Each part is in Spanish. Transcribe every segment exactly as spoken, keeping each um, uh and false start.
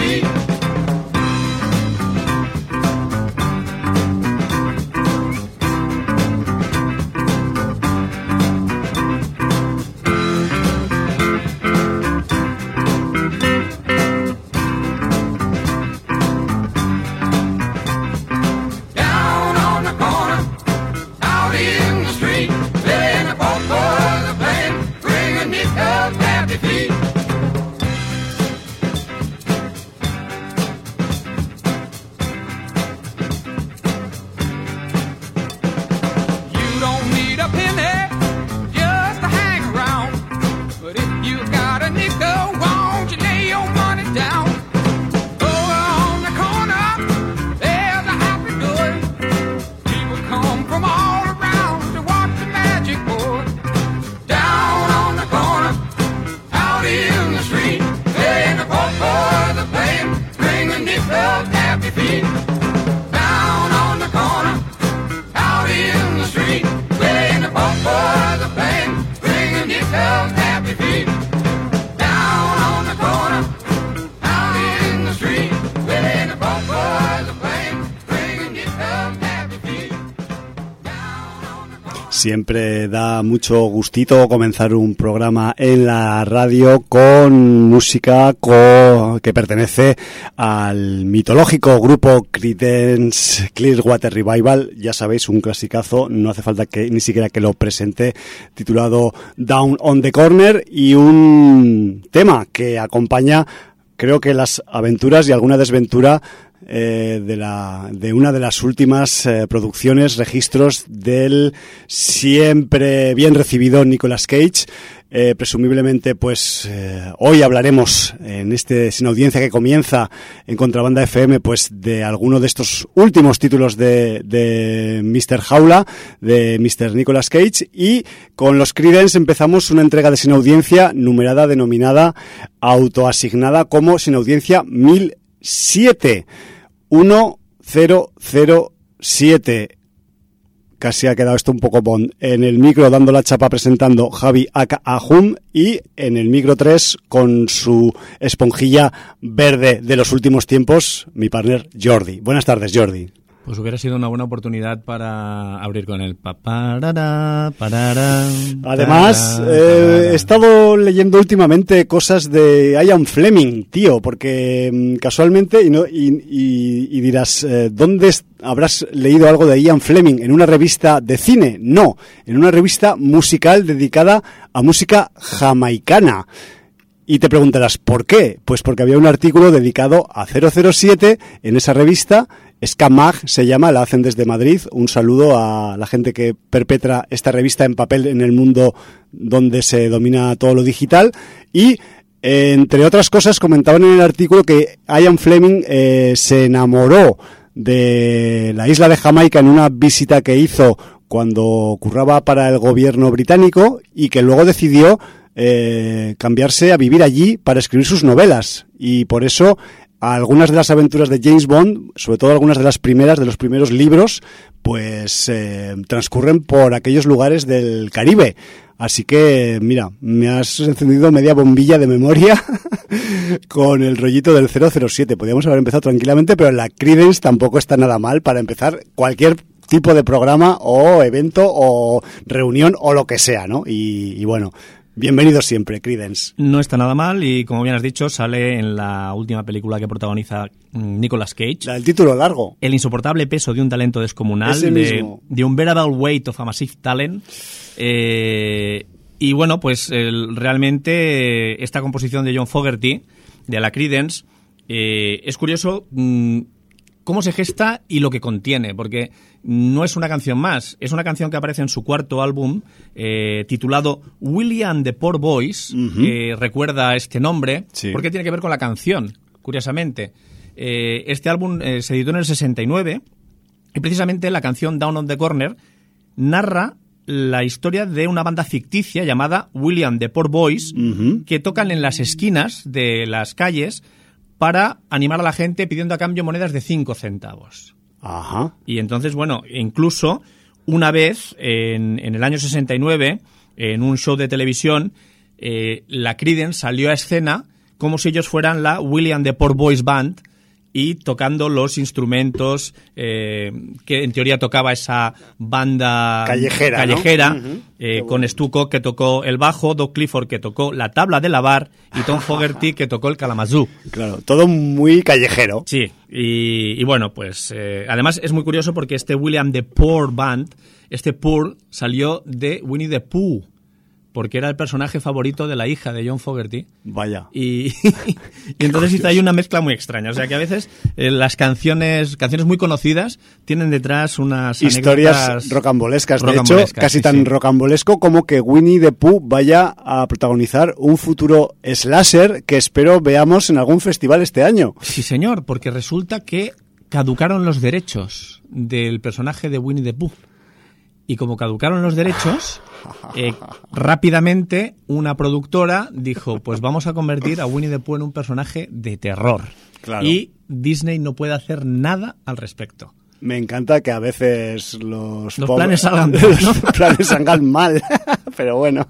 feet. Siempre da mucho gustito comenzar un programa en la radio con música co- que pertenece al mitológico grupo Creedence Clearwater Revival. Ya sabéis, un clasicazo, no hace falta que ni siquiera que lo presente, titulado Down on the Corner, y un tema que acompaña, creo que las aventuras y alguna desventura Eh, de la de una de las últimas eh, producciones, registros del siempre bien recibido Nicolas Cage. Eh, presumiblemente, pues eh, hoy hablaremos en este Sin Audiencia que comienza en Contrabanda F M, pues de alguno de estos últimos títulos de, de míster Jaula, de míster Nicolas Cage, y con los Creedence empezamos una entrega de Sin Audiencia numerada, denominada, autoasignada como Sin Audiencia mil siete. uno cero cero siete. Casi ha quedado esto un poco bond. En el micro dando la chapa presentando Javi aka Ahum, y en el micro tres con su esponjilla verde de los últimos tiempos, mi partner Jordi. Buenas tardes, Jordi. Pues hubiera sido una buena oportunidad para abrir con el paparara, parara. Además, eh, he estado leyendo últimamente cosas de Ian Fleming, tío, porque casualmente, y, no, y, y, y dirás, eh, ¿dónde habrás leído algo de Ian Fleming? ¿En una revista de cine? No, en una revista musical dedicada a música jamaicana. Y te preguntarás, ¿por qué? Pues porque había un artículo dedicado a cero cero siete en esa revista. Scamag se llama, la hacen desde Madrid. Un saludo a la gente que perpetra esta revista en papel en el mundo donde se domina todo lo digital. Y, eh, entre otras cosas, comentaban en el artículo que Ian Fleming eh, se enamoró de la isla de Jamaica en una visita que hizo cuando curraba para el gobierno británico, y que luego decidió eh, cambiarse a vivir allí para escribir sus novelas. Y por eso algunas de las aventuras de James Bond, sobre todo algunas de las primeras, de los primeros libros, pues eh, transcurren por aquellos lugares del Caribe. Así que, mira, me has encendido media bombilla de memoria con el rollito del cero cero siete. Podríamos haber empezado tranquilamente, pero la Creedence tampoco está nada mal para empezar cualquier tipo de programa o evento o reunión o lo que sea, ¿no? Y, y bueno, bienvenido siempre, Creedence. No está nada mal, y como bien has dicho, sale en la última película que protagoniza Nicolas Cage. La del título largo. El insoportable peso de un talento descomunal. Ese mismo. De, de Unbearable Weight of a Massive Talent. Eh, y bueno, pues el, realmente esta composición de John Fogerty, de la Creedence, eh, es curioso mmm, cómo se gesta y lo que contiene, porque no es una canción más, es una canción que aparece en su cuarto álbum, eh, titulado Willie and the Poor Boys. Uh-huh. eh, recuerda este nombre, sí, porque tiene que ver con la canción, curiosamente. Eh, este álbum eh, se editó en el sesenta y nueve, y precisamente la canción Down on the Corner narra la historia de una banda ficticia llamada Willie and the Poor Boys, uh-huh, que tocan en las esquinas de las calles para animar a la gente pidiendo a cambio monedas de cinco centavos. Ajá. Y entonces, bueno, incluso una vez, en, en el año sesenta y nueve, en un show de televisión, eh, la Creedence salió a escena como si ellos fueran la William the Poor Boys Band y tocando los instrumentos eh, que en teoría tocaba esa banda callejera, callejera ¿no? uh-huh. eh, con Stu Cook, que tocó el bajo, Doug Clifford, que tocó la tabla de lavar, y Tom Fogerty, que tocó el Kalamazoo. Claro, todo muy callejero. Sí, y, y bueno, pues eh, además es muy curioso porque este William the Poor Band, este Poor salió de Winnie the Pooh, porque era el personaje favorito de la hija de John Fogerty. Vaya. Y, y entonces hizo ahí una mezcla muy extraña. O sea que a veces eh, las canciones canciones muy conocidas tienen detrás unas historias rocambolescas. rocambolescas. De hecho, casi sí, tan sí. rocambolesco como que Winnie the Pooh vaya a protagonizar un futuro slasher que espero veamos en algún festival este año. Sí, señor, porque resulta que caducaron los derechos del personaje de Winnie the Pooh. Y como caducaron los derechos, eh, rápidamente una productora dijo, pues vamos a convertir a Winnie the Pooh en un personaje de terror. Claro. Y Disney no puede hacer nada al respecto. Me encanta que a veces los, los pop- planes salgan mal, los ¿no? planes salgan mal, pero bueno.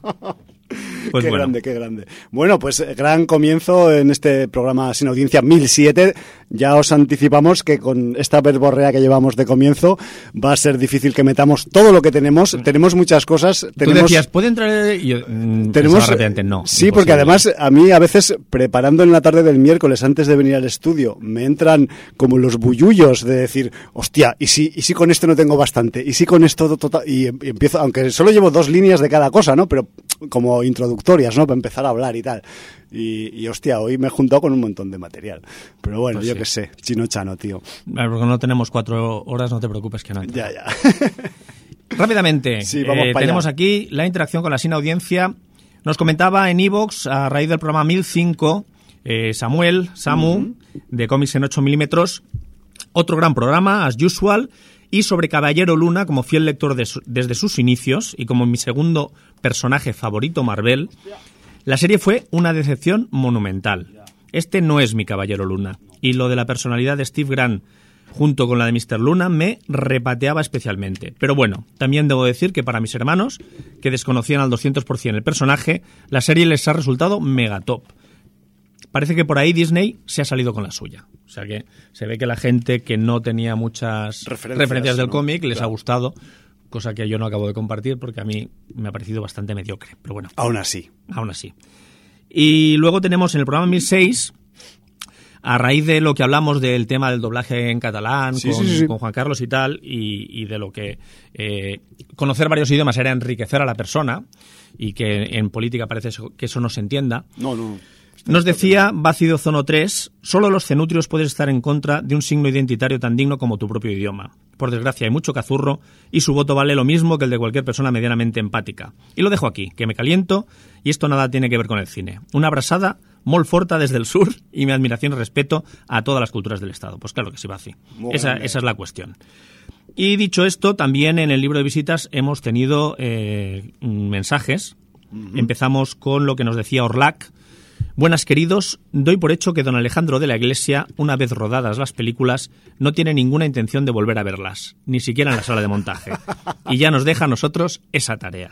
Pues qué bueno. grande, qué grande. Bueno, pues gran comienzo en este programa Sin Audiencia mil siete. Ya os anticipamos que con esta verborrea que llevamos de comienzo va a ser difícil que metamos todo lo que tenemos. Tenemos muchas cosas. Tú Tenemos, decías, ¿puede entrar? Y yo, mm, tenemos rápidamente, no. Sí, imposible. porque además a mí a veces preparando en la tarde del miércoles antes de venir al estudio me entran como los bullullos de decir, hostia, ¿y si, y si con esto no tengo bastante? ¿Y si con esto total? Y, y empiezo, aunque solo llevo dos líneas de cada cosa, ¿no? Pero como introductorias, ¿no? Para empezar a hablar y tal. Y, y hostia, hoy me he juntado con un montón de material. Pero bueno, Pues yo sí. qué sé, chino chano, tío. Claro, porque no tenemos cuatro horas, no te preocupes que no entra. Ya, ya. Rápidamente, Sí, vamos eh, para tenemos allá. aquí la interacción con la Sin Audiencia. Nos comentaba en iVoox, a raíz del programa mil cinco, eh, Samuel, Samu, uh-huh. de cómics en ocho milímetros, otro gran programa, as usual, y sobre Caballero Luna, como fiel lector de su, desde sus inicios, y como mi segundo personaje favorito Marvel, la serie fue una decepción monumental. Este no es mi Caballero Luna, y lo de la personalidad de Steve Grant junto con la de míster Luna me repateaba especialmente. Pero bueno, también debo decir que para mis hermanos, que desconocían al doscientos por ciento el personaje, la serie les ha resultado mega top. Parece que por ahí Disney se ha salido con la suya. O sea que se ve que la gente que no tenía muchas referencias, referencias del ¿no? cómic les claro. ha gustado, cosa que yo no acabo de compartir porque a mí me ha parecido bastante mediocre. Pero bueno. Aún así. Aún así. Y luego tenemos en el programa mil seis, a raíz de lo que hablamos del tema del doblaje en catalán, sí, con, sí, sí. con Juan Carlos y tal, y, y de lo que eh, conocer varios idiomas era enriquecer a la persona, y que en política parece que eso no se entienda. No, no. Nos decía Bácido Zono tres, solo los cenutrios pueden estar en contra de un signo identitario tan digno como tu propio idioma. Por desgracia hay mucho cazurro y su voto vale lo mismo que el de cualquier persona medianamente empática. Y lo dejo aquí, que me caliento y esto nada tiene que ver con el cine. Una abrasada molt forta desde el sur y mi admiración y respeto a todas las culturas del Estado. Pues claro que sí, Baci. Esa, esa es la cuestión. Y dicho esto, también en el libro de visitas hemos tenido eh, mensajes. Uh-huh. Empezamos con lo que nos decía Orlac. Buenas, queridos, doy por hecho que don Alejandro de la Iglesia, una vez rodadas las películas, no tiene ninguna intención de volver a verlas, ni siquiera en la sala de montaje, y ya nos deja a nosotros esa tarea.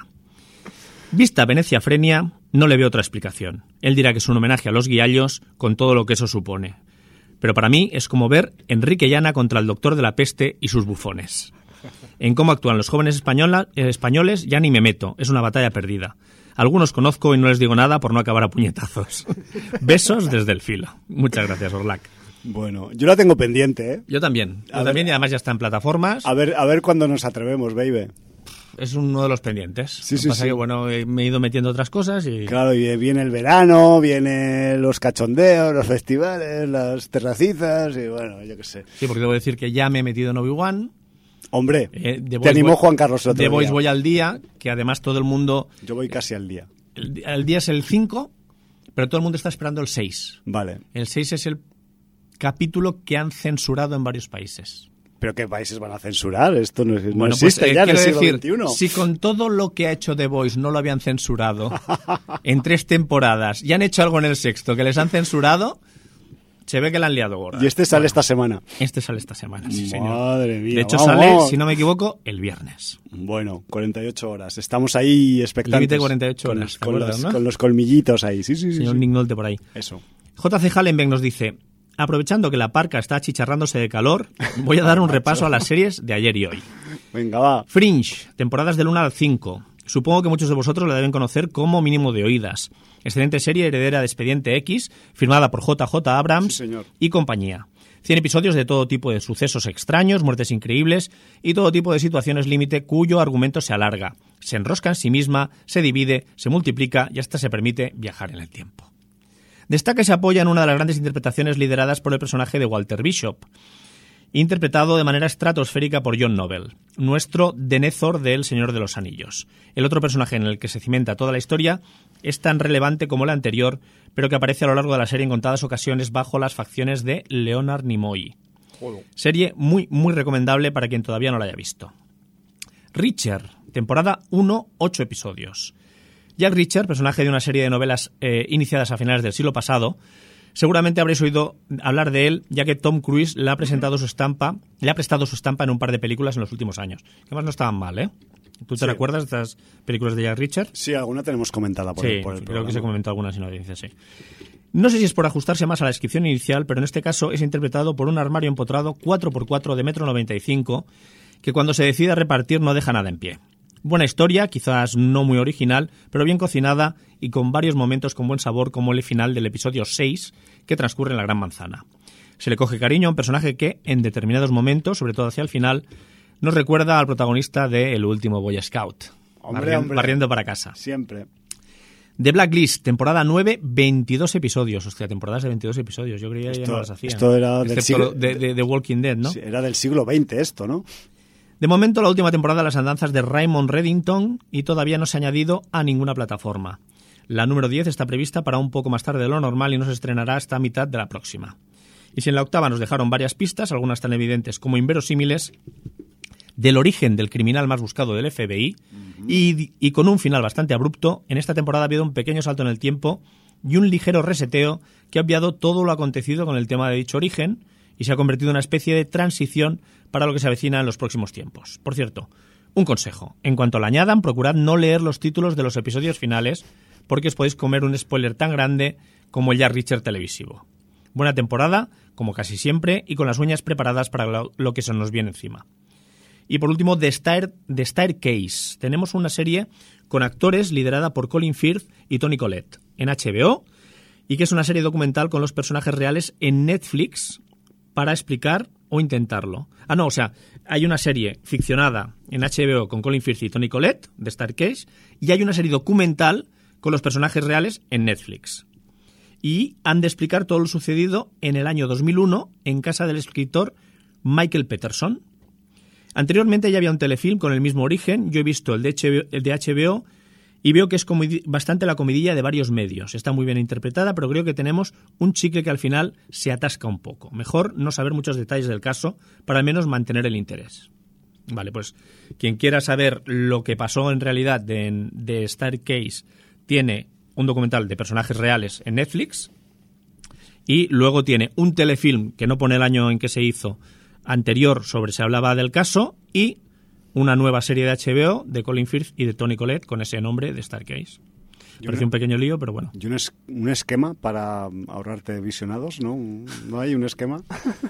Vista Venecia Frenia, no le veo otra explicación. Él dirá que es un homenaje a los guiallos, con todo lo que eso supone. Pero para mí es como ver Enrique Llana contra el Doctor de la Peste y sus bufones. En cómo actúan los jóvenes española, eh, españoles ya ni me meto, es una batalla perdida. Algunos conozco y no les digo nada por no acabar a puñetazos. Besos desde el filo. Muchas gracias, Orlac. Bueno, yo la tengo pendiente, ¿eh? Yo también. Yo a también ver, y además ya está en plataformas. A ver, a ver cuándo nos atrevemos, baby. Es uno de los pendientes. Sí, Lo sí, pasa sí. que, bueno, me he ido metiendo otras cosas y... Claro, y viene el verano, vienen los cachondeos, los festivales, las terracizas y bueno, yo qué sé. Sí, porque debo decir que ya me he metido en Obi-Wan. Hombre, eh, te animó Juan Carlos el otro The Voice día. voy al día, que además todo el mundo... Yo voy casi al día. El, el día es el cinco, pero todo el mundo está esperando el seis. Vale. El seis es el capítulo que han censurado en varios países. ¿Pero qué países van a censurar? Esto no, no bueno, existe pues, eh, ya en el quiero siglo decir, veintiuno. Si con todo lo que ha hecho The Voice no lo habían censurado en tres temporadas y han hecho algo en el sexto que les han censurado, se ve que la han liado gorda. Y este sale bueno, esta semana. Este sale esta semana, sí, señor. Madre mía, de hecho, vamos. sale, si no me equivoco, el viernes. Bueno, cuarenta y ocho horas. Estamos ahí expectantes. Límite cuarenta y ocho con horas, los, con, acuerdas, los, ¿no? con los colmillitos ahí. Sí, sí, sí. Señor sí. Nick Nolte por ahí. Eso. J C Hallenbeck nos dice: aprovechando que la parca está achicharrándose de calor, voy a dar un repaso a las series de ayer y hoy. Venga, va. Fringe, temporadas del uno al cinco. Supongo que muchos de vosotros la deben conocer como mínimo de oídas. Excelente serie heredera de Expediente X, firmada por J J Abrams Sí, señor. y compañía. cien episodios de todo tipo de sucesos extraños, muertes increíbles y todo tipo de situaciones límite cuyo argumento se alarga, se enrosca en sí misma, se divide, se multiplica y hasta se permite viajar en el tiempo. Destaca y se apoya en una de las grandes interpretaciones lideradas por el personaje de Walter Bishop, interpretado de manera estratosférica por John Noble, nuestro Denethor de El Señor de los Anillos. El otro personaje en el que se cimenta toda la historia es tan relevante como el anterior, pero que aparece a lo largo de la serie en contadas ocasiones bajo las facciones de Leonard Nimoy. Joder. Serie muy, muy recomendable para quien todavía no la haya visto. Reacher, temporada uno, ocho episodios. Jack Reacher, personaje de una serie de novelas eh, iniciadas a finales del siglo pasado. Seguramente habréis oído hablar de él, ya que Tom Cruise le ha presentado su estampa, le ha prestado su estampa en un par de películas en los últimos años. Que además no estaban mal, ¿eh? ¿Tú te Sí. recuerdas de estas películas de Jack Reacher? Sí, alguna tenemos comentada por, Sí, el, por el creo programa. que se comentó alguna sin audiencia, sí. No sé si es por ajustarse más a la descripción inicial, pero en este caso es interpretado por un armario empotrado cuatro por cuatro de metro noventa y cinco, que cuando se decide a repartir no deja nada en pie. Buena historia, quizás no muy original, pero bien cocinada y con varios momentos con buen sabor, como el final del episodio seis, que transcurre en la Gran Manzana. Se le coge cariño a un personaje que, en determinados momentos, sobre todo hacia el final, nos recuerda al protagonista de El último Boy Scout, Hombre, barri- hombre. barriendo para casa. Siempre. The Blacklist, temporada nueve, veintidós episodios. Hostia, temporadas de veintidós episodios. Yo creía que ya Esto- no las hacían. esto era del Excepto siglo- de, de, de Walking Dead, ¿no? Sí, era del siglo veinte esto, ¿no? De momento, la última temporada de las andanzas de Raymond Reddington y todavía no se ha añadido a ninguna plataforma. La número diez está prevista para un poco más tarde de lo normal y no se estrenará hasta mitad de la próxima. Y si en la octava nos dejaron varias pistas, algunas tan evidentes como inverosímiles, del origen del criminal más buscado del F B I, uh-huh. y, y con un final bastante abrupto, en esta temporada ha habido un pequeño salto en el tiempo y un ligero reseteo que ha obviado todo lo acontecido con el tema de dicho origen y se ha convertido en una especie de transición para lo que se avecina en los próximos tiempos. Por cierto, un consejo. En cuanto la añadan, procurad no leer los títulos de los episodios finales porque os podéis comer un spoiler tan grande como el Jack Reacher televisivo. Buena temporada, como casi siempre, y con las uñas preparadas para lo, lo que se nos viene encima. Y por último, The, Stair, The Staircase. Tenemos una serie con actores liderada por Colin Firth y Toni Collette en H B O y que es una serie documental con los personajes reales en Netflix para explicar o intentarlo. Ah, no, o sea, hay una serie ficcionada en H B O con Colin Firth y Toni Collette, The Staircase, y hay una serie documental con los personajes reales en Netflix. Y han de explicar todo lo sucedido en el año dos mil uno en casa del escritor Michael Peterson. Anteriormente ya había un telefilm con el mismo origen. Yo he visto el de H B O, el de H B O y veo que es comedi- bastante la comidilla de varios medios. Está muy bien interpretada, pero creo que tenemos un chicle que al final se atasca un poco. Mejor no saber muchos detalles del caso para al menos mantener el interés. Vale, pues quien quiera saber lo que pasó en realidad de, de Staircase tiene un documental de personajes reales en Netflix y luego tiene un telefilm que no pone el año en que se hizo anterior sobre se hablaba del caso y una nueva serie de H B O de Colin Firth y de Toni Collette con ese nombre de Staircase. Parece un pequeño lío, pero bueno. ¿Y un, es, un esquema para ahorrarte visionados? ¿No? ¿No hay un esquema?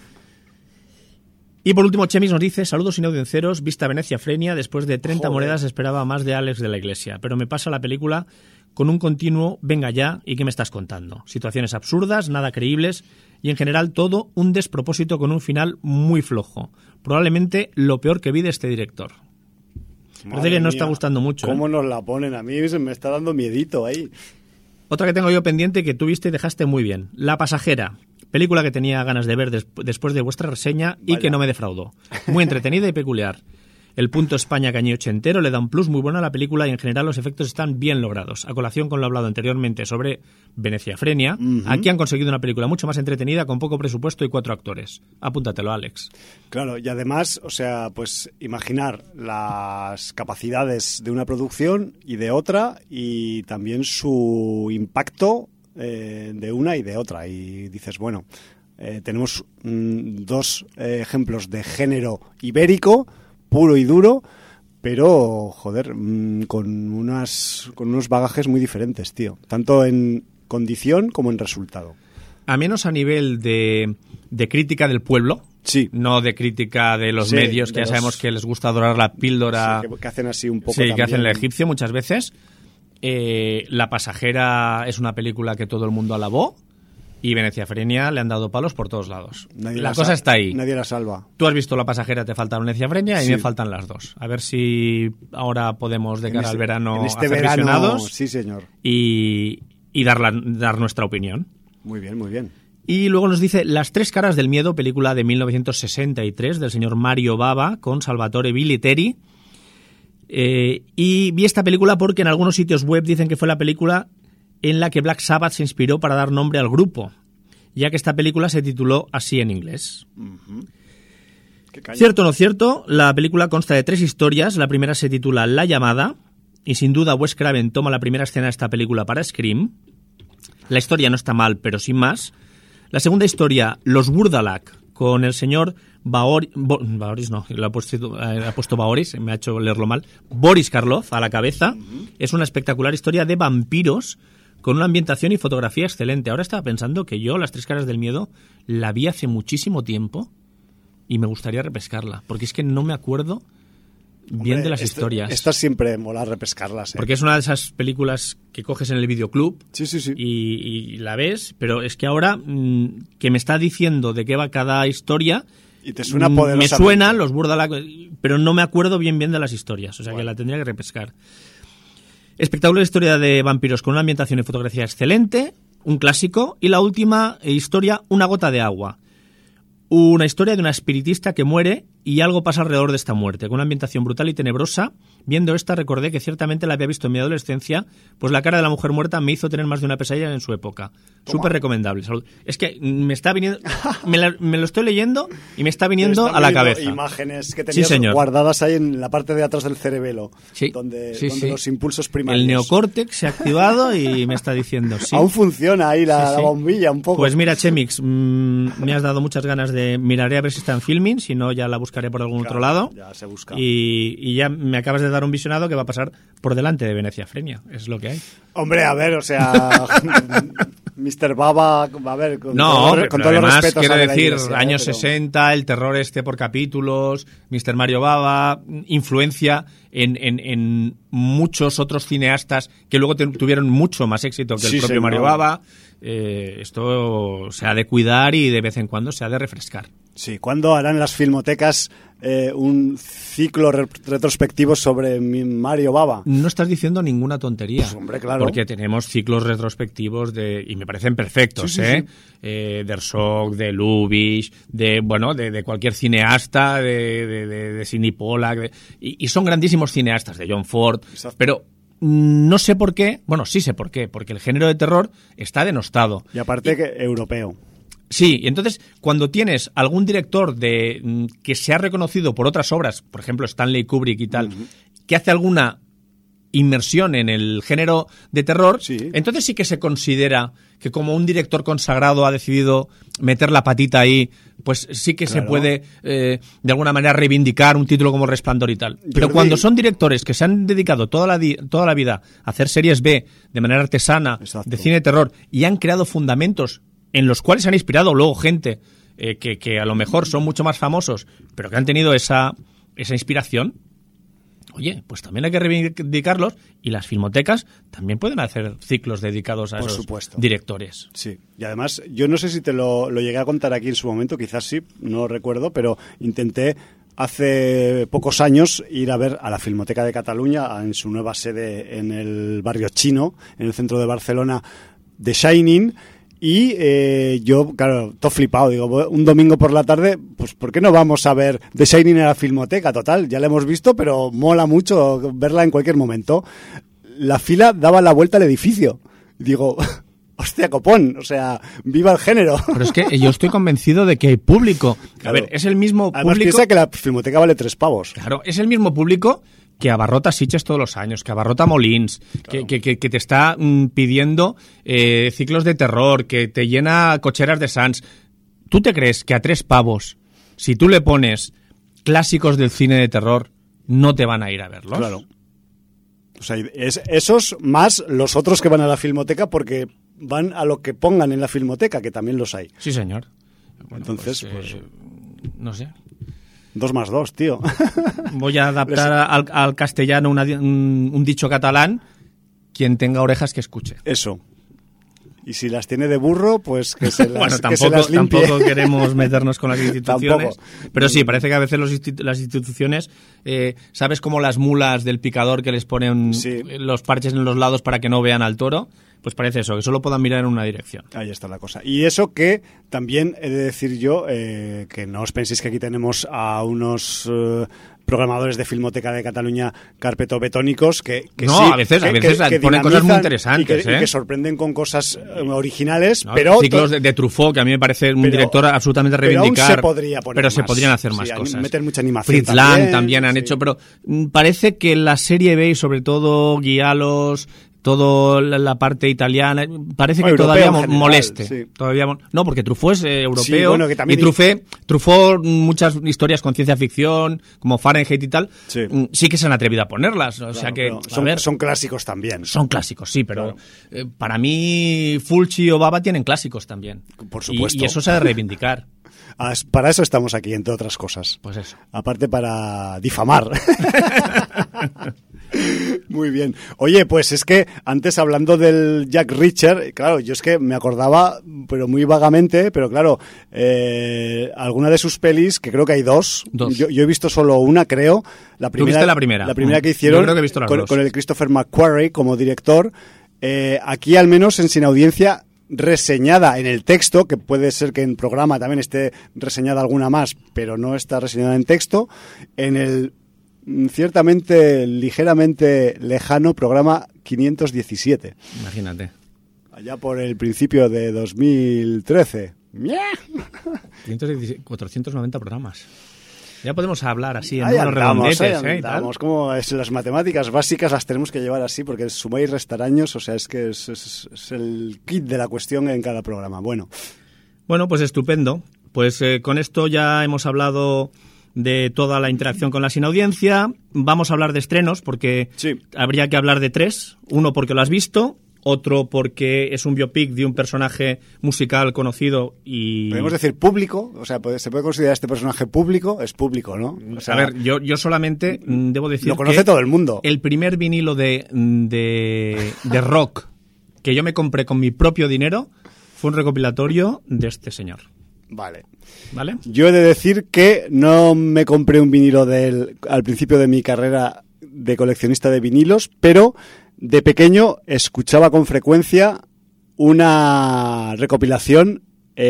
Y por último, Chemis nos dice: saludos inaudiencios, vista Venecia Frenia, después de treinta Joder. monedas esperaba más de Alex de la Iglesia, pero me pasa la película con un continuo venga ya y qué me estás contando. Situaciones absurdas, nada creíbles y en general todo un despropósito con un final muy flojo. Probablemente lo peor que vi de este director. Parece que no está gustando mucho. ¿Cómo ¿eh? nos la ponen? A mí se me está dando miedito ahí. Otra que tengo yo pendiente que tuviste y dejaste muy bien. La pasajera. Película que tenía ganas de ver des- después de vuestra reseña y Vaya. que no me defraudó. Muy entretenida y peculiar. El punto España cañí ochentero le da un plus muy bueno a la película y en general los efectos están bien logrados. A colación con lo hablado anteriormente sobre Venecia Frenia, Uh-huh. aquí han conseguido una película mucho más entretenida con poco presupuesto y cuatro actores. Apúntatelo, Alex. Claro, y además, o sea, pues imaginar las capacidades de una producción y de otra y también su impacto eh, de una y de otra. Y dices, bueno, eh, tenemos mm, dos eh, ejemplos de género ibérico, puro y duro, pero, joder, mm, con, unas, con unos bagajes muy diferentes, tío. Tanto en condición como en resultado. a menos a nivel de, de crítica del pueblo. Sí. No de crítica de los sí, medios, que ya los... sabemos que les gusta dorar la píldora. Sí, que, que hacen así un poco. Sí, también. Que hacen el egipcio muchas veces. Eh, La pasajera es una película que todo el mundo alabó. Y Venecia Frenia le han dado palos por todos lados. Nadie la, la cosa está ahí. Nadie la salva. Tú has visto La pasajera, te falta Venecia Frenia y sí. me faltan las dos. A ver si ahora podemos, de cara este, al verano, en este hacer verano, visionados sí, señor. Y, y dar, la, dar nuestra opinión. Muy bien, muy bien. Y luego nos dice Las tres caras del miedo, película de mil novecientos sesenta y tres del señor Mario Bava con Salvatore Villeteri. Eh, y vi esta película porque en algunos sitios web dicen que fue la película en la que Black Sabbath se inspiró para dar nombre al grupo, ya que esta película se tituló así en inglés. Uh-huh. Cierto o no cierto, la película consta de tres historias. La primera se titula La llamada, y sin duda Wes Craven toma la primera escena de esta película para Scream. La historia no está mal, pero sin más. La segunda historia, Los Burdalak, con el señor Baor, Bo, Baoris, no, le ha puesto, eh, ha puesto Baoris, me ha hecho leerlo mal, Boris Karloff a la cabeza. Uh-huh. Es una espectacular historia de vampiros con una ambientación y fotografía excelente. Ahora estaba pensando que yo Las tres caras del miedo la vi hace muchísimo tiempo y me gustaría repescarla, porque es que no me acuerdo bien Hombre, de las este, historias. Estas siempre mola repescarlas, ¿eh? Porque es una de esas películas que coges en el videoclub sí, sí, sí. Y, y la ves, pero es que ahora mmm, que me está diciendo de qué va cada historia, y te suena poderosamente. Me suenan los Burdalak, pero no me acuerdo bien bien de las historias, o sea bueno. que la tendría que repescar. Espectacular historia de vampiros con una ambientación y fotografía excelente, un clásico, y la última historia, Una gota de agua. Una historia de una espiritista que muere y algo pasa alrededor de esta muerte, con una ambientación brutal y tenebrosa. Viendo esta recordé que ciertamente la había visto en mi adolescencia, pues la cara de la mujer muerta me hizo tener más de una pesadilla en su época. Súper recomendable. Es que me está viniendo, me, la, me lo estoy leyendo y me está viniendo a la cabeza. Imágenes que tenías sí, guardadas ahí en la parte de atrás del cerebelo, sí, donde, sí, donde sí. los impulsos primarios. El neocórtex se ha activado y me está diciendo sí. Aún funciona ahí la, sí, sí. la bombilla un poco. Pues mira, Chemix, mmm, me has dado muchas ganas de miraré a ver si está en filming, si no ya la buscaré por algún claro, otro lado. Ya se busca. Y, y ya me acabas de dar un visionado que va a pasar por delante de Venecia Frenia, es lo que hay. Hombre, a ver, o sea, mister Bava, a ver, con, no, todo, con todos los respetos. Quiero decir, iglesia, años ¿eh? pero... sesenta, el terror este por capítulos, mister Mario Bava, influencia en, en, en muchos otros cineastas que luego te, tuvieron mucho más éxito que el sí, propio señor. Mario Bava. Eh, esto se ha de cuidar y de vez en cuando se ha de refrescar. Sí, ¿cuándo harán las filmotecas eh, un ciclo re- retrospectivo sobre Mario Bava? No estás diciendo ninguna tontería. Pues, hombre, claro. Porque tenemos ciclos retrospectivos de y me parecen perfectos, sí, sí, ¿eh? Sí. eh de Herzog, de Lubitsch, de bueno, de, de cualquier cineasta, de, de, de, de Sidney Pollack, de, y, y son grandísimos cineastas, de John Ford, Exacto. pero no sé por qué, bueno, sí sé por qué, porque el género de terror está denostado. Y aparte y, que europeo. Sí, y entonces cuando tienes algún director de que se ha reconocido por otras obras, por ejemplo Stanley Kubrick y tal, uh-huh. que hace alguna inmersión en el género de terror, sí. entonces sí que se considera que como un director consagrado ha decidido meter la patita ahí, pues sí que claro. se puede eh, de alguna manera reivindicar un título como Resplandor y tal. Pero Jordi. Cuando son directores que se han dedicado toda la, di- toda la vida a hacer series B de manera artesana, Exacto. de cine de terror, y han creado fundamentos en los cuales se han inspirado luego gente eh, que, que a lo mejor son mucho más famosos, pero que han tenido esa, esa inspiración, oye, pues también hay que reivindicarlos, y las filmotecas también pueden hacer ciclos dedicados a Por esos supuesto. directores. Sí, y además, yo no sé si te lo, lo llegué a contar aquí en su momento, quizás sí, no lo recuerdo, pero intenté hace pocos años ir a ver a la Filmoteca de Cataluña en su nueva sede en el barrio chino, en el centro de Barcelona, The Shining. Y eh, yo, claro, todo flipado, digo, un domingo por la tarde, pues ¿por qué no vamos a ver The Shining en la Filmoteca? Total, ya la hemos visto, pero mola mucho verla en cualquier momento. La fila daba la vuelta al edificio. Digo, hostia, copón, o sea, viva el género. Pero es que yo estoy convencido de que hay público. Claro. A ver, es el mismo Además, público... piensa que la Filmoteca vale tres pavos. Claro, es el mismo público que abarrota Sitges todos los años, que abarrota Molins, claro. que, que, que te está mm, pidiendo eh, ciclos de terror, que te llena cocheras de Sans. ¿Tú te crees que a tres pavos, si tú le pones clásicos del cine de terror, no te van a ir a verlos? Claro. O sea, es, esos más los otros que van a la Filmoteca porque van a lo que pongan en la Filmoteca, que también los hay. Sí, señor. Bueno, Entonces, pues, pues... eh, no sé. Dos más dos, tío. Voy a adaptar Les... al, al castellano una, un, un dicho catalán: quien tenga orejas que escuche. Eso. Y si las tiene de burro, pues que se las, bueno, tampoco, que se las limpie. Tampoco queremos meternos con las instituciones. Pero sí, parece que a veces los institu- las instituciones, eh, ¿sabes como las mulas del picador que les ponen sí. los parches en los lados para que no vean al toro? Pues parece eso, que solo puedan mirar en una dirección. Ahí está la cosa. Y eso que también he de decir yo, eh, que no os penséis que aquí tenemos a unos eh, programadores de Filmoteca de Cataluña carpetobetónicos que, que no, sí, a veces, que, a veces que, que ponen cosas muy interesantes. Y que, ¿eh? y que sorprenden con cosas eh, originales, no, pero... Ciclos de, de Truffaut, que a mí me parece un pero, director absolutamente a reivindicar. Pero aún se podría poner Pero más. se podrían hacer más sí, cosas. Meter mucha animación Fritz también. Lang también han sí. hecho, pero parece que la serie B, y sobre todo Guialos... todo la parte italiana, parece que europeo todavía general, moleste. Sí. Todavía, no, porque Truffaut es eh, europeo, sí, bueno, que también... y Truffaut, Truffaut, muchas historias con ciencia ficción, como Fahrenheit y tal, sí, sí que se han atrevido a ponerlas. O claro, sea que, son, a ver, son clásicos también. Son clásicos, sí, pero claro. eh, para mí Fulci o Bava tienen clásicos también. Por supuesto. Y, y eso se ha de reivindicar. Para eso estamos aquí, entre otras cosas. Pues eso. Aparte para difamar. Muy bien. Oye, pues es que antes hablando del Jack Reacher, claro, yo es que me acordaba, pero muy vagamente, pero claro, eh, alguna de sus pelis, que creo que hay dos, dos. Yo, yo he visto solo una, creo. La primera, ¿Tú viste la primera? La primera que hicieron yo creo que he visto las con, dos. con el Christopher McQuarrie como director. Eh, aquí al menos en Sin Audiencia, reseñada en el texto, que puede ser que en programa también esté reseñada alguna más, pero no está reseñada en texto, en el ciertamente ligeramente lejano programa quinientos diecisiete. Imagínate. Allá por el principio de dos mil trece. cuatrocientos noventa programas. Ya podemos hablar así en ahí números andamos, redondetes, ahí ¿eh? andamos. Como es, las matemáticas básicas las tenemos que llevar así, porque sumar y restar años, o sea, es que es, es, es el kit de la cuestión en cada programa. Bueno, bueno pues estupendo. Pues eh, con esto ya hemos hablado de toda la interacción con la sin audiencia. Vamos a hablar de estrenos, porque sí. habría que hablar de tres. Uno porque lo has visto, otro porque es un biopic de un personaje musical conocido y... Podemos decir público, o sea, ¿se puede considerar este personaje público? Es público, ¿no? O sea, a ver, yo, yo solamente debo decir lo conoce que todo el mundo. El primer vinilo de, de, de rock que yo me compré con mi propio dinero fue un recopilatorio de este señor. Vale. ¿Vale? Yo he de decir que no me compré un vinilo de él al principio de mi carrera de coleccionista de vinilos, pero de pequeño escuchaba con frecuencia una recopilación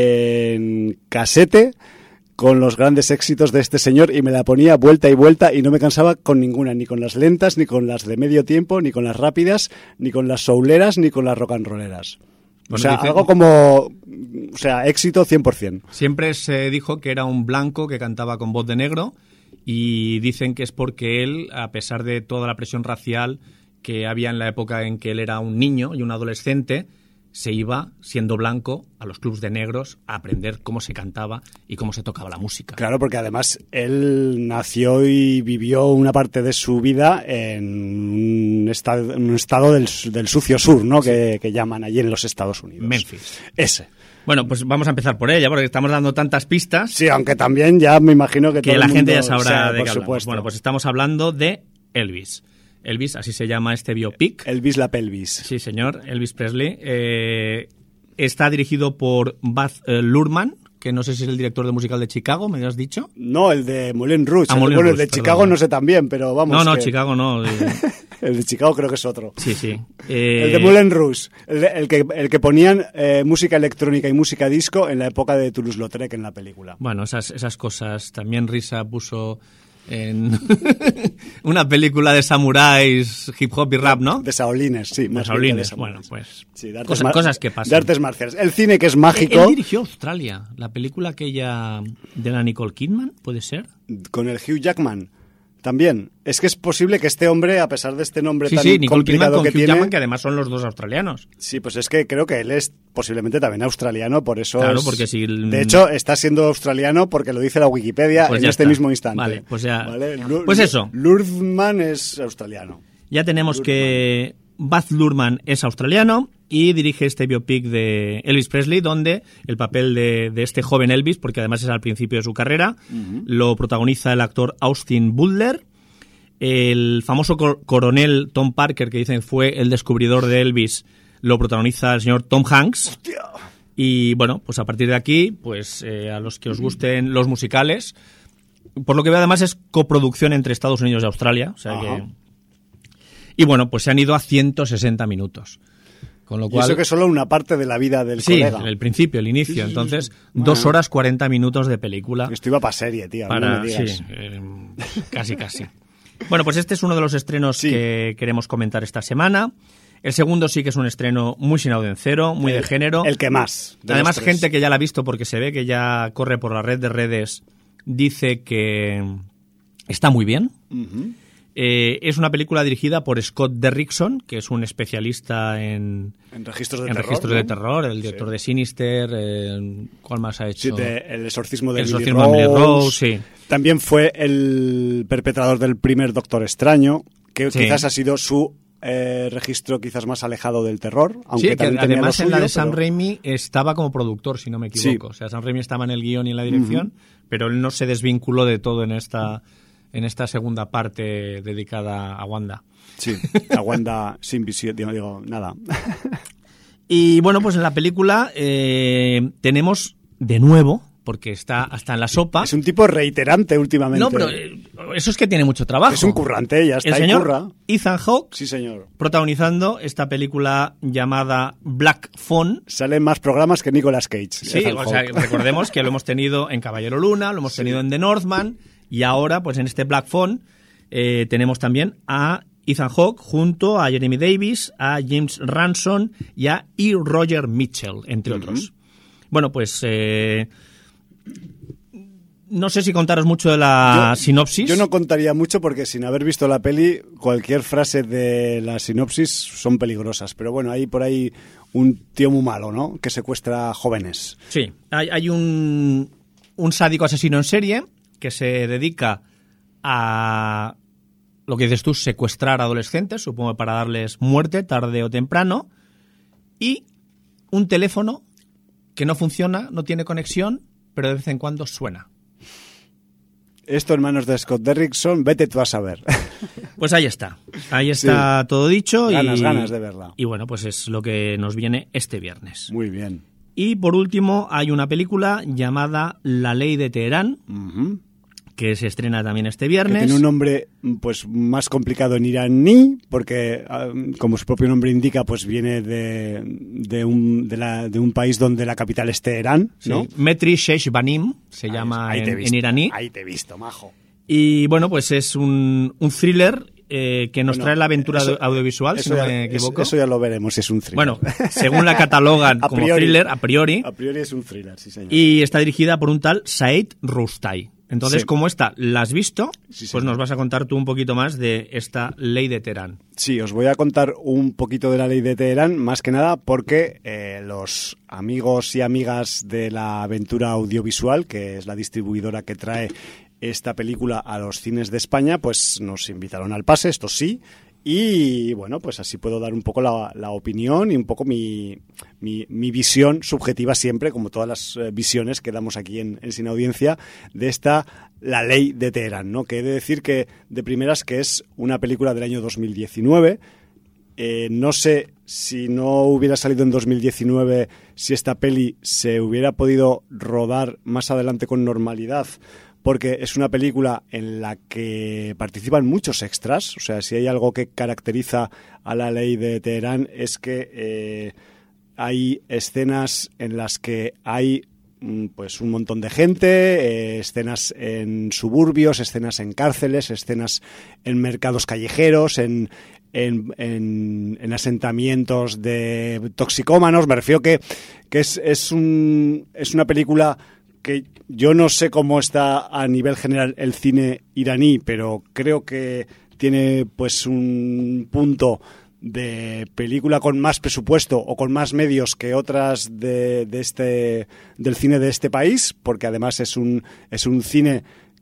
en casete con los grandes éxitos de este señor y me la ponía vuelta y vuelta y no me cansaba con ninguna, ni con las lentas, ni con las de medio tiempo, ni con las rápidas, ni con las souleras, ni con las rock and rolleras. O Bueno, sea, dice, algo como, o sea, éxito cien por ciento. Siempre se dijo que era un blanco que cantaba con voz de negro y dicen que es porque él, a pesar de toda la presión racial que había en la época en que él era un niño y un adolescente, se iba, siendo blanco, a los clubs de negros a aprender cómo se cantaba y cómo se tocaba la música. Claro, porque además él nació y vivió una parte de su vida en un estado, en un estado del, del sucio sur, ¿no? Sí. Que, que llaman allí en los Estados Unidos. Memphis. Ese. Bueno, pues vamos a empezar por ella, porque estamos dando tantas pistas. Sí, aunque también ya me imagino que, que todo la el gente mundo ya sabrá sabe, de por qué supuesto. hablamos. Bueno, pues estamos hablando de Elvis. Elvis, así se llama este biopic. Elvis la pelvis. Sí, señor, Elvis Presley. Eh, está dirigido por Baz eh, Luhrmann, que no sé si es el director de musical de Chicago, ¿me has dicho? No, el de Moulin Rouge. Ah, el, Moulin bueno, Rouge, el de perdón. Chicago no sé también, pero vamos. No, no, que... Chicago no. El de Chicago creo que es otro. Sí, sí. Eh... El de Moulin Rouge, el, de, el, que, el que ponían eh, música electrónica y música disco en la época de Toulouse-Lautrec en la película. Bueno, esas, esas cosas. También Risa puso en una película de samuráis, hip hop y rap, ¿no? De Shaolines, sí. De Shaolines, bueno, pues sí, de cosas, mar... cosas que pasan. De artes marciales. El cine que es mágico. Él, él dirigió Australia, la película aquella de la Nicole Kidman, ¿puede ser? Con el Hugh Jackman. También. Es que es posible que este hombre, a pesar de este nombre sí, tan sí, Nicole Kidman con que Hugh tiene... Jackman, que además son los dos australianos. Sí, pues es que creo que él es posiblemente también australiano, por eso... Claro, es... porque si... El... De hecho, está siendo australiano porque lo dice la Wikipedia pues en este está. mismo instante. Vale, pues ya... ¿Vale? Pues eso. Luhrmann es australiano. Ya tenemos Luhrmann. que Baz Luhrmann es australiano y dirige este biopic de Elvis Presley, donde el papel de, de este joven Elvis, porque además es al principio de su carrera, uh-huh. lo protagoniza el actor Austin Butler. El famoso cor- coronel Tom Parker, que dicen fue el descubridor de Elvis, lo protagoniza el señor Tom Hanks. ¡Hostia! Y bueno, pues a partir de aquí, pues eh, a los que os gusten los musicales, por lo que veo además es coproducción entre Estados Unidos y Australia, o sea que... Y bueno, pues se han ido a ciento sesenta minutos. Con lo cual, y eso que es solo una parte de la vida del sí, colega. Sí, el principio, el inicio. Sí, sí, sí. Entonces, Bueno. dos horas cuarenta minutos de película. Esto iba para serie, tío. Para, no me digas. Sí, eh, casi, casi. Bueno, pues este es uno de los estrenos sí. que queremos comentar esta semana. El segundo sí que es un estreno muy sin audencero, muy el, de género. El que más. Además, gente que ya la ha visto porque se ve que ya corre por la red de redes, dice que está muy bien. Uh-huh. Eh, es una película dirigida por Scott Derrickson, que es un especialista en, en registros de en terror. Registros ¿no? de terror, el director sí. de Sinister, eh, ¿cuál más ha hecho? Sí, de El exorcismo de el Emily exorcismo Rose. de Emily Rose, sí. También fue el perpetrador del primer Doctor Extraño, que sí. quizás ha sido su eh, registro quizás más alejado del terror, aunque sí, también que tenía además lo en suyo, la de Sam pero... Raimi estaba como productor, si no me equivoco. Sí. O sea, Sam Raimi estaba en el guión y en la dirección, uh-huh. pero él no se desvinculó de todo en esta... en esta segunda parte dedicada a Wanda. Sí, a Wanda sin visión, digo, digo, nada. Y bueno, pues en la película eh, tenemos de nuevo, porque está hasta en la sopa... Es un tipo reiterante últimamente. No, pero eh, eso es que tiene mucho trabajo. Es un currante, ya está, El señor curra. Ethan Hawke, sí, señor. protagonizando esta película llamada Black Phone. Salen más programas que Nicolas Cage. Sí, o sea, recordemos que lo hemos tenido en Caballero Luna, lo hemos sí. tenido en The Northman... Y ahora, pues en este Black Phone, eh, tenemos también a Ethan Hawke junto a Jeremy Davis, a James Ransom y a E. Roger Mitchell, entre uh-huh. otros. Bueno, pues eh, no sé si contaros mucho de la yo, sinopsis. Yo no contaría mucho porque sin haber visto la peli, cualquier frase de la sinopsis son peligrosas. Pero bueno, hay por ahí un tío muy malo, ¿no? Que secuestra jóvenes. Sí, hay, hay un, un sádico asesino en serie que se dedica a, lo que dices tú, secuestrar adolescentes, supongo para darles muerte tarde o temprano, y un teléfono que no funciona, no tiene conexión, pero de vez en cuando suena. Esto en manos de Scott Derrickson, vete tú a saber. Pues ahí está, ahí está sí. todo dicho. Ganas, y, ganas de verla. Y bueno, pues es lo que nos viene este viernes. Muy bien. Y por último hay una película llamada La Ley de Teherán, uh-huh. que se estrena también este viernes. Que tiene un nombre pues más complicado en iraní, porque como su propio nombre indica, pues viene de, de, un, de, la, de un país donde la capital es Teherán, ¿no? Sí. Metri Sheshbanim se ahí, llama ahí en, en iraní. Ahí te he visto, majo. Y bueno, pues es un, un thriller eh, que nos bueno, trae la aventura eso, audiovisual, si no ya, me equivoco. Eso, eso ya lo veremos si es un thriller. Bueno, según la catalogan como priori, thriller, a priori. A priori es un thriller, sí señor. Y está dirigida por un tal Saeed Rustai. Entonces, sí. como esta la has visto, sí, sí, pues sí. nos vas a contar tú un poquito más de esta Ley de Teherán. Sí, os voy a contar un poquito de la Ley de Teherán, más que nada porque eh, los amigos y amigas de la aventura audiovisual, que es la distribuidora que trae esta película a los cines de España, pues nos invitaron al pase, esto sí. Y bueno, pues así puedo dar un poco la, la opinión y un poco mi, mi, mi visión subjetiva siempre, como todas las eh, visiones que damos aquí en, en Sin Audiencia, de esta La Ley de Teherán, ¿no? Que he de decir que de primeras que es una película del año dos mil diecinueve. Eh, no sé si no hubiera salido en dos mil diecinueve, si esta peli se hubiera podido rodar más adelante con normalidad, porque es una película en la que participan muchos extras. O sea, si hay algo que caracteriza a La Ley de Teherán es que eh, hay escenas en las que hay pues un montón de gente, eh, escenas en suburbios, escenas en cárceles, escenas en mercados callejeros, en, en, en, en asentamientos de toxicómanos. Me refiero que, que es, es, un, es una película que yo no sé cómo está a nivel general el cine iraní, pero creo que tiene pues un punto de película con más presupuesto o con más medios que otras de, de este del cine de este país, porque además es un es un cine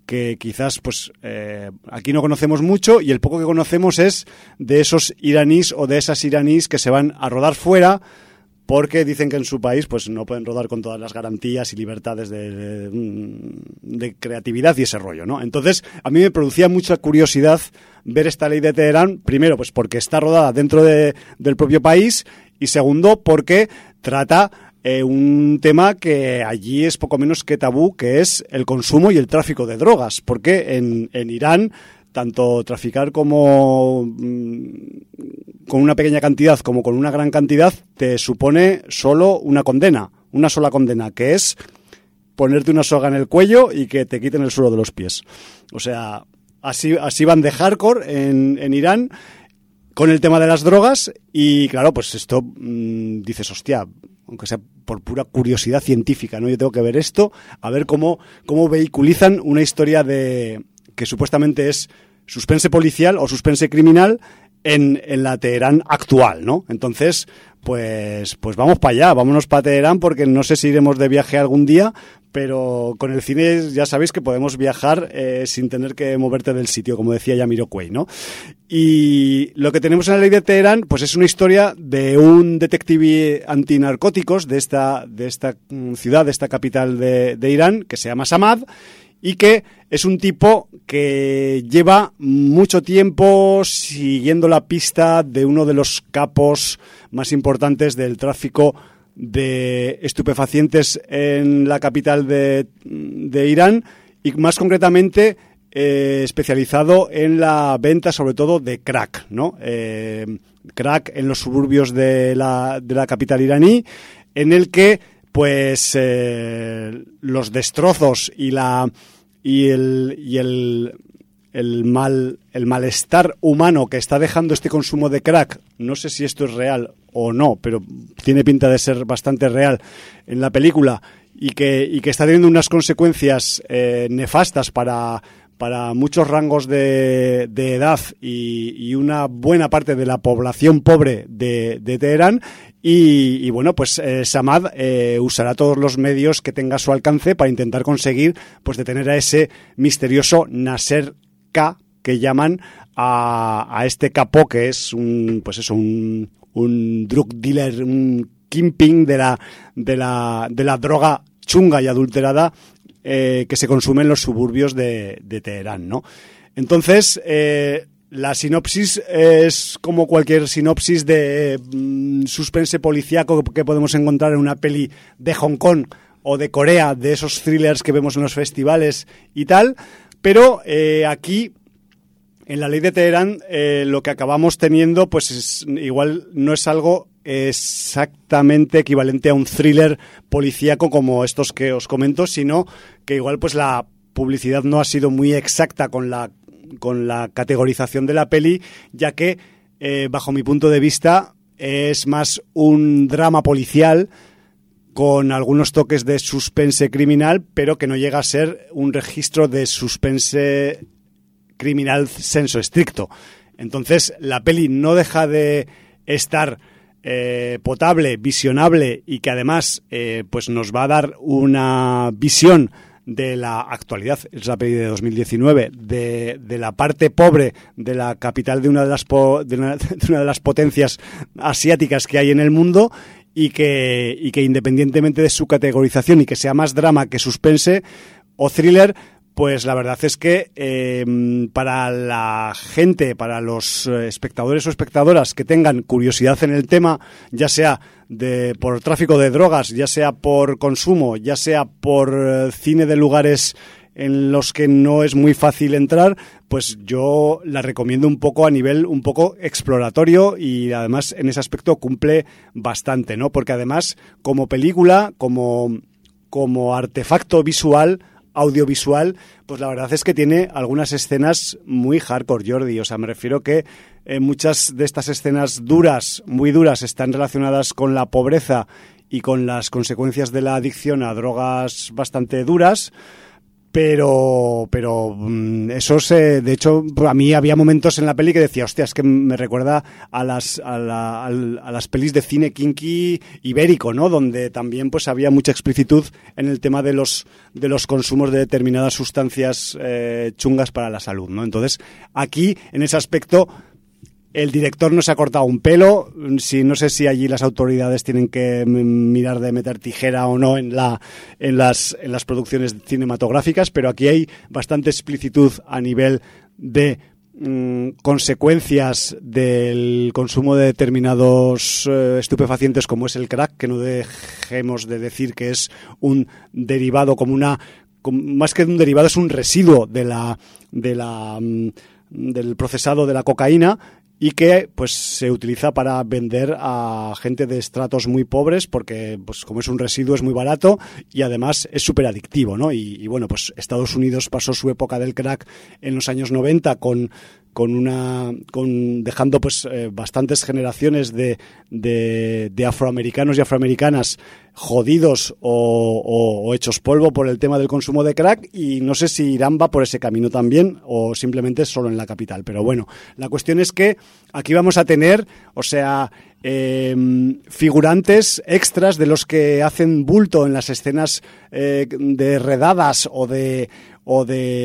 que quizás pues eh, aquí no conocemos mucho, y el poco que conocemos es de esos iraníes o de esas iraníes que se van a rodar fuera porque dicen que en su país pues no pueden rodar con todas las garantías y libertades de, de, de creatividad y ese rollo, ¿no? Entonces, a mí me producía mucha curiosidad ver esta ley de Teherán, primero pues porque está rodada dentro de, del propio país, y segundo porque trata eh, un tema que allí es poco menos que tabú, que es el consumo y el tráfico de drogas, porque en, en Irán tanto traficar como mmm, con una pequeña cantidad como con una gran cantidad te supone solo una condena, una sola condena, que es ponerte una soga en el cuello y que te quiten el suelo de los pies. O sea, así, así van de hardcore en, en Irán con el tema de las drogas, y claro, pues esto mmm, dices, hostia, aunque sea por pura curiosidad científica, ¿no? Yo tengo que ver esto, a ver cómo, cómo vehiculizan una historia de que supuestamente es suspense policial o suspense criminal en, en la Teherán actual, ¿no? Entonces, pues, pues vamos para allá, vámonos para Teherán, porque no sé si iremos de viaje algún día, pero con el cine ya sabéis que podemos viajar eh, sin tener que moverte del sitio, como decía Jamiroquai, ¿no? Y lo que tenemos en la ley de Teherán, pues es una historia de un detective antinarcóticos de esta, de esta ciudad, de esta capital de, de Irán, que se llama Samad, y que es un tipo que lleva mucho tiempo siguiendo la pista de uno de los capos más importantes del tráfico de estupefacientes en la capital de, de Irán, y más concretamente eh, especializado en la venta sobre todo de crack, ¿no? Eh, crack en los suburbios de la, de la capital iraní, en el que pues eh, los destrozos y la y el y el el mal el malestar humano que está dejando este consumo de crack, no sé si esto es real o no, pero tiene pinta de ser bastante real en la película, y que y que está teniendo unas consecuencias eh, nefastas para para muchos rangos de, de edad y, y una buena parte de la población pobre de, de Teherán. Y, y bueno, pues eh, Samad eh, usará todos los medios que tenga a su alcance para intentar conseguir pues detener a ese misterioso Nasser K, que llaman a, a este capo, que es un pues eso un, un drug dealer, un kingpin de la de la de la droga chunga y adulterada eh, que se consume en los suburbios de, de Teherán, ¿no? Entonces, eh, la sinopsis es como cualquier sinopsis de mm, suspense policíaco que podemos encontrar en una peli de Hong Kong o de Corea, de esos thrillers que vemos en los festivales y tal, pero eh, aquí en la ley de Teherán eh, lo que acabamos teniendo pues es, igual no es algo exactamente equivalente a un thriller policíaco como estos que os comento, sino que igual pues la publicidad no ha sido muy exacta con la con la categorización de la peli, ya que eh, bajo mi punto de vista es más un drama policial con algunos toques de suspense criminal, pero que no llega a ser un registro de suspense criminal senso estricto. Entonces la peli no deja de estar eh, potable, visionable, y que además eh, pues nos va a dar una visión de la actualidad, es la peli de dos mil diecinueve, de, de la parte pobre de la capital de una de las po, de, una, de una de las potencias asiáticas que hay en el mundo, y que, y que independientemente de su categorización y que sea más drama que suspense o thriller, pues la verdad es que eh, para la gente, para los espectadores o espectadoras que tengan curiosidad en el tema, ya sea de por tráfico de drogas, ya sea por consumo, ya sea por eh, cine de lugares en los que no es muy fácil entrar, pues yo la recomiendo un poco a nivel un poco exploratorio, y además en ese aspecto cumple bastante, ¿no? Porque además como película, como, como artefacto visual, audiovisual, pues la verdad es que tiene algunas escenas muy hardcore, Jordi. O sea, me refiero que eh, muchas de estas escenas duras, muy duras, están relacionadas con la pobreza y con las consecuencias de la adicción a drogas bastante duras, Pero, pero eso se, de hecho, a mí había momentos en la peli que decía, hostia, es que me recuerda a las, a, la, a las pelis de cine kinky ibérico, ¿no? Donde también pues había mucha explicitud en el tema de los, de los consumos de determinadas sustancias eh, chungas para la salud, ¿no? Entonces, aquí, en ese aspecto, el director no se ha cortado un pelo. Si, no sé si allí las autoridades tienen que mirar de meter tijera o no en, la, en, las, en las producciones cinematográficas, pero aquí hay bastante explicitud a nivel de mmm, consecuencias del consumo de determinados eh, estupefacientes como es el crack, que no dejemos de decir que es un derivado, como una, como, más que un derivado, es un residuo de la, de la, mmm, del procesado de la cocaína, y que pues se utiliza para vender a gente de estratos muy pobres porque pues como es un residuo es muy barato y además es súper adictivo, ¿no? Y, y bueno, pues Estados Unidos pasó su época del crack en los años noventa con con una con dejando pues eh, bastantes generaciones de, de de afroamericanos y afroamericanas jodidos o, o, o hechos polvo por el tema del consumo de crack, y no sé si Irán va por ese camino también o simplemente solo en la capital. Pero bueno, la cuestión es que aquí vamos a tener, o sea, eh, figurantes extras de los que hacen bulto en las escenas eh, de redadas o de o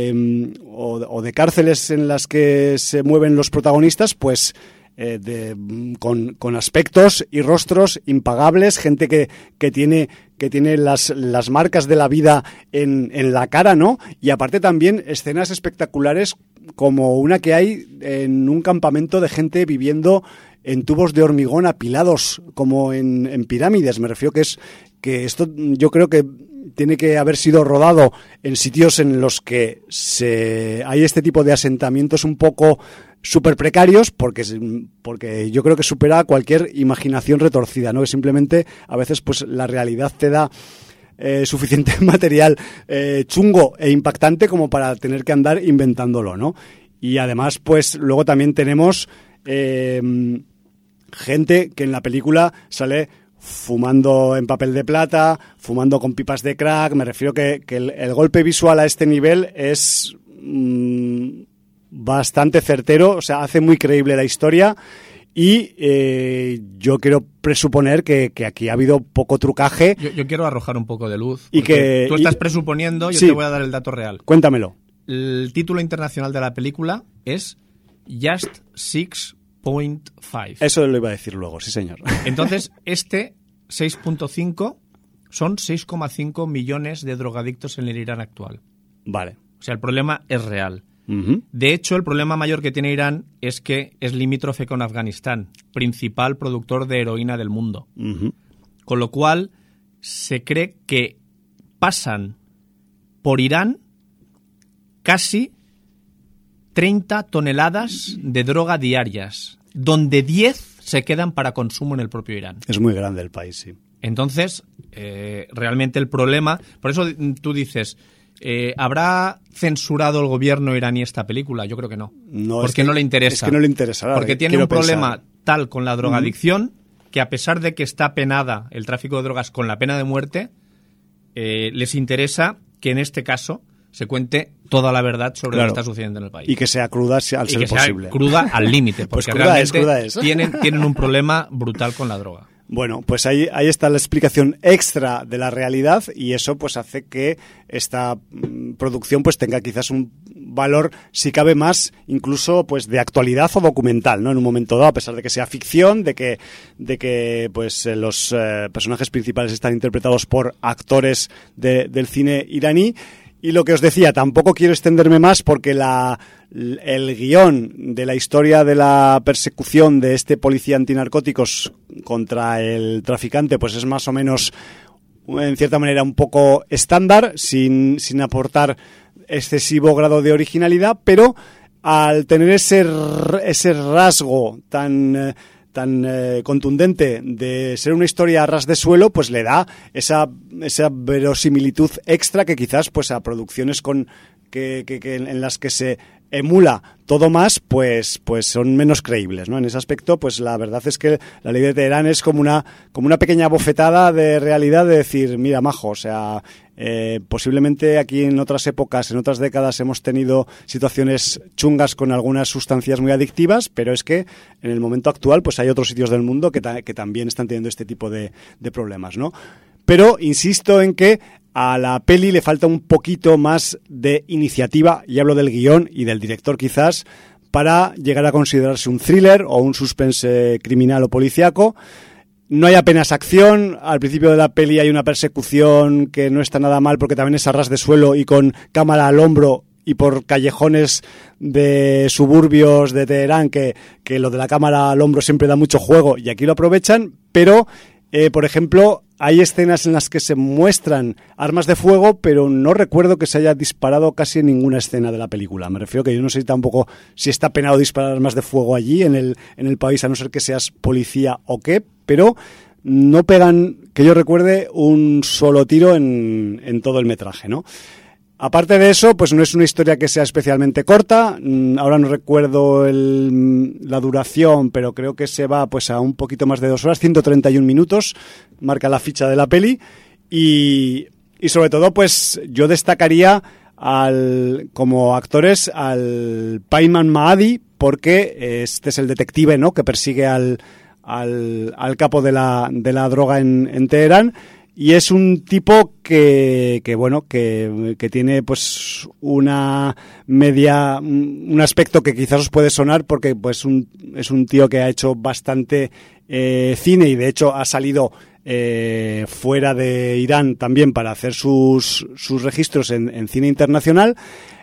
de o, o de cárceles en las que se mueven los protagonistas, pues eh, de, con, con aspectos y rostros impagables, gente que, que tiene que tiene las, las marcas de la vida en, en la cara, ¿no? Y aparte también escenas espectaculares como una que hay en un campamento de gente viviendo en tubos de hormigón apilados como en, en pirámides. Me refiero que es que esto yo creo que tiene que haber sido rodado en sitios en los que se hay este tipo de asentamientos un poco súper precarios, porque, porque yo creo que supera cualquier imaginación retorcida, ¿no? Que simplemente a veces pues la realidad te da eh, suficiente material eh, chungo e impactante como para tener que andar inventándolo, ¿no? Y además pues luego también tenemos eh, gente que en la película sale fumando en papel de plata, fumando con pipas de crack. Me refiero que, que el, el golpe visual a este nivel es mmm, bastante certero, o sea, hace muy creíble la historia y eh, yo quiero presuponer que, que aquí ha habido poco trucaje. Yo, yo quiero arrojar un poco de luz. Y que tú estás y, presuponiendo, yo sí, te voy a dar el dato real. Cuéntamelo. El título internacional de la película es Just Six point five. Eso lo iba a decir luego, sí señor. Entonces, este seis punto cinco son seis coma cinco millones de drogadictos en el Irán actual. Vale. O sea, el problema es real. Uh-huh. De hecho, el problema mayor que tiene Irán es que es limítrofe con Afganistán, principal productor de heroína del mundo. Uh-huh. Con lo cual, se cree que pasan por Irán casi treinta toneladas de droga diarias, donde diez se quedan para consumo en el propio Irán. Es muy grande el país, sí. Entonces, eh, realmente el problema... Por eso tú dices, eh, ¿habrá censurado el gobierno iraní esta película? Yo creo que no. No, porque es que, no le interesa. Es que no le interesará. Porque tiene un problema pensar. tal con la drogadicción uh-huh. que a pesar de que está penada el tráfico de drogas con la pena de muerte, eh, les interesa que en este caso se cuente toda la verdad sobre claro. lo que está sucediendo en el país. Y que sea cruda al y ser que posible. Sea cruda al límite, porque pues cruda realmente es, cruda es. Tienen, tienen un problema brutal con la droga. Bueno, pues ahí, ahí está la explicación extra de la realidad y eso pues hace que esta mmm, producción pues tenga quizás un valor, si cabe más, incluso pues de actualidad o documental, ¿no? En un momento dado, a pesar de que sea ficción, de que, de que pues los eh, personajes principales están interpretados por actores de, del cine iraní. Y lo que os decía, tampoco quiero extenderme más porque la, el guión de la historia de la persecución de este policía antinarcóticos contra el traficante pues es más o menos, en cierta manera, un poco estándar, sin, sin aportar excesivo grado de originalidad, pero al tener ese, ese rasgo tan... Eh, tan eh, contundente de ser una historia a ras de suelo, pues le da esa esa verosimilitud extra que quizás pues a producciones con que, que, que en las que se emula todo más, pues, pues son menos creíbles, ¿no? En ese aspecto, pues la verdad es que La Ley de Teherán es como una, como una pequeña bofetada de realidad de decir, mira, majo, o sea, eh, posiblemente aquí en otras épocas, en otras décadas hemos tenido situaciones chungas con algunas sustancias muy adictivas, pero es que en el momento actual, pues hay otros sitios del mundo que, ta- que también están teniendo este tipo de, de problemas, ¿no? Pero insisto en que a la peli le falta un poquito más de iniciativa, y hablo del guión y del director quizás, para llegar a considerarse un thriller o un suspense criminal o policíaco. No hay apenas acción. Al principio de la peli hay una persecución que no está nada mal porque también es a ras de suelo y con cámara al hombro y por callejones de suburbios de Teherán, que, que lo de la cámara al hombro siempre da mucho juego y aquí lo aprovechan, pero Eh, por ejemplo, hay escenas en las que se muestran armas de fuego, pero no recuerdo que se haya disparado casi en ninguna escena de la película. Me refiero que yo no sé tampoco si está penado disparar armas de fuego allí en el, en el país, a no ser que seas policía o qué, pero no pegan, que yo recuerde, un solo tiro en, en todo el metraje, ¿no? Aparte de eso, pues no es una historia que sea especialmente corta. Ahora no recuerdo el, la duración, pero creo que se va pues a un poquito más de dos horas, ciento treinta y un minutos, marca la ficha de la peli. Y, y sobre todo, pues yo destacaría al, como actores al Payman Mahdi, porque este es el detective, ¿no?, que persigue al, al, al capo de la, de la droga en, en Teherán. Y es un tipo que, que bueno, que, que tiene pues una media, un aspecto que quizás os puede sonar porque pues un, es un tío que ha hecho bastante eh, cine y de hecho ha salido eh, fuera de Irán también para hacer sus, sus registros en, en cine internacional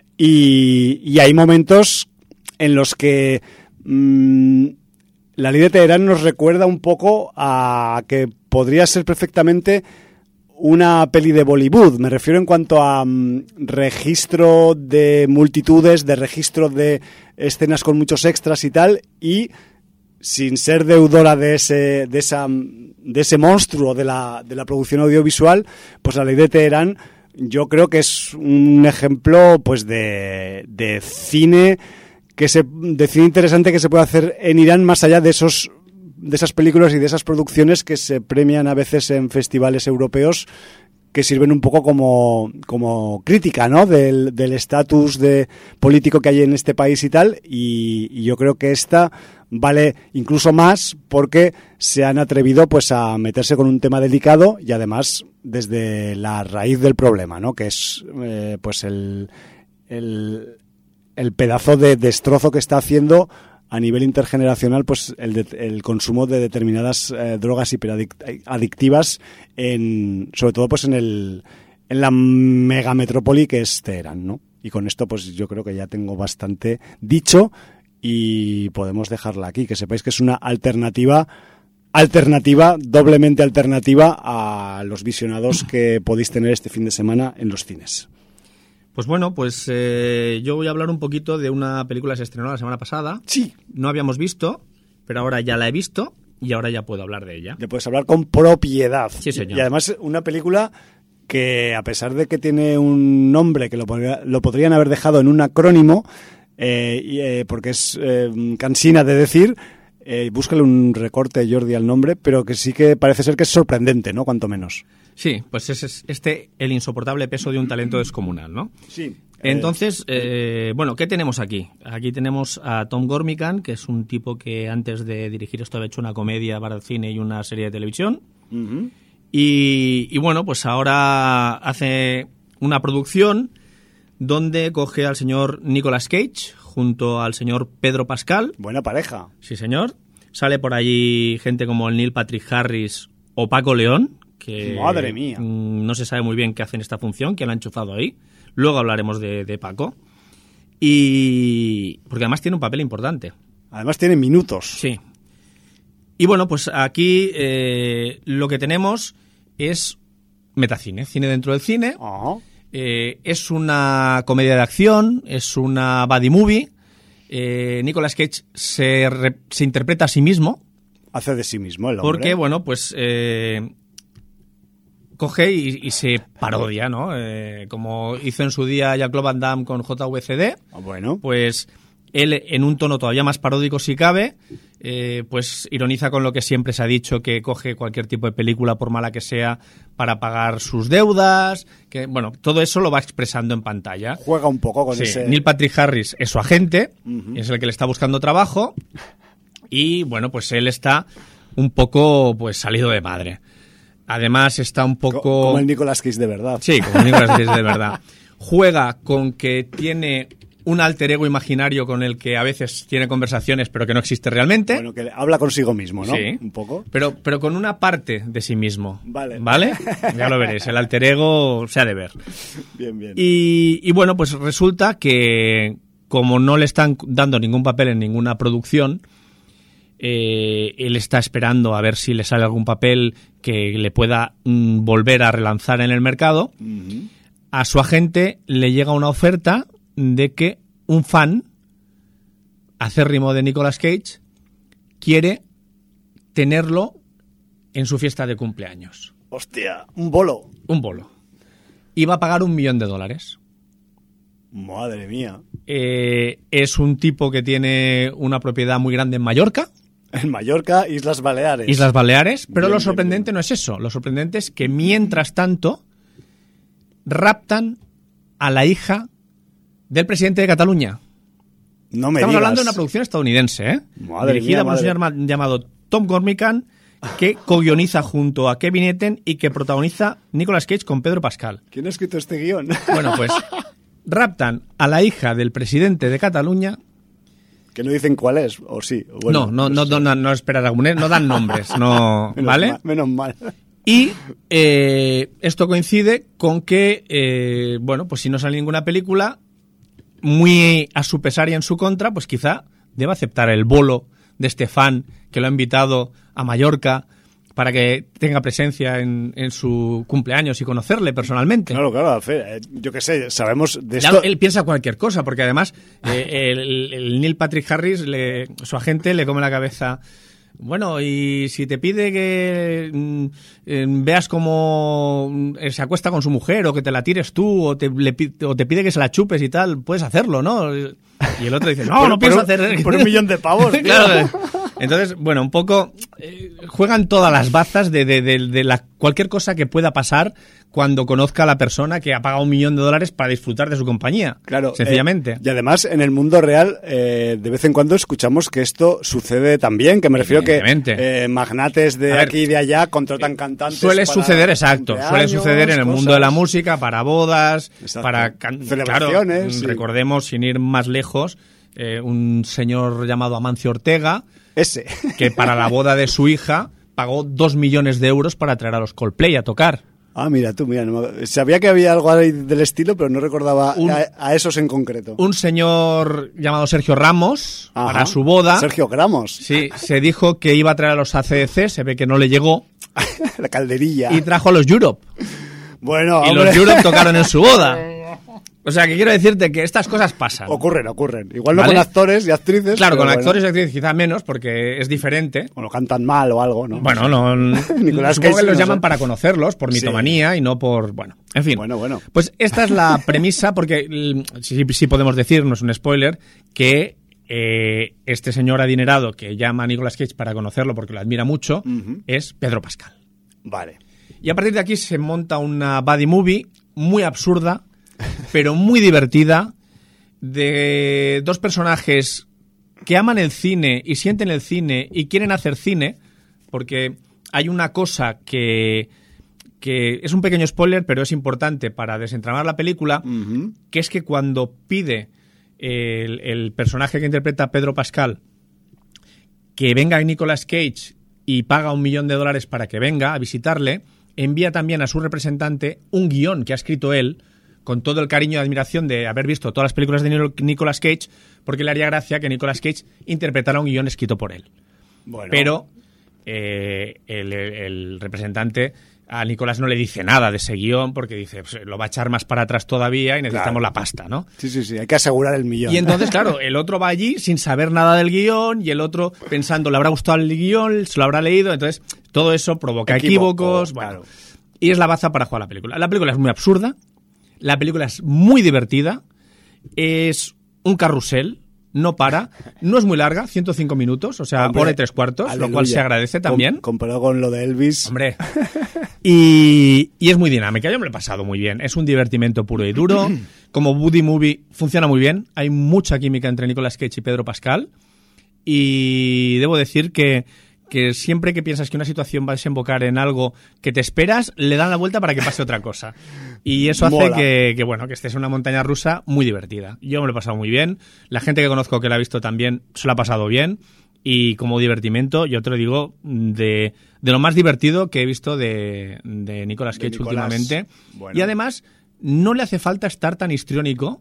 y, y hay momentos en los que mmm, La Ley de Teherán nos recuerda un poco a que podría ser perfectamente una peli de Bollywood. Me refiero en cuanto a um, registro de multitudes, de registro de escenas con muchos extras y tal, y sin ser deudora de ese, de esa, de ese monstruo de la, de la producción audiovisual, pues La Ley de Teherán yo creo que es un ejemplo pues de, de cine que se, de cine interesante que se puede hacer en Irán más allá de esos de esas películas y de esas producciones que se premian a veces en festivales europeos que sirven un poco como, como crítica, ¿no?, del, del estatus de político que hay en este país y tal, y, y yo creo que esta vale incluso más porque se han atrevido pues a meterse con un tema delicado y además desde la raíz del problema, ¿no?, que es eh, pues el, el, el pedazo de destrozo que está haciendo a nivel intergeneracional pues el, de, el consumo de determinadas eh, drogas hiperadictivas en, sobre todo pues en el en la megametrópoli que es Teherán, ¿no? Y con esto pues yo creo que ya tengo bastante dicho y podemos dejarla aquí, que sepáis que es una alternativa alternativa, doblemente alternativa a los visionados que podéis tener este fin de semana en los cines. Pues bueno, pues eh, yo voy a hablar un poquito de una película que se estrenó la semana pasada. Sí. No habíamos visto, pero ahora ya la he visto y ahora ya puedo hablar de ella. Ya puedes hablar con propiedad. Sí, señor. Y además una película que, a pesar de que tiene un nombre que lo, podría, lo podrían haber dejado en un acrónimo, eh, y, eh, porque es eh, cansina de decir, eh, búscale un recorte, Jordi, al nombre, pero que sí que parece ser que es sorprendente, ¿no?, cuanto menos. Sí, pues es este el insoportable peso de un talento descomunal, ¿no? Sí. Entonces, eh, bueno, ¿qué tenemos aquí? Aquí tenemos a Tom Gormican, que es un tipo que antes de dirigir esto había hecho una comedia para el cine y una serie de televisión. Uh-huh. Y, y bueno, pues ahora hace una producción donde coge al señor Nicolas Cage junto al señor Pedro Pascal. Buena pareja. Sí, señor. Sale por allí gente como el Neil Patrick Harris o Paco León, que madre mía, no se sabe muy bien qué hacen esta función, que la han enchufado ahí. Luego hablaremos de, de Paco. Y porque además tiene un papel importante. Además tiene minutos. Sí. Y bueno, pues aquí eh, lo que tenemos es metacine, cine dentro del cine. Uh-huh. Eh, es una comedia de acción, es una buddy movie. Eh, Nicolas Cage se, re, se interpreta a sí mismo. Hace de sí mismo el hombre. Porque, bueno, pues... Eh, coge y, y se parodia, ¿no? Eh, como hizo en su día Jean-Claude Van Damme con J V C D, bueno. pues él, en un tono todavía más paródico si cabe, eh, pues ironiza con lo que siempre se ha dicho, que coge cualquier tipo de película, por mala que sea, para pagar sus deudas, que bueno, todo eso lo va expresando en pantalla. Juega un poco con sí, ese... Neil Patrick Harris es su agente, uh-huh. es el que le está buscando trabajo, y bueno, pues él está un poco pues salido de madre. Además está un poco... Como el Nicolas Cage de verdad. Sí, como el Nicolas Cage de verdad. Juega con que tiene un alter ego imaginario con el que a veces tiene conversaciones, pero que no existe realmente. Bueno, que habla consigo mismo, ¿no? Sí. Un poco. Pero, pero con una parte de sí mismo. Vale. ¿Vale? Ya lo veréis. El alter ego se ha de ver. Bien, bien. Y, y bueno, pues resulta que como no le están dando ningún papel en ninguna producción, eh, él está esperando a ver si le sale algún papel que le pueda mm, volver a relanzar en el mercado. Uh-huh. A su agente le llega una oferta de que un fan acérrimo de Nicolas Cage quiere tenerlo en su fiesta de cumpleaños. Hostia, un bolo. Un bolo. Y va a pagar un millón de dólares. Madre mía. Eh, es un tipo que tiene una propiedad muy grande en Mallorca. En Mallorca, Islas Baleares. Islas Baleares, pero bien, lo sorprendente bien, bien. no es eso. Lo sorprendente es que mientras tanto raptan a la hija del presidente de Cataluña. No me Estamos digas. hablando de una producción estadounidense, ¿eh? Madre dirigida mía, por un madre. señor ma- llamado Tom Gormican, que co-guioniza junto a Kevin Etten y que protagoniza Nicolas Cage con Pedro Pascal. ¿Quién ha escrito este guión? Bueno, pues raptan a la hija del presidente de Cataluña. Que no dicen cuál es, o sí. Bueno, no, no, no, no, no, no esperas algún, no dan nombres, no, menos ¿vale? Mal, menos mal. Y eh, esto coincide con que, eh, bueno, pues si no sale ninguna película, muy a su pesar y en su contra, pues quizá deba aceptar el bolo de este fan que lo ha invitado a Mallorca para que tenga presencia en, en su cumpleaños y conocerle personalmente. Claro, claro, Fe, eh, yo qué sé, sabemos de Ya esto... él piensa cualquier cosa, porque además eh, el, el Neil Patrick Harris, le, su agente, le come la cabeza. Bueno, y si te pide que mm, eh, veas cómo mm, se acuesta con su mujer o que te la tires tú o te, le, o te pide que se la chupes y tal, puedes hacerlo, ¿no? Y el otro dice, no, Por- no pienso por un- hacer... por un millón de pavos, tío. Claro. Entonces, bueno, un poco eh, juegan todas las bazas de, de, de, de la, cualquier cosa que pueda pasar cuando conozca a la persona que ha pagado un millón de dólares para disfrutar de su compañía. Claro, Sencillamente. eh, y además, en el mundo real, eh, de vez en cuando escuchamos que esto sucede también, que me refiero que Evidentemente. eh, magnates de A ver, aquí y de allá contratan cantantes. Suele para suceder, exacto, suele cumpleaños, suceder en el mundo cosas. de la música, para bodas, Exacto. para can- Celebraciones, claro, sí. recordemos, sin ir más lejos, eh, un señor llamado Amancio Ortega, Ese. que para la boda de su hija pagó dos millones de euros para traer a los Coldplay a tocar. Ah, mira tú, mira. No me- sabía que había algo ahí del estilo, pero no recordaba Un- a, a esos en concreto. Un señor llamado Sergio Ramos, Ajá. para su boda, Sergio Gramos. sí, se dijo que iba a traer a los A C D C, se ve que no le llegó, La calderilla. y trajo a los Europe. Bueno, Y hombre. los Europe tocaron en su boda. O sea, que quiero decirte que estas cosas pasan. Ocurren, ocurren. Igual no ¿Vale? con actores y actrices. Claro, pero con bueno. actores y actrices quizá menos, porque es diferente. O lo cantan mal o algo, ¿no? Bueno, no. Nicolás supongo Cage, que los no llaman sé. para conocerlos, por Sí. mitomanía y no por. Bueno, en fin. Bueno, bueno. Pues esta es la premisa, porque mm, sí, sí podemos decir, no es un spoiler, que eh, este señor adinerado que llama a Nicolas Cage para conocerlo porque lo admira mucho Ujú. es Pedro Pascal. Vale. Y a partir de aquí se monta una buddy movie muy absurda, pero muy divertida, de dos personajes que aman el cine y sienten el cine y quieren hacer cine, porque hay una cosa que, que es un pequeño spoiler, pero es importante para desentramar la película, Ujú. que es que cuando pide el, el personaje que interpreta Pedro Pascal que venga Nicolas Cage y paga un millón de dólares para que venga a visitarle, envía también a su representante un guión que ha escrito él, con todo el cariño y admiración de haber visto todas las películas de Nilo- Nicolas Cage, porque le haría gracia que Nicolas Cage interpretara un guión escrito por él. Bueno. Pero eh, el, el representante a Nicolas no le dice nada de ese guión, porque dice, pues, lo va a echar más para atrás todavía y necesitamos Claro. la pasta, ¿no? Sí, sí, sí. Hay que asegurar el millón. Y entonces, claro, el otro va allí sin saber nada del guión y el otro pensando, le habrá gustado el guión, se lo habrá leído, entonces todo eso provoca Equívoco, equívocos. Bueno, claro. y es la baza para jugar la película. La película es muy absurda, la película es muy divertida, es un carrusel, no para, no es muy larga, ciento cinco minutos, o sea, Hombre, hora y tres cuartos, aleluya. lo cual se agradece también. Com- comparado con lo de Elvis. Hombre. Y, y es muy dinámica, yo me lo he pasado muy bien. Es un divertimento puro y duro. Como buddy movie funciona muy bien. Hay mucha química entre Nicolas Cage y Pedro Pascal. Y debo decir que, que siempre que piensas que una situación va a desembocar en algo que te esperas, le dan la vuelta para que pase otra cosa. Y eso hace que, que, bueno, que estés en una montaña rusa muy divertida. Yo me lo he pasado muy bien. La gente que conozco que la ha visto también se lo ha pasado bien. Y como divertimento, yo te lo digo, de, de lo más divertido que he visto de, de Nicolas Cage de Nicolás. últimamente. Bueno. Y además, no le hace falta estar tan histriónico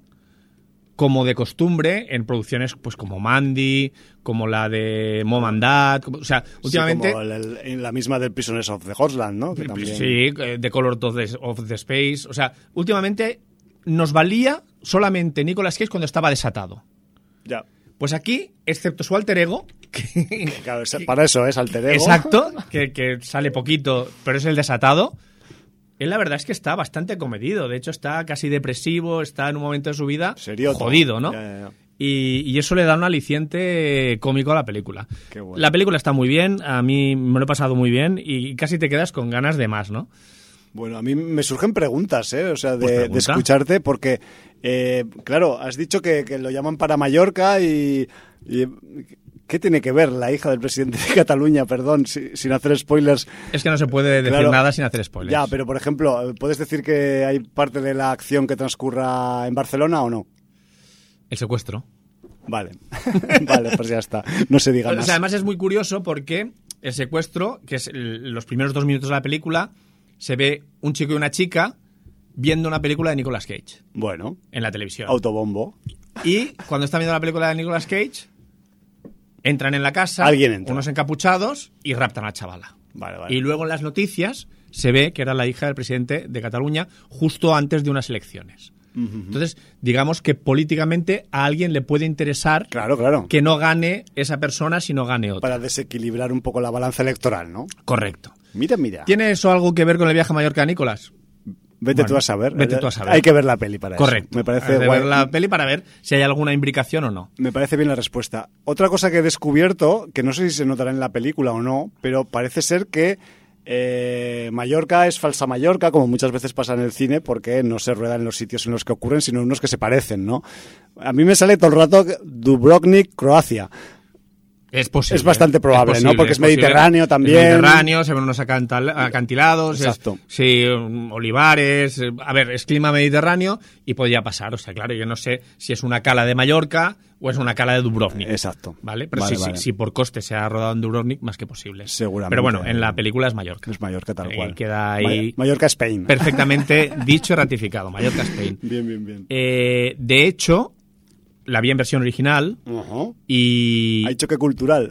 como de costumbre en producciones pues como Mandy, como la de Mom and Dad. Como, o sea, últimamente... Sí, como el, el, la misma del Prisoners of the Horseland, ¿no? Que también... Sí, The Color of the, of the Space. O sea, últimamente nos valía solamente Nicolas Cage cuando estaba desatado. Ya. Pues aquí, excepto su alter ego... Que, claro, para eso es alter ego. Exacto, que, que sale poquito, pero es el desatado. Él la verdad es que está bastante comedido. De hecho, está casi depresivo, está en un momento de su vida Serioto. jodido, ¿no? Ya, ya, ya. Y, y eso le da un aliciente cómico a la película. Qué bueno. La película está muy bien, a mí me lo he pasado muy bien y casi te quedas con ganas de más, ¿no? Bueno, a mí me surgen preguntas, ¿eh? O sea, de, pues de escucharte, porque, eh, claro, has dicho que, que lo llaman para Mallorca y, y... ¿Qué tiene que ver la hija del presidente de Cataluña, perdón, si, sin hacer spoilers? Es que no se puede decir claro, nada sin hacer spoilers. Ya, pero por ejemplo, ¿puedes decir que hay parte de la acción que transcurra en Barcelona o no? El secuestro. Vale, vale, pues ya está, no se diga o más. Sea, además es muy curioso porque el secuestro, que es el, los primeros dos minutos de la película, se ve un chico y una chica viendo una película de Nicolas Cage. Bueno. En la televisión. Autobombo. Y cuando están viendo la película de Nicolas Cage... Entran en la casa, ¿Alguien entra? Unos encapuchados y raptan a la chavala. Vale, vale. Y luego en las noticias se ve que era la hija del presidente de Cataluña justo antes de unas elecciones. Uh-huh. Entonces, digamos que políticamente a alguien le puede interesar claro, claro. que no gane esa persona, sino gane otra. Para desequilibrar un poco la balanza electoral, ¿no? Correcto. Mira, mira. ¿Tiene eso algo que ver con el viaje a Mallorca, Nicolás? Vete bueno, tú a saber. Vete tú a saber. Hay que ver la peli para Correcto. eso. Me parece hay que guay. ver la peli para ver si hay alguna imbricación o no. Me parece bien la respuesta. Otra cosa que he descubierto, que no sé si se notará en la película o no, pero parece ser que eh, Mallorca es falsa Mallorca, como muchas veces pasa en el cine, porque no se rueda en los sitios en los que ocurren, sino en unos que se parecen, ¿no? A mí me sale todo el rato Dubrovnik, Croacia. Es posible. Es bastante probable, es posible, ¿no? Porque es, es Mediterráneo posible. también. Es Mediterráneo, se ven unos acantilados. Exacto. Es, sí, olivares. A ver, es clima mediterráneo y podría pasar. O sea, claro, yo no sé si es una cala de Mallorca o es una cala de Dubrovnik. Exacto. ¿Vale? Pero vale, sí, vale. sí, si por coste se ha rodado en Dubrovnik, más que posible. Seguramente. Pero bueno, en la película es Mallorca. Es Mallorca tal cual. Eh, queda ahí. Mallorca, Spain. Perfectamente dicho y ratificado. Mallorca, Spain. Bien, bien, bien. Eh, de hecho, la vi en versión original uh-huh. y... Hay choque cultural.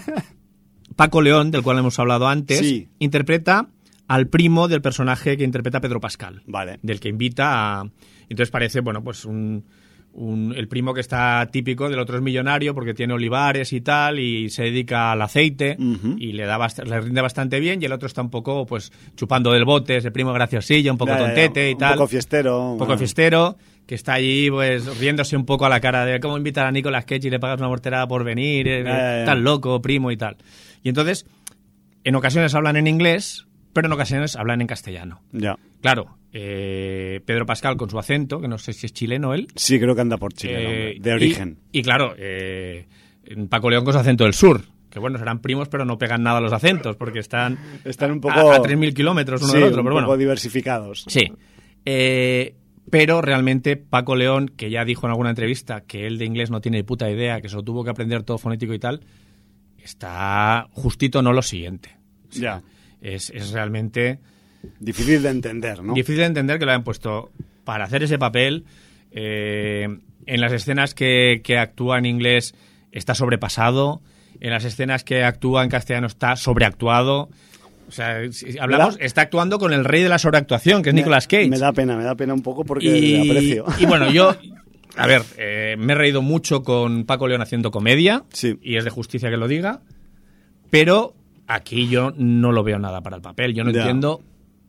Paco León, del cual hemos hablado antes, sí. interpreta al primo del personaje que interpreta Pedro Pascal. Vale. Del que invita a... Entonces parece, bueno, pues un... Un, el primo que está típico, del otro es millonario porque tiene olivares y tal y se dedica al aceite uh-huh. y le da bast- le rinde bastante bien, y el otro está un poco pues chupando del bote, ese primo graciosillo, un poco ya, tontete ya, y un tal. Un poco fiestero. Un poco bueno. fiestero, que está allí pues riéndose un poco a la cara de cómo invitar a Nicolas Cage y le pagas una morterada por venir, eh, ya, ya, ya. tan loco, primo y tal. Y entonces, en ocasiones hablan en inglés, pero en ocasiones hablan en castellano. Ya. Claro, eh, Pedro Pascal con su acento, que no sé si es chileno él. Sí, creo que anda por Chile, eh, de origen. Y, y claro, eh, Paco León con su acento del sur, que bueno, serán primos, pero no pegan nada los acentos, porque están, están un poco, a, a tres mil kilómetros uno sí, del otro. un pero poco bueno, diversificados. Sí. Eh, pero realmente Paco León, que ya dijo en alguna entrevista que él de inglés no tiene ni puta idea, que se lo tuvo que aprender todo fonético y tal, está justito no lo siguiente. O sea, ya. Es, es realmente... Difícil de entender, ¿no? Difícil de entender que lo hayan puesto para hacer ese papel. Eh, en las escenas que, que actúa en inglés está sobrepasado. En las escenas que actúa en castellano está sobreactuado. O sea, si hablamos, está actuando con el rey de la sobreactuación, que es me, Nicolas Cage. Me da pena, me da pena un poco porque y, le aprecio. Y bueno, yo... A ver, eh, me he reído mucho con Paco León haciendo comedia. Sí. Y es de justicia que lo diga. Pero aquí yo no lo veo nada para el papel. Yo no ya. entiendo...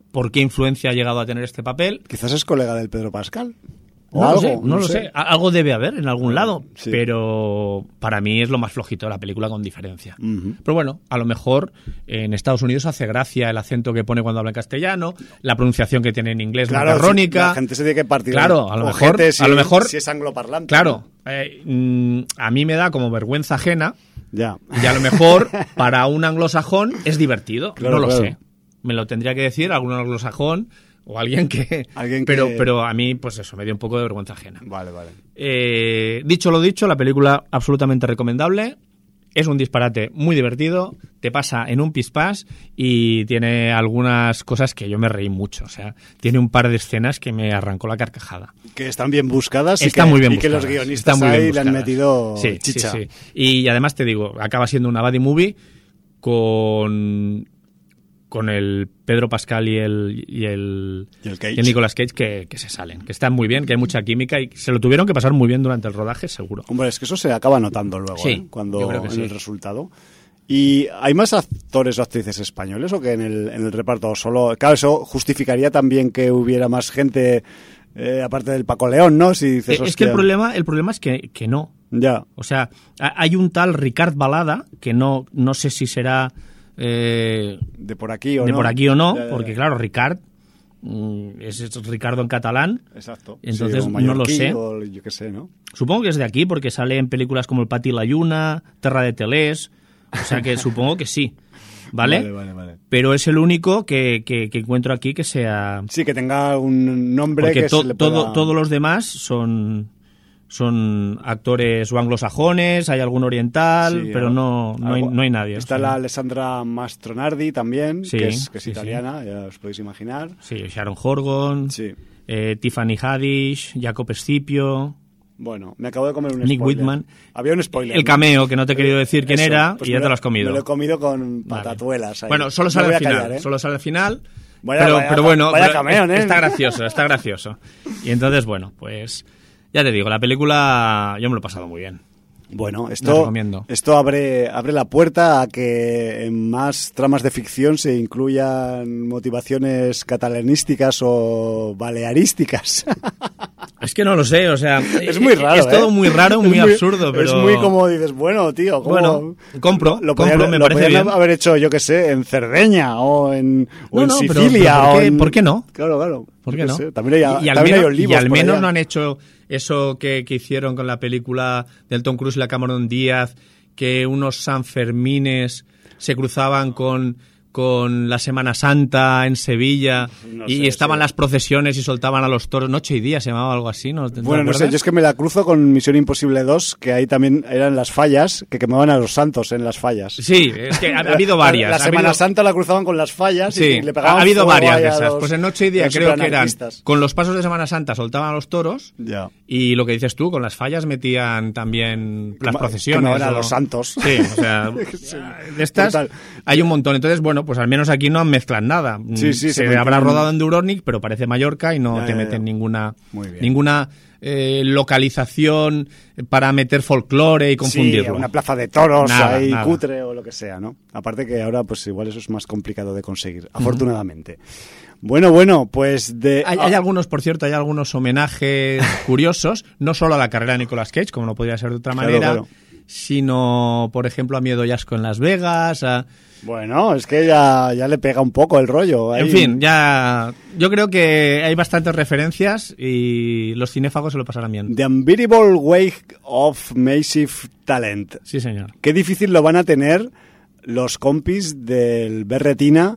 por qué influencia ha llegado a tener este papel. Quizás es colega del Pedro Pascal. O No algo, lo sé, no, no lo sé. sé. Algo debe haber en algún lado, Sí. pero para mí es lo más flojito de la película con diferencia. Ujú. Pero bueno, a lo mejor en Estados Unidos hace gracia el acento que pone cuando habla en castellano, la pronunciación que tiene en inglés Claro, macarrónica. sí, la gente se tiene que partir. Claro, a lo ojete mejor, si, a lo mejor, si es angloparlante. claro, eh, mm, a mí me da como vergüenza ajena Ya. y a lo mejor para un anglosajón es divertido. Claro, no lo claro. sé. Me lo tendría que decir algún anglosajón o alguien que... Alguien pero, que- pero a mí, pues eso, me dio un poco de vergüenza ajena. Vale, vale. Eh, dicho lo dicho, la película absolutamente recomendable. Es un disparate muy divertido, te pasa en un pispás y tiene algunas cosas que yo me reí mucho. O sea, tiene un par de escenas que me arrancó la carcajada. Que están bien buscadas y, Están que, muy bien y que los buscadas, guionistas están muy bien ahí le han buscadas. metido Sí, chicha. sí, sí. Y además te digo, acaba siendo una buddy movie con, con el Pedro Pascal y el, y el, Y el Cage. y el Nicolas Cage que, que se salen, que están muy bien, que hay mucha química y se lo tuvieron que pasar muy bien durante el rodaje, seguro. Hombre, es que eso se acaba notando luego, Sí, ¿eh? Cuando yo creo que en sí. el resultado. ¿Y hay más actores o actrices españoles o que en el, en el reparto solo? Claro, eso justificaría también que hubiera más gente, eh, aparte del Paco León, ¿no? Si dices, Eh, es que hostia, el problema, el problema es que, que no. Ya. O sea, ha- hay un tal Ricard Balada, que no, no sé si será eh, De por aquí o de no. por aquí o no, Ya, ya, ya. porque claro, Ricard mm, es, es Ricardo en catalán. Exacto. Entonces, Sí, o no lo mallorquí, sé. o yo qué sé, ¿no? Supongo que es de aquí, porque sale en películas como El Pati y la Lluna, Terra de Telés, o sea que supongo que sí, ¿vale? Vale, vale, vale. Pero es el único que, que, que encuentro aquí que sea... Sí, que tenga un nombre Porque que to- se le todo, pueda... todos los demás son... Son actores o anglosajones, hay algún oriental, Sí, pero no, no, hay, algo- no hay nadie. Está o sea. la Alessandra Mastronardi también, Sí, que es, que es sí, sí. italiana, ya os podéis imaginar. Sí, Sharon Horgan, Sí. eh, Tiffany Haddish, Jacob Scipio, Bueno, me acabo de comer un Nick spoiler. Whitman. Había un spoiler. el cameo, que no te he querido decir quién Eso, era, pues y me ya te lo has Me comido. lo he comido con Vale. patatuelas. ahí. Bueno, solo Me sale voy al a callar, final, ¿eh? solo sale al final, Vaya- pero, vaya- pero bueno, vaya pero cameo, es- ¿eh? está gracioso, está gracioso. Y entonces, bueno, pues ya te digo, la película yo me lo he pasado muy bien. Bueno, La esto, recomiendo. esto abre, abre la puerta a que en más tramas de ficción se incluyan motivaciones catalanísticas o balearísticas. Es que no lo sé, o sea, Es muy raro, es todo ¿eh? muy raro, Es muy, absurdo, pero Es muy como dices, bueno, tío, ¿cómo? Bueno, compro, lo compro, podían, me lo parece podían bien. haber hecho, yo que sé, en Cerdeña o en, o No, en no, pero- Sicilia. pero ¿por o qué- en- por qué no? Claro, claro. ¿Por Yo qué qué no? sé, También hay, y, y al también hay menos, olivos y al por menos allá. no han hecho eso que, que hicieron con la película del Tom Cruise y la Cameron Díaz, que unos Sanfermines se cruzaban con, con la Semana Santa en Sevilla No y sé, estaban sí. las procesiones y soltaban a los toros. Noche y día se llamaba algo así, ¿no? ¿Te Bueno, no sé, acuerdas? yo es que me la cruzo con Misión Imposible dos, que ahí también eran las fallas, que quemaban a los santos en las fallas. Sí, es que ha, ha habido varias. La, ha Semana habido- Santa la cruzaban con las fallas Sí, y le pegaban ha habido fuego varias ahí de a esas. los- Pues en Noche y Día a los creo que eran superanarquistas. con los pasos de Semana Santa soltaban a los toros Ya. y lo que dices tú, con las fallas metían también las Quema- procesiones. quemaban a o- los santos. Sí, o sea, Sí. de estas Total. hay un montón. Entonces, bueno, pues al menos aquí no mezclan nada. Sí, sí, se, se meten- habrá rodado en Dubrovnik, pero parece Mallorca y no Ya, te ya, meten ya. ninguna Muy bien. ninguna eh, localización para meter folclore y confundirlo. Sí, una plaza de toros Nada, ahí nada. cutre o lo que sea, ¿no? Aparte que ahora pues igual eso es más complicado de conseguir, afortunadamente. Bueno, bueno, pues de... Hay, hay algunos, por cierto, hay algunos homenajes curiosos, no solo a la carrera de Nicolas Cage, como no podría ser de otra Claro, manera, claro. sino, por ejemplo, a Miedo y Asco en Las Vegas. A... Bueno, es que ya, ya le pega un poco el rollo. ahí. En fin, ya. Yo creo que hay bastantes referencias y los cinéfagos se lo pasarán bien. The Unbeatable Way of Massive Talent. Sí, señor. Qué difícil lo van a tener los compis del Berretina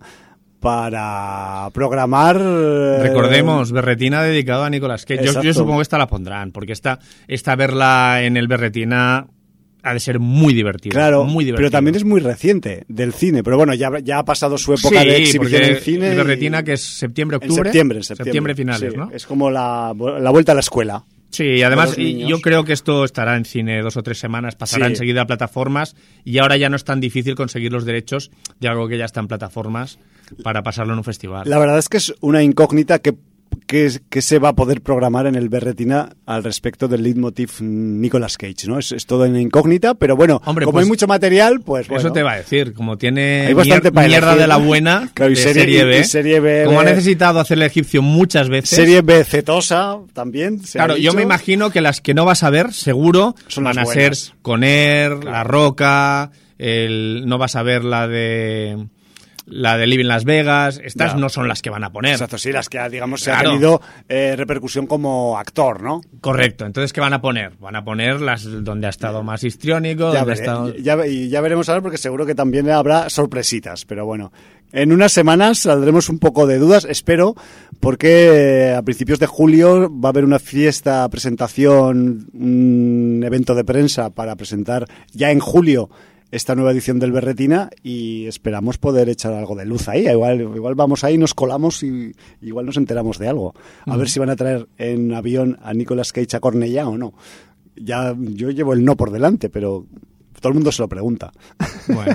para programar... eh, Recordemos, Berretina dedicado a Nicolas Cage. Yo, Exacto. yo supongo que esta la pondrán, porque esta, esta verla en el Berretina ha de ser muy divertida. Claro, muy divertida. pero también es muy reciente del cine. Pero bueno, ya, ya ha pasado su época Sí, de exhibición porque en cine. el y- Berretina, que es septiembre, En octubre. septiembre, en septiembre. finales, Sí, ¿no? Es como la, la vuelta a la escuela. Sí, y además los niños. yo creo que esto estará en cine dos o tres semanas, pasará Sí. enseguida a plataformas y ahora ya no es tan difícil conseguir los derechos de algo que ya está en plataformas para pasarlo en un festival. La verdad es que es una incógnita que, qué, qué se va a poder programar en el Berretina al respecto del leitmotiv Nicolas Cage, ¿no? Es, es todo en incógnita, pero bueno, Hombre, como pues, hay mucho material, pues eso bueno. te va a decir, como tiene Hay bastante mier- para mierda elegir, de la ¿no? buena, Claro, y de serie- serie B, y serie B, como ha B- necesitado hacer el egipcio muchas veces. Serie B cetosa también. Se Claro, ha yo dicho. me imagino que las que no vas a ver, seguro, Son van las a buenas. ser Conner, Claro. La Roca, el, no vas a ver la de la de Living Las Vegas. Estas Ya. no son las que van a poner. Exacto, sí, las que, digamos, se Claro. ha tenido eh, repercusión como actor, ¿no? Correcto. Entonces, ¿qué van a poner? Van a poner las donde ha estado más histriónico, Ya, donde ha veré- estado... ya, y ya veremos a ver, porque seguro que también habrá sorpresitas, pero bueno. En unas semanas saldremos un poco de dudas, espero, porque eh, a principios de julio va a haber una fiesta, presentación, un evento de prensa para presentar ya en julio esta nueva edición del Berretina y esperamos poder echar algo de luz ahí. Igual, igual vamos ahí, nos colamos y igual nos enteramos de algo. A ver si van a traer en avión a Nicolas Cage a Cornellá o no. Ya yo llevo el no por delante, pero todo el mundo se lo pregunta. Bueno.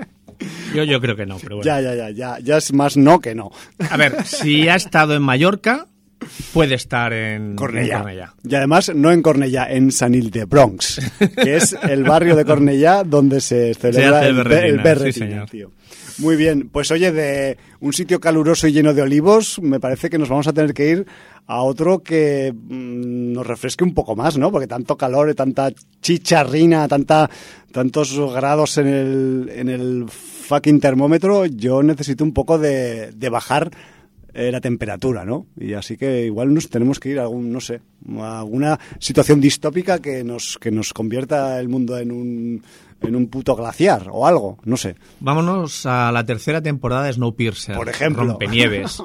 Yo, yo creo que no, pero bueno. Ya, ya, ya, ya, ya es más no que no. A ver, si ha estado en Mallorca, puede estar en Cornellá. en Cornellá. Y además, no en Cornellá, en San Ildebronx, que es el barrio de Cornellá donde se celebra hace el el, be- Berretina, el Berretina, sí, señor. tío. Muy bien, pues oye, de un sitio caluroso y lleno de olivos, me parece que nos vamos a tener que ir a otro que mmm, nos refresque un poco más, ¿no? Porque tanto calor, tanta chicharrina, tanta, tantos grados en el, en el fucking termómetro, yo necesito un poco de, de bajar eh, la temperatura, ¿no? Y así que igual nos tenemos que ir a algún, no sé, a alguna situación distópica que nos, que nos convierta el mundo en un, en un puto glaciar o algo, no sé. Vámonos a la tercera temporada de Snowpiercer. Por ejemplo. Rompenieves.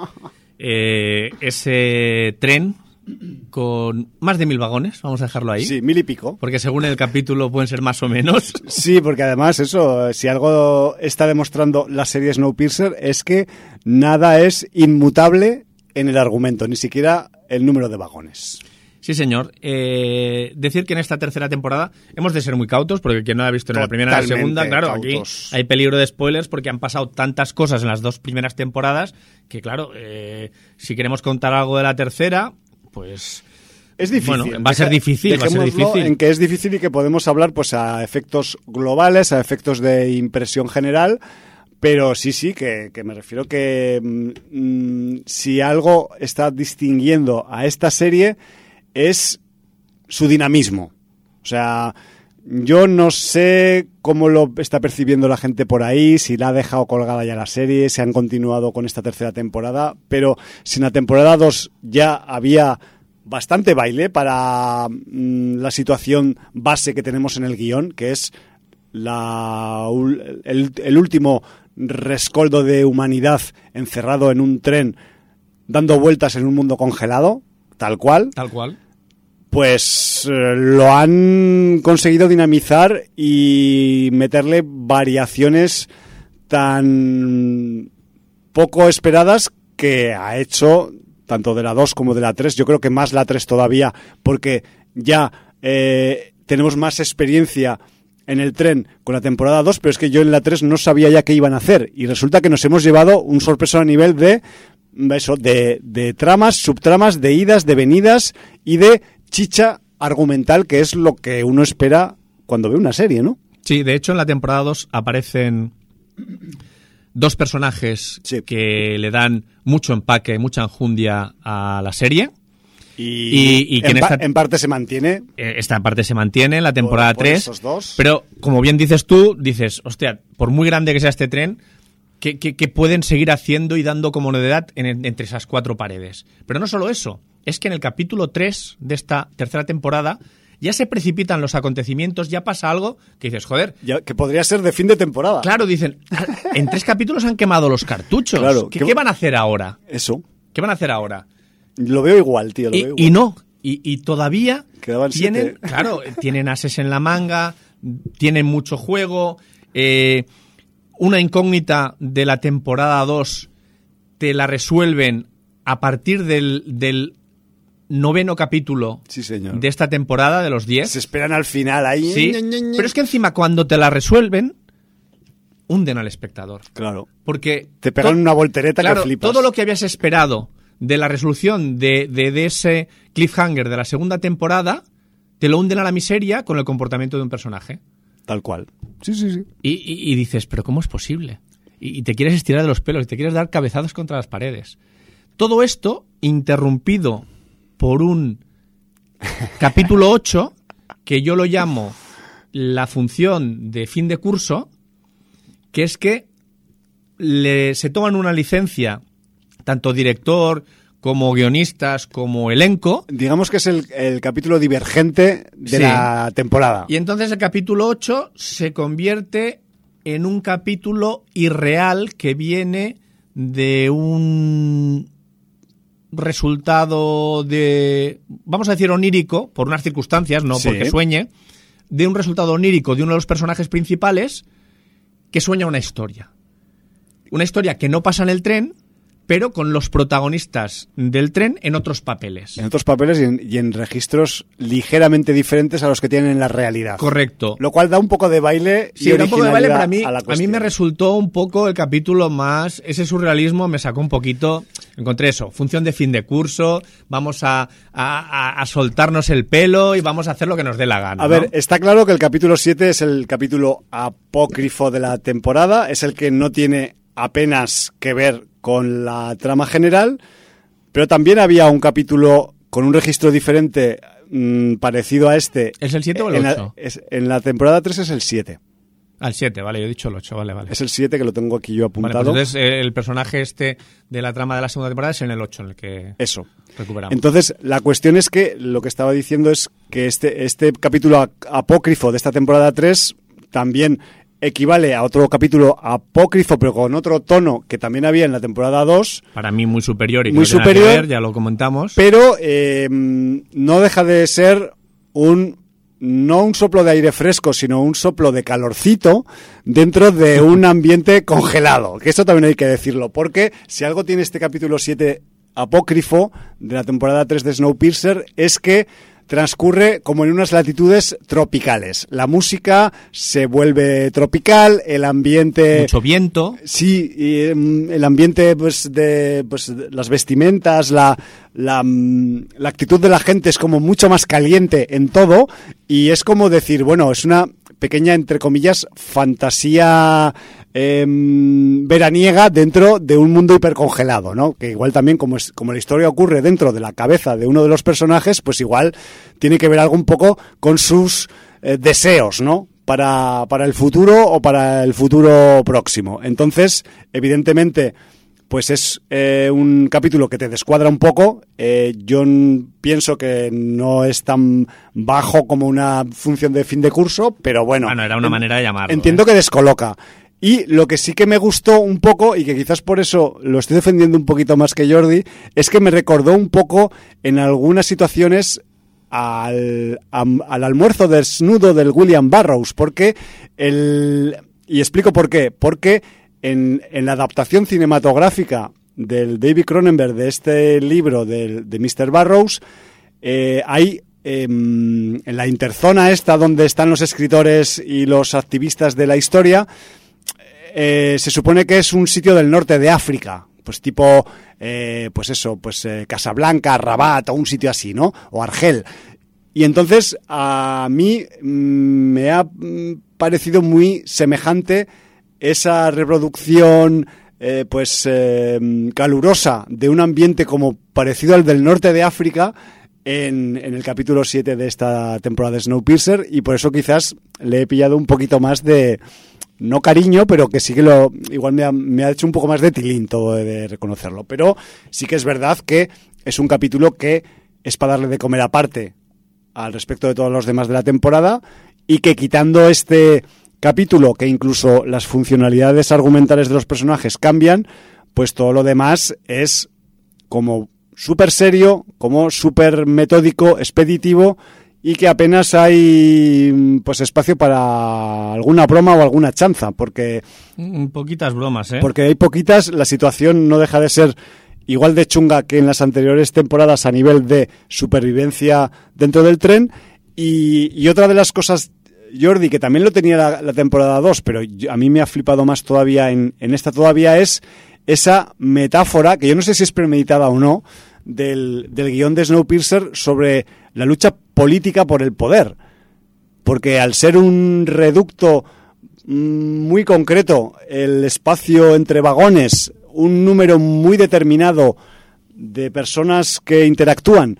eh, ese tren con más de mil vagones, vamos a dejarlo ahí. Sí, mil y pico. Porque según el capítulo pueden ser más o menos. Sí, porque además eso, si algo está demostrando la serie Snowpiercer es que nada es inmutable en el argumento, ni siquiera el número de vagones. Sí, señor. Eh, decir que en esta tercera temporada hemos de ser muy cautos, porque quien no la ha visto en la primera y la Totalmente segunda, claro, cautos. aquí hay peligro de spoilers porque han pasado tantas cosas en las dos primeras temporadas que, claro, eh, si queremos contar algo de la tercera, pues... Es difícil. Bueno, va a ser difícil, va a ser Dejémoslo difícil. en que es difícil y que podemos hablar pues a efectos globales, a efectos de impresión general, pero sí, sí, que, que me refiero que mmm, si algo está distinguiendo a esta serie es su dinamismo. O sea, yo no sé cómo lo está percibiendo la gente por ahí, si la ha dejado colgada ya la serie, si han continuado con esta tercera temporada, pero si en la temporada dos ya había bastante baile para mmm, la situación base que tenemos en el guión, que es la, el, el último rescoldo de humanidad encerrado en un tren dando vueltas en un mundo congelado, tal cual. Tal cual. Pues eh, lo han conseguido dinamizar y meterle variaciones tan poco esperadas que ha hecho tanto de la dos como de la tres, yo creo que más la tres todavía, porque ya eh, tenemos más experiencia en el tren con la temporada dos, pero es que yo en la tres no sabía ya qué iban a hacer y resulta que nos hemos llevado un sorpreso a nivel de eso, de, de tramas, subtramas, de idas, de venidas y de chicha argumental, que es lo que uno espera cuando ve una serie, ¿no? Sí, de hecho en la temporada dos aparecen dos personajes Sí. que le dan mucho empaque, mucha enjundia a la serie. Y, Y- y que en, en pa- esta- en parte se mantiene. Eh, Esta parte se mantiene en la temporada Por- por tres, esos dos. pero como bien dices tú, dices, hostia, por muy grande que sea este tren, ¿qué, qué- qué pueden seguir haciendo y dando como novedad en- en- entre esas cuatro paredes? Pero no solo eso, es que en el capítulo tres de esta tercera temporada ya se precipitan los acontecimientos, ya pasa algo que dices, joder, Ya, que podría ser de fin de temporada. claro, dicen, "Ah, en tres capítulos han quemado los cartuchos, Claro, ¿Qué, ¿qué- qué van a hacer ahora? Eso. ¿Qué van a hacer ahora? Lo veo igual, tío. Lo Y, veo y igual. no, y, y todavía Quedaban tienen, siete. claro, tienen ases en la manga, tienen mucho juego, eh, una incógnita de la temporada dos te la resuelven a partir del, del noveno capítulo Sí, señor. de esta temporada, de los diez. Se esperan al final ahí. Sí, Ñe, Ñe, Ñe. pero es que encima cuando te la resuelven, hunden al espectador. Claro. Porque Te pegan to- una voltereta claro, que flipas. todo lo que habías esperado de la resolución de, de, de ese cliffhanger de la segunda temporada, te lo hunden a la miseria con el comportamiento de un personaje. Tal cual. Sí, sí, sí. Y, y, y dices, ¿pero cómo es posible? Y, y te quieres estirar de los pelos, y te quieres dar cabezazos contra las paredes. Todo esto interrumpido por un capítulo ocho, que yo lo llamo la función de fin de curso, que es que le, se toman una licencia, tanto director como guionistas, como elenco. Digamos que es el, el capítulo divergente de sí. la temporada. Y entonces el capítulo ocho se convierte en un capítulo irreal que viene de un resultado de, vamos a decir onírico, por unas circunstancias, no sí. porque sueñe, de un resultado onírico de uno de los personajes principales que sueña una historia. Una historia que no pasa en el tren, pero con los protagonistas del tren en otros papeles. En otros papeles y en, y en registros ligeramente diferentes a los que tienen en la realidad. Correcto. Lo cual da un poco de baile sí, y da un poco de baile, pero a mí, a, a mí me resultó un poco el capítulo más... Ese surrealismo me sacó un poquito... Encontré eso, función de fin de curso, vamos a, a, a soltarnos el pelo y vamos a hacer lo que nos dé la gana. A ¿no? ver, está claro que el capítulo siete es el capítulo apócrifo de la temporada, es el que no tiene apenas que ver con la trama general, pero también había un capítulo con un registro diferente mmm, parecido a este. ¿Es el siete o el ocho? En la, es, en la temporada tres es el siete. Al siete, vale, yo he dicho el ocho, vale, vale. Es el siete que lo tengo aquí yo apuntado. Vale, pues entonces el personaje este de la trama de la segunda temporada es en el ocho en el que Eso. recuperamos. Entonces, la cuestión es que lo que estaba diciendo es que este, este capítulo apócrifo de esta temporada tres también equivale a otro capítulo apócrifo, pero con otro tono que también había en la temporada dos. Para mí muy superior y que muy no tiene superior, nada que ver, ya lo comentamos. Pero eh, no deja de ser un... no un soplo de aire fresco, sino un soplo de calorcito dentro de un ambiente congelado. Que eso también hay que decirlo, porque si algo tiene este capítulo siete apócrifo de la temporada tres de Snowpiercer es que transcurre como en unas latitudes tropicales. La música se vuelve tropical, el ambiente... Mucho viento. Sí, y, el ambiente pues de pues las vestimentas, la, la, la actitud de la gente es como mucho más caliente en todo y es como decir, bueno, es una pequeña, entre comillas, fantasía eh, veraniega dentro de un mundo hipercongelado, ¿no? Que igual también, como es como la historia ocurre dentro de la cabeza de uno de los personajes, pues igual tiene que ver algo un poco con sus eh, deseos, ¿no? Para, para el futuro o para el futuro próximo. Entonces, evidentemente, pues es eh, un capítulo que te descuadra un poco. Eh, yo n- pienso que no es tan bajo como una función de fin de curso, pero bueno. Bueno, era una en- manera de llamarlo. Entiendo ¿eh? que descoloca. Y lo que sí que me gustó un poco, y que quizás por eso lo estoy defendiendo un poquito más que Jordi, es que me recordó un poco en algunas situaciones al, am, al almuerzo desnudo del William Burroughs, porque el... Y explico por qué. Porque en, en la adaptación cinematográfica del David Cronenberg de este libro del, de mister Burroughs, eh, hay... Eh, en la interzona esta donde están los escritores y los activistas de la historia, eh, se supone que es un sitio del norte de África, pues tipo, eh, pues eso, pues eh, Casablanca, Rabat o un sitio así, ¿no? O Argel. Y entonces a mí mm, me ha mm, parecido muy semejante esa reproducción eh, pues eh, calurosa de un ambiente como parecido al del norte de África en, en el capítulo siete de esta temporada de Snowpiercer, y por eso quizás le he pillado un poquito más de, no cariño, pero que sí que lo igual me ha, me ha hecho un poco más de tilín, todo de, de reconocerlo. Pero sí que es verdad que es un capítulo que es para darle de comer aparte al respecto de todos los demás de la temporada, y que quitando este capítulo, que incluso las funcionalidades argumentales de los personajes cambian, pues todo lo demás es como súper serio, como súper metódico, expeditivo, y que apenas hay pues espacio para alguna broma o alguna chanza, porque... Poquitas bromas, ¿eh? Porque hay poquitas, la situación no deja de ser igual de chunga que en las anteriores temporadas a nivel de supervivencia dentro del tren, y, y otra de las cosas, Jordi, que también lo tenía la, la temporada dos, pero yo, a mí me ha flipado más todavía en, en esta todavía, es esa metáfora, que yo no sé si es premeditada o no, del, del guión de Snowpiercer sobre la lucha política por el poder. Porque al ser un reducto muy concreto, el espacio entre vagones, un número muy determinado de personas que interactúan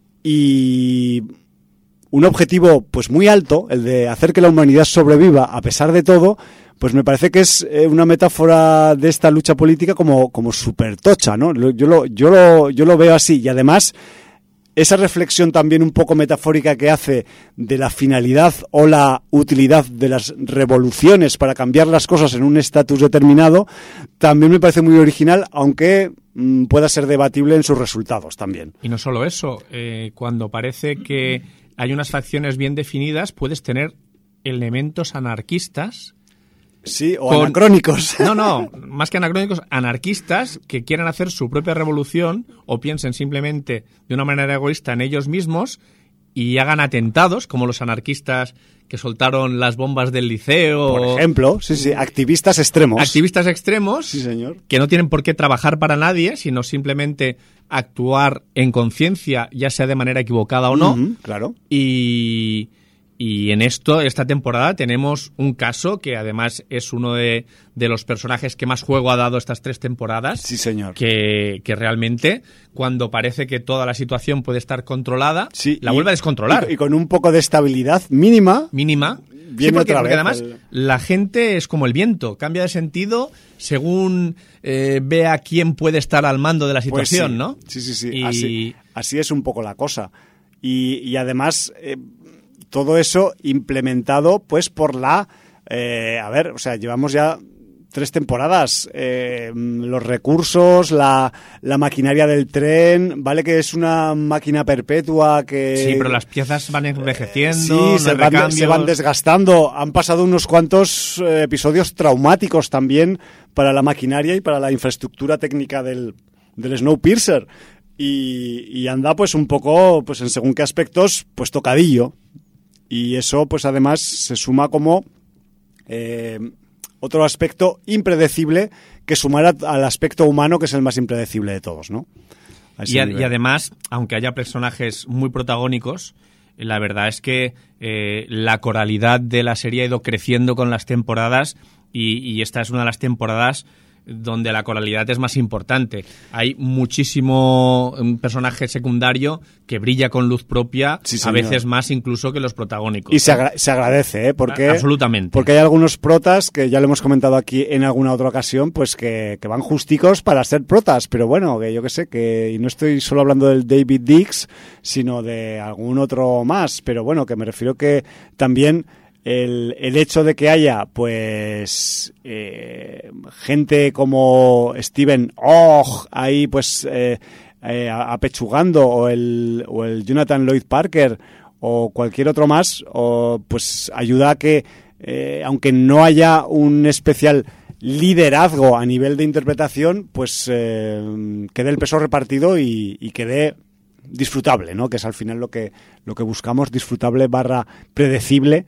y un objetivo pues muy alto, el de hacer que la humanidad sobreviva a pesar de todo, pues me parece que es una metáfora de esta lucha política como, como súper tocha, ¿no? Yo lo, yo, lo, yo lo veo así, y además esa reflexión también un poco metafórica que hace de la finalidad o la utilidad de las revoluciones para cambiar las cosas en un estatus determinado, también me parece muy original, aunque mmm, pueda ser debatible en sus resultados también. Y no solo eso, eh, cuando parece que hay unas facciones bien definidas, puedes tener elementos anarquistas. Sí, o con, anacrónicos. No, no, más que anacrónicos, anarquistas que quieran hacer su propia revolución o piensen simplemente de una manera egoísta en ellos mismos y hagan atentados, como los anarquistas que soltaron las bombas del liceo. Por ejemplo, sí, sí, activistas extremos. Activistas extremos, sí, señor, que no tienen por qué trabajar para nadie, sino simplemente actuar en conciencia, ya sea de manera equivocada o no. Uh-huh, claro. Y... Y en esto, esta temporada, tenemos un caso que además es uno de, de los personajes que más juego ha dado estas tres temporadas. Sí, señor. Que, que realmente, cuando parece que toda la situación puede estar controlada, sí, la y, vuelve a descontrolar. Y, y con un poco de estabilidad mínima. Mínima. Viene sí, porque, otra porque vez además el... la gente es como el viento, cambia de sentido según eh, vea quién puede estar al mando de la situación, pues sí. ¿no? Sí, sí, sí. Y... Así, así es un poco la cosa. Y, y además... Eh, todo eso implementado pues por la eh, a ver, o sea, llevamos ya tres temporadas, eh, los recursos, la, la maquinaria del tren, vale que es una máquina perpetua que... Sí, pero las piezas van envejeciendo, sí, no se, van, se van desgastando, han pasado unos cuantos eh, episodios traumáticos también para la maquinaria y para la infraestructura técnica del, del Snowpiercer, y, y anda pues un poco, pues en según qué aspectos, pues tocadillo. Y eso, pues además, se suma como eh, otro aspecto impredecible que sumara al aspecto humano, que es el más impredecible de todos, ¿no? Y, a, y además, aunque haya personajes muy protagónicos, la verdad es que eh, la coralidad de la serie ha ido creciendo con las temporadas y, y esta es una de las temporadas donde la coralidad es más importante. Hay muchísimo personaje secundario que brilla con luz propia, sí, a veces más incluso que los protagónicos. Y se, agra- se agradece, ¿eh? Porque, absolutamente. Porque hay algunos protas, que ya lo hemos comentado aquí en alguna otra ocasión, pues que, que van justicos para ser protas, pero bueno, que yo que sé, que y no estoy solo hablando del David Dix, sino de algún otro más, pero bueno, que me refiero que también... El, el hecho de que haya, pues, eh, gente como Steven Ogg ahí, pues, eh, eh, apechugando, o el, o el Jonathan Lloyd Parker, o cualquier otro más, o, pues, ayuda a que, eh, aunque no haya un especial liderazgo a nivel de interpretación, pues, eh, quede el peso repartido y, y quede disfrutable, ¿no? Que es al final lo que, lo que buscamos, disfrutable barra predecible.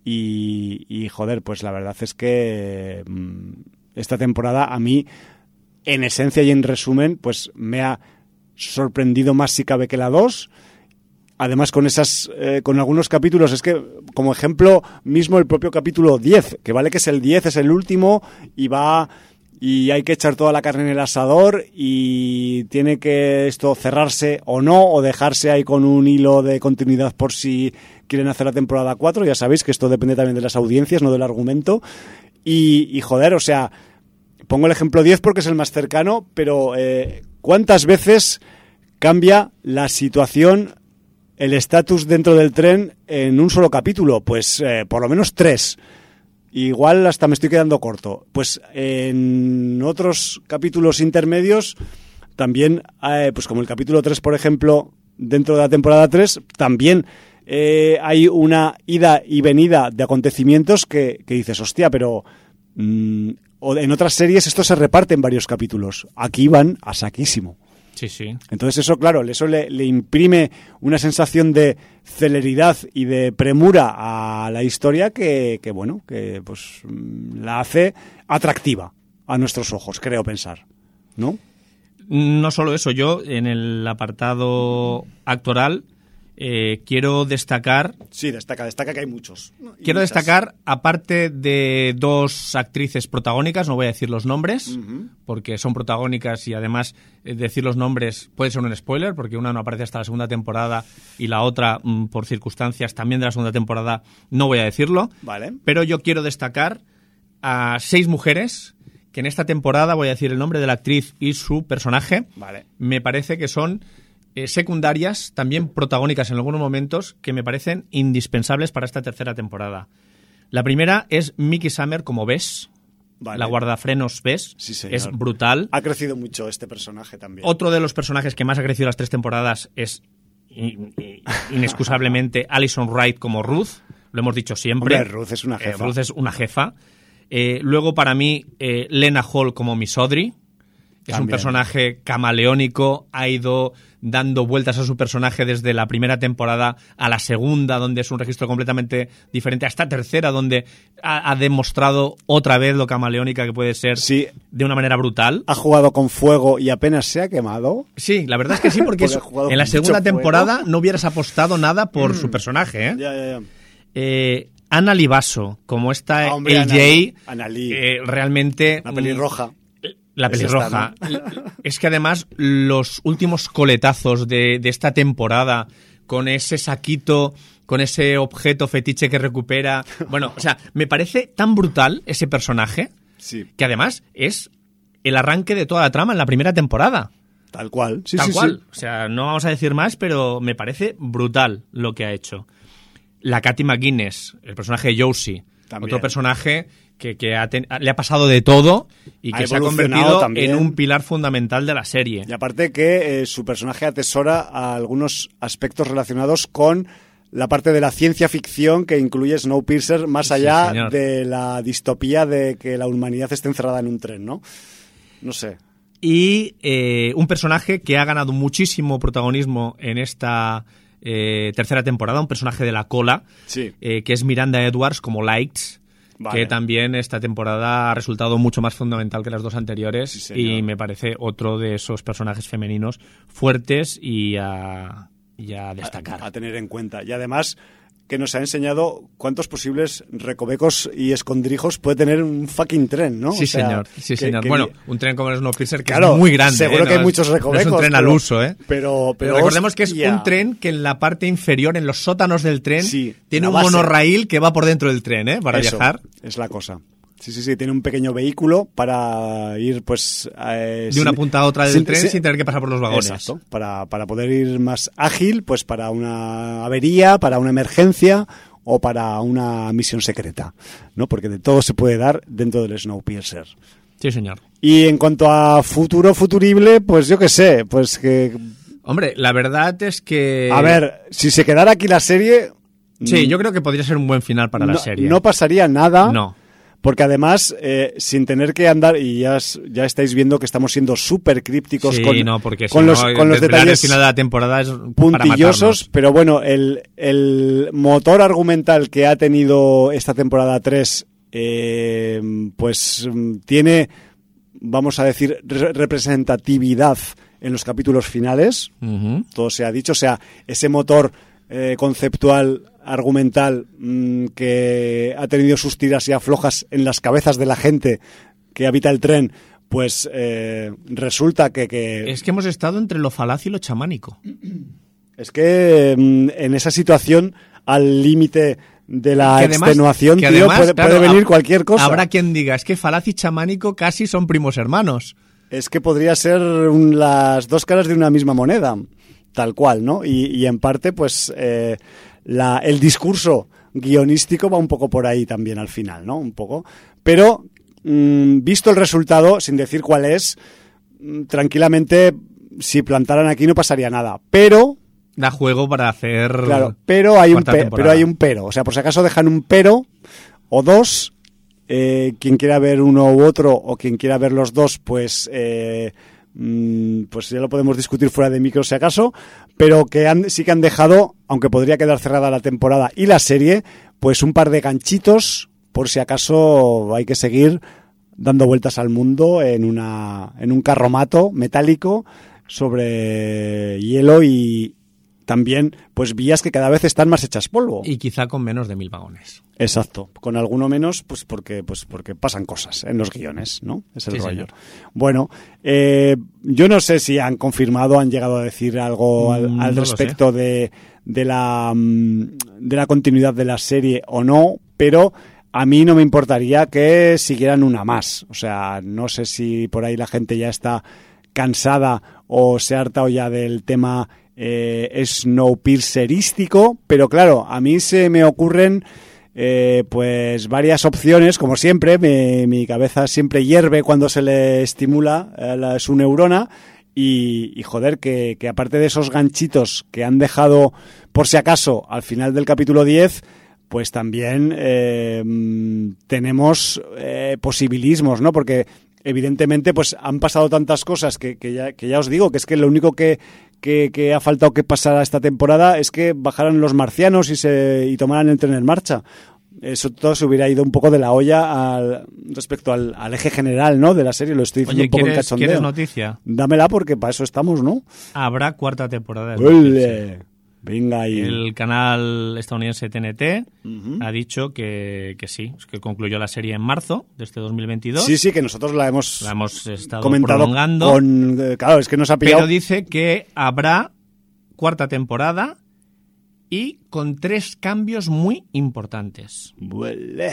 Y, y, joder, pues la verdad es que mmm, esta temporada a mí, en esencia y en resumen, pues me ha sorprendido más si cabe que la dos. Además, con esas, eh, con algunos capítulos, es que, como ejemplo mismo, el propio capítulo diez, que vale que es el diez, es el último, y va... y hay que echar toda la carne en el asador y tiene que esto cerrarse o no, o dejarse ahí con un hilo de continuidad por si quieren hacer la temporada cuatro. Ya sabéis que esto depende también de las audiencias, no del argumento. Y, y joder, o sea, pongo el ejemplo diez porque es el más cercano, pero eh, ¿cuántas veces cambia la situación, el estatus dentro del tren en un solo capítulo? Pues eh, por lo menos tres. Igual hasta me estoy quedando corto. Pues en otros capítulos intermedios también, eh, pues como el capítulo tres, por ejemplo, dentro de la temporada tres, también eh, hay una ida y venida de acontecimientos que, que dices, hostia, pero mmm, en otras series esto se reparte en varios capítulos. Aquí van a saquísimo. Sí, sí. Entonces eso, claro, eso le, le imprime una sensación de celeridad y de premura a la historia que, que bueno, que pues la hace atractiva a nuestros ojos, creo pensar. ¿no? No solo eso, yo en el apartado actoral eh, quiero destacar... Sí, destaca, destaca que hay muchos. Quiero muchas. destacar, aparte de dos actrices protagónicas, no voy a decir los nombres, uh-huh. porque son protagónicas y además eh, decir los nombres puede ser un spoiler, porque una no aparece hasta la segunda temporada y la otra, mm, por circunstancias también de la segunda temporada, no voy a decirlo. Vale. Pero yo quiero destacar a seis mujeres que en esta temporada, voy a decir el nombre de la actriz y su personaje, vale. me parece que son eh, secundarias, también protagónicas en algunos momentos, que me parecen indispensables para esta tercera temporada. La primera es Mickey Summer como Bess, vale. la guardafrenos Bess, sí, señor. Es brutal. Ha crecido mucho este personaje también. Otro de los personajes que más ha crecido las tres temporadas es inexcusablemente Alison Wright como Ruth, lo hemos dicho siempre. Hombre, Ruth es una jefa. Eh, Ruth es una jefa. Eh, luego, para mí, eh, Lena Hall como Miss Audrey. Es También. un personaje camaleónico, ha ido dando vueltas a su personaje desde la primera temporada a la segunda, donde es un registro completamente diferente, a esta tercera, donde ha, ha demostrado otra vez lo camaleónica que puede ser sí. de una manera brutal. Ha jugado con fuego y apenas se ha quemado. Sí, la verdad es que sí, porque, porque es, en la segunda temporada fuego. no hubieras apostado nada por mm. su personaje. ¿eh? Ya, ya, ya. Eh, Ana Libaso, como esta ah, hombre, L J, Ana Lee. Eh, realmente... La pelirroja. La pelirroja. Es, esta, ¿no? Es que además los últimos coletazos de, de esta temporada, con ese saquito, con ese objeto fetiche que recupera... Bueno, o sea, me parece tan brutal ese personaje, sí. que además es el arranque de toda la trama en la primera temporada. Tal cual. Sí, Tal sí, cual. Sí. O sea, no vamos a decir más, pero me parece brutal lo que ha hecho. La Katy McGuinness, el personaje de Josie, también. Otro personaje que, que ha ten, le ha pasado de todo y que ha se ha convertido también. en un pilar fundamental de la serie. Y aparte que eh, su personaje atesora a algunos aspectos relacionados con la parte de la ciencia ficción que incluye Snowpiercer, más allá sí, de la distopía de que la humanidad esté encerrada en un tren, ¿no? No sé. Y eh, un personaje que ha ganado muchísimo protagonismo en esta... Eh, tercera temporada, un personaje de la cola, sí. eh, que es Miranda Edwards como Lights, vale. que también esta temporada ha resultado mucho más fundamental que las dos anteriores sí, y me parece otro de esos personajes femeninos fuertes y a, y a destacar. A, a tener en cuenta. Y además que nos ha enseñado cuántos posibles recovecos y escondrijos puede tener un fucking tren, ¿no? Sí, o sea, señor. Sí, que, señor. Que... Bueno, un tren como el Snowpiercer que claro, es muy grande. Seguro ¿eh? que no hay muchos recovecos. No es un tren pero, al uso, ¿eh? Pero, pero, pero recordemos que es hostia. un tren que en la parte inferior, en los sótanos del tren, sí, tiene un base. monorraíl que va por dentro del tren, ¿eh? Para Eso, viajar. Es la cosa. Sí, sí, sí, tiene un pequeño vehículo para ir, pues... Eh, de sin, una punta a otra del sin, tren sin, sin tener que pasar por los vagones. Exacto, para, para poder ir más ágil, pues para una avería, para una emergencia o para una misión secreta, ¿no? Porque de todo se puede dar dentro del Snowpiercer. Sí, señor. Y en cuanto a futuro futurible, pues yo qué sé, pues que... Hombre, la verdad es que... A ver, si se quedara aquí la serie... Sí, yo creo que podría ser un buen final para no, la serie. No pasaría nada. No. Porque además, eh, sin tener que andar, y ya, ya estáis viendo que estamos siendo súper crípticos sí, con, no, porque con si los, no, con los detalles el final de la temporada es puntillosos, pero bueno, el, el motor argumental que ha tenido esta temporada tres, eh, pues tiene, vamos a decir, re- representatividad en los capítulos finales, uh-huh. todo se ha dicho, o sea, ese motor eh, conceptual argumental mmm, que ha tenido sus tiras y aflojas en las cabezas de la gente que habita el tren, pues eh, resulta que, que... Es que hemos estado entre lo falaz y lo chamánico. Es que mmm, en esa situación, al límite de la que además, extenuación, que tío, además, puede, claro, puede venir cualquier cosa. Habrá quien diga, es que falaz y chamánico casi son primos hermanos. Es que podría ser un, las dos caras de una misma moneda, tal cual, ¿no? Y, y en parte, pues... Eh, La, el discurso guionístico va un poco por ahí también al final, ¿no? Un poco. Pero, mmm, visto el resultado, sin decir cuál es, mmm, tranquilamente, si plantaran aquí no pasaría nada. Pero... Da juego para hacer... Claro, pero hay, un pe- pero hay un pero. O sea, por si acaso dejan un pero o dos, eh, quien quiera ver uno u otro o quien quiera ver los dos, pues... Eh, pues ya lo podemos discutir fuera de micro si acaso, pero que han, sí que han dejado, aunque podría quedar cerrada la temporada y la serie, pues un par de ganchitos por si acaso hay que seguir dando vueltas al mundo en una en un carromato metálico sobre hielo y también pues vías que cada vez están más hechas polvo. Y quizá con menos de mil vagones. Exacto, con alguno menos, pues porque pues porque pasan cosas en los guiones, ¿no? Es el Sí, rollo. señor. Bueno, eh, yo no sé si han confirmado, han llegado a decir algo al, Mm, al no lo respecto de, de la mm, de la continuidad de la serie o no, pero a mí no me importaría que siguieran una más. O sea, no sé si por ahí la gente ya está cansada o se ha hartado ya del tema eh, snowpiercerístico, pero claro, a mí se me ocurren eh, pues varias opciones, como siempre, me, mi cabeza siempre hierve cuando se le estimula eh, la, su neurona y, y joder, que, que aparte de esos ganchitos que han dejado por si acaso al final del capítulo diez, pues también eh, tenemos eh, posibilismos, ¿no? Porque evidentemente pues han pasado tantas cosas que, que, ya, que ya os digo que es que lo único que, que, que ha faltado que pasara esta temporada es que bajaran los marcianos y se y tomaran el tren en marcha. Eso todo se hubiera ido un poco de la olla al, respecto al, al eje general, ¿no? De la serie. Lo estoy diciendo Oye, un poco en ¿quieres, cachondeo. ¿quieres noticia? Dámela porque para eso estamos, ¿no? Habrá cuarta temporada de ¡Ole! Snowpiercer. Venga ahí. El canal estadounidense T N T Uh-huh. ha dicho que, que sí, que concluyó la serie en marzo de este dos mil veintidós. Sí, sí, que nosotros la hemos, La hemos estado comentado prolongando. con... eh, Claro, es que nos ha pillado... Pero dice que habrá cuarta temporada y con tres cambios muy importantes. Huele.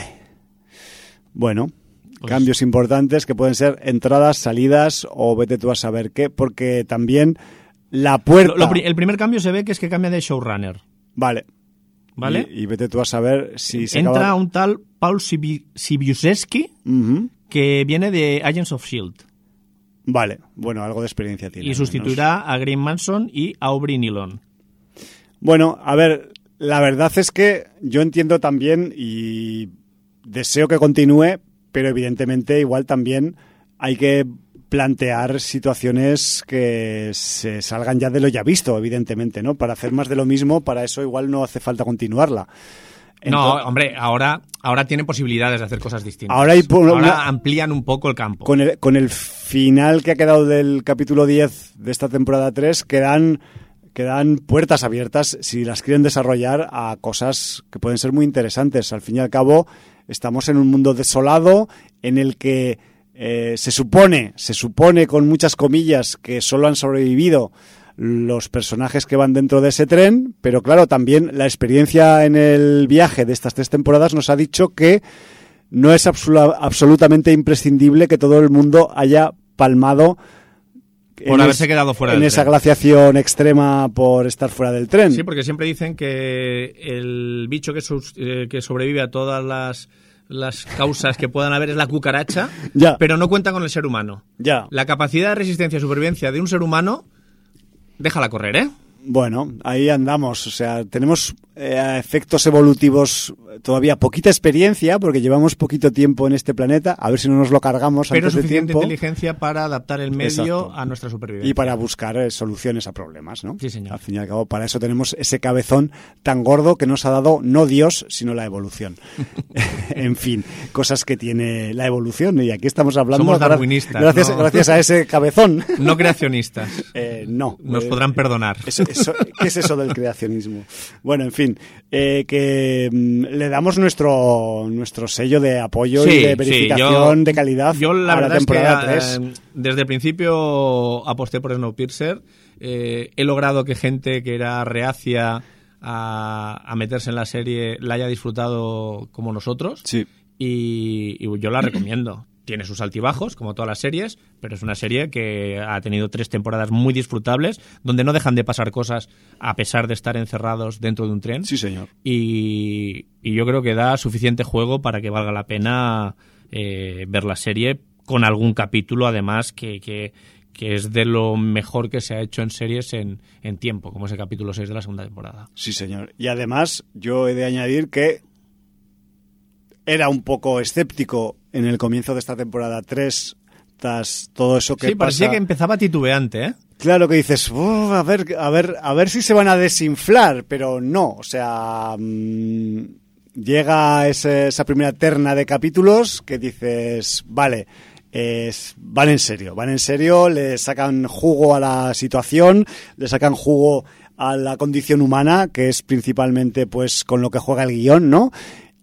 Bueno, Pues- cambios importantes que pueden ser entradas, salidas o vete tú a saber qué, porque también la puerta... Lo- lo pri- el primer cambio se ve que es que cambia de showrunner. Vale. ¿Vale? Y, y vete tú a saber si se Entra acaba... un tal Paul Sibi- Sibiuszewski Ujú. que viene de Agents of S H I E L D Vale, bueno, algo de experiencia tiene. y al sustituirá a Graham Manson y a Aubrey Nilon. Bueno, a ver, la verdad es que yo entiendo también y deseo que continúe, pero evidentemente igual también hay que plantear situaciones que se salgan ya de lo ya visto, evidentemente, ¿no? Para hacer más de lo mismo, para eso igual no hace falta continuarla. No, Entonces, hombre, ahora, ahora tienen posibilidades de hacer cosas distintas. Ahora hay por- Ahora una- amplían un poco el campo. con el, con el final que ha quedado del capítulo diez de esta temporada tres, quedan, quedan puertas abiertas si las quieren desarrollar a cosas que pueden ser muy interesantes. Al fin y al cabo, estamos en un mundo desolado en el que eh, se supone, se supone con muchas comillas que solo han sobrevivido los personajes que van dentro de ese tren, pero claro, también la experiencia en el viaje de estas tres temporadas nos ha dicho que no es absolu- absolutamente imprescindible que todo el mundo haya palmado Por en haberse es- quedado fuera en del esa tren. glaciación extrema por estar fuera del tren. Sí, porque siempre dicen que el bicho que, sus- eh, que sobrevive a todas las, las causas que puedan haber es la cucaracha, Ya. pero no cuenta con el ser humano. Ya. La capacidad de resistencia y supervivencia de un ser humano, déjala correr, ¿eh? Bueno, ahí andamos. O sea, tenemos eh, a efectos evolutivos todavía poquita experiencia porque llevamos poquito tiempo en este planeta. A ver si no nos lo cargamos Pero antes de suficiente tiempo. inteligencia para adaptar el medio Exacto. a nuestra supervivencia. Y para buscar eh, soluciones a problemas, ¿no? Sí, señor. Al fin y al cabo, para eso tenemos ese cabezón tan gordo que nos ha dado no Dios, sino la evolución. En fin, cosas que tiene la evolución. Y aquí estamos hablando... Somos gra- darwinistas, Gracias, ¿no? gracias a ese cabezón. No creacionistas. Eh, no. Nos Eh, podrán perdonar. Eso, eso- ¿Qué es eso del creacionismo? Bueno, en fin, eh, que mm, le damos nuestro nuestro sello de apoyo y de verificación yo- de calidad yo la a la verdad temporada es que, tres. eh, desde el principio aposté por Snowpiercer. Eh, he logrado que gente que era reacia a, a meterse en la serie la haya disfrutado como nosotros. Sí. Y, y yo la recomiendo. Tiene sus altibajos, como todas las series, pero es una serie que ha tenido tres temporadas muy disfrutables, donde no dejan de pasar cosas a pesar de estar encerrados dentro de un tren. Sí, señor. Y, y yo creo que da suficiente juego para que valga la pena eh, ver la serie con algún capítulo, además, que, que, que es de lo mejor que se ha hecho en series en, en tiempo, como es el capítulo seis de la segunda temporada. Sí, señor. Y además, yo he de añadir que era un poco escéptico en el comienzo de esta temporada tres, tras todo eso que Sí, parecía pasa. que empezaba titubeante, ¿eh? Claro que dices, "Uf, a ver, a ver, a ver si se van a desinflar", pero no, o sea, mm, llega ese, esa primera terna de capítulos que dices, vale, es, van en serio, van en serio, le sacan jugo a la situación, le sacan jugo a la condición humana, que es principalmente pues con lo que juega el guión, ¿no?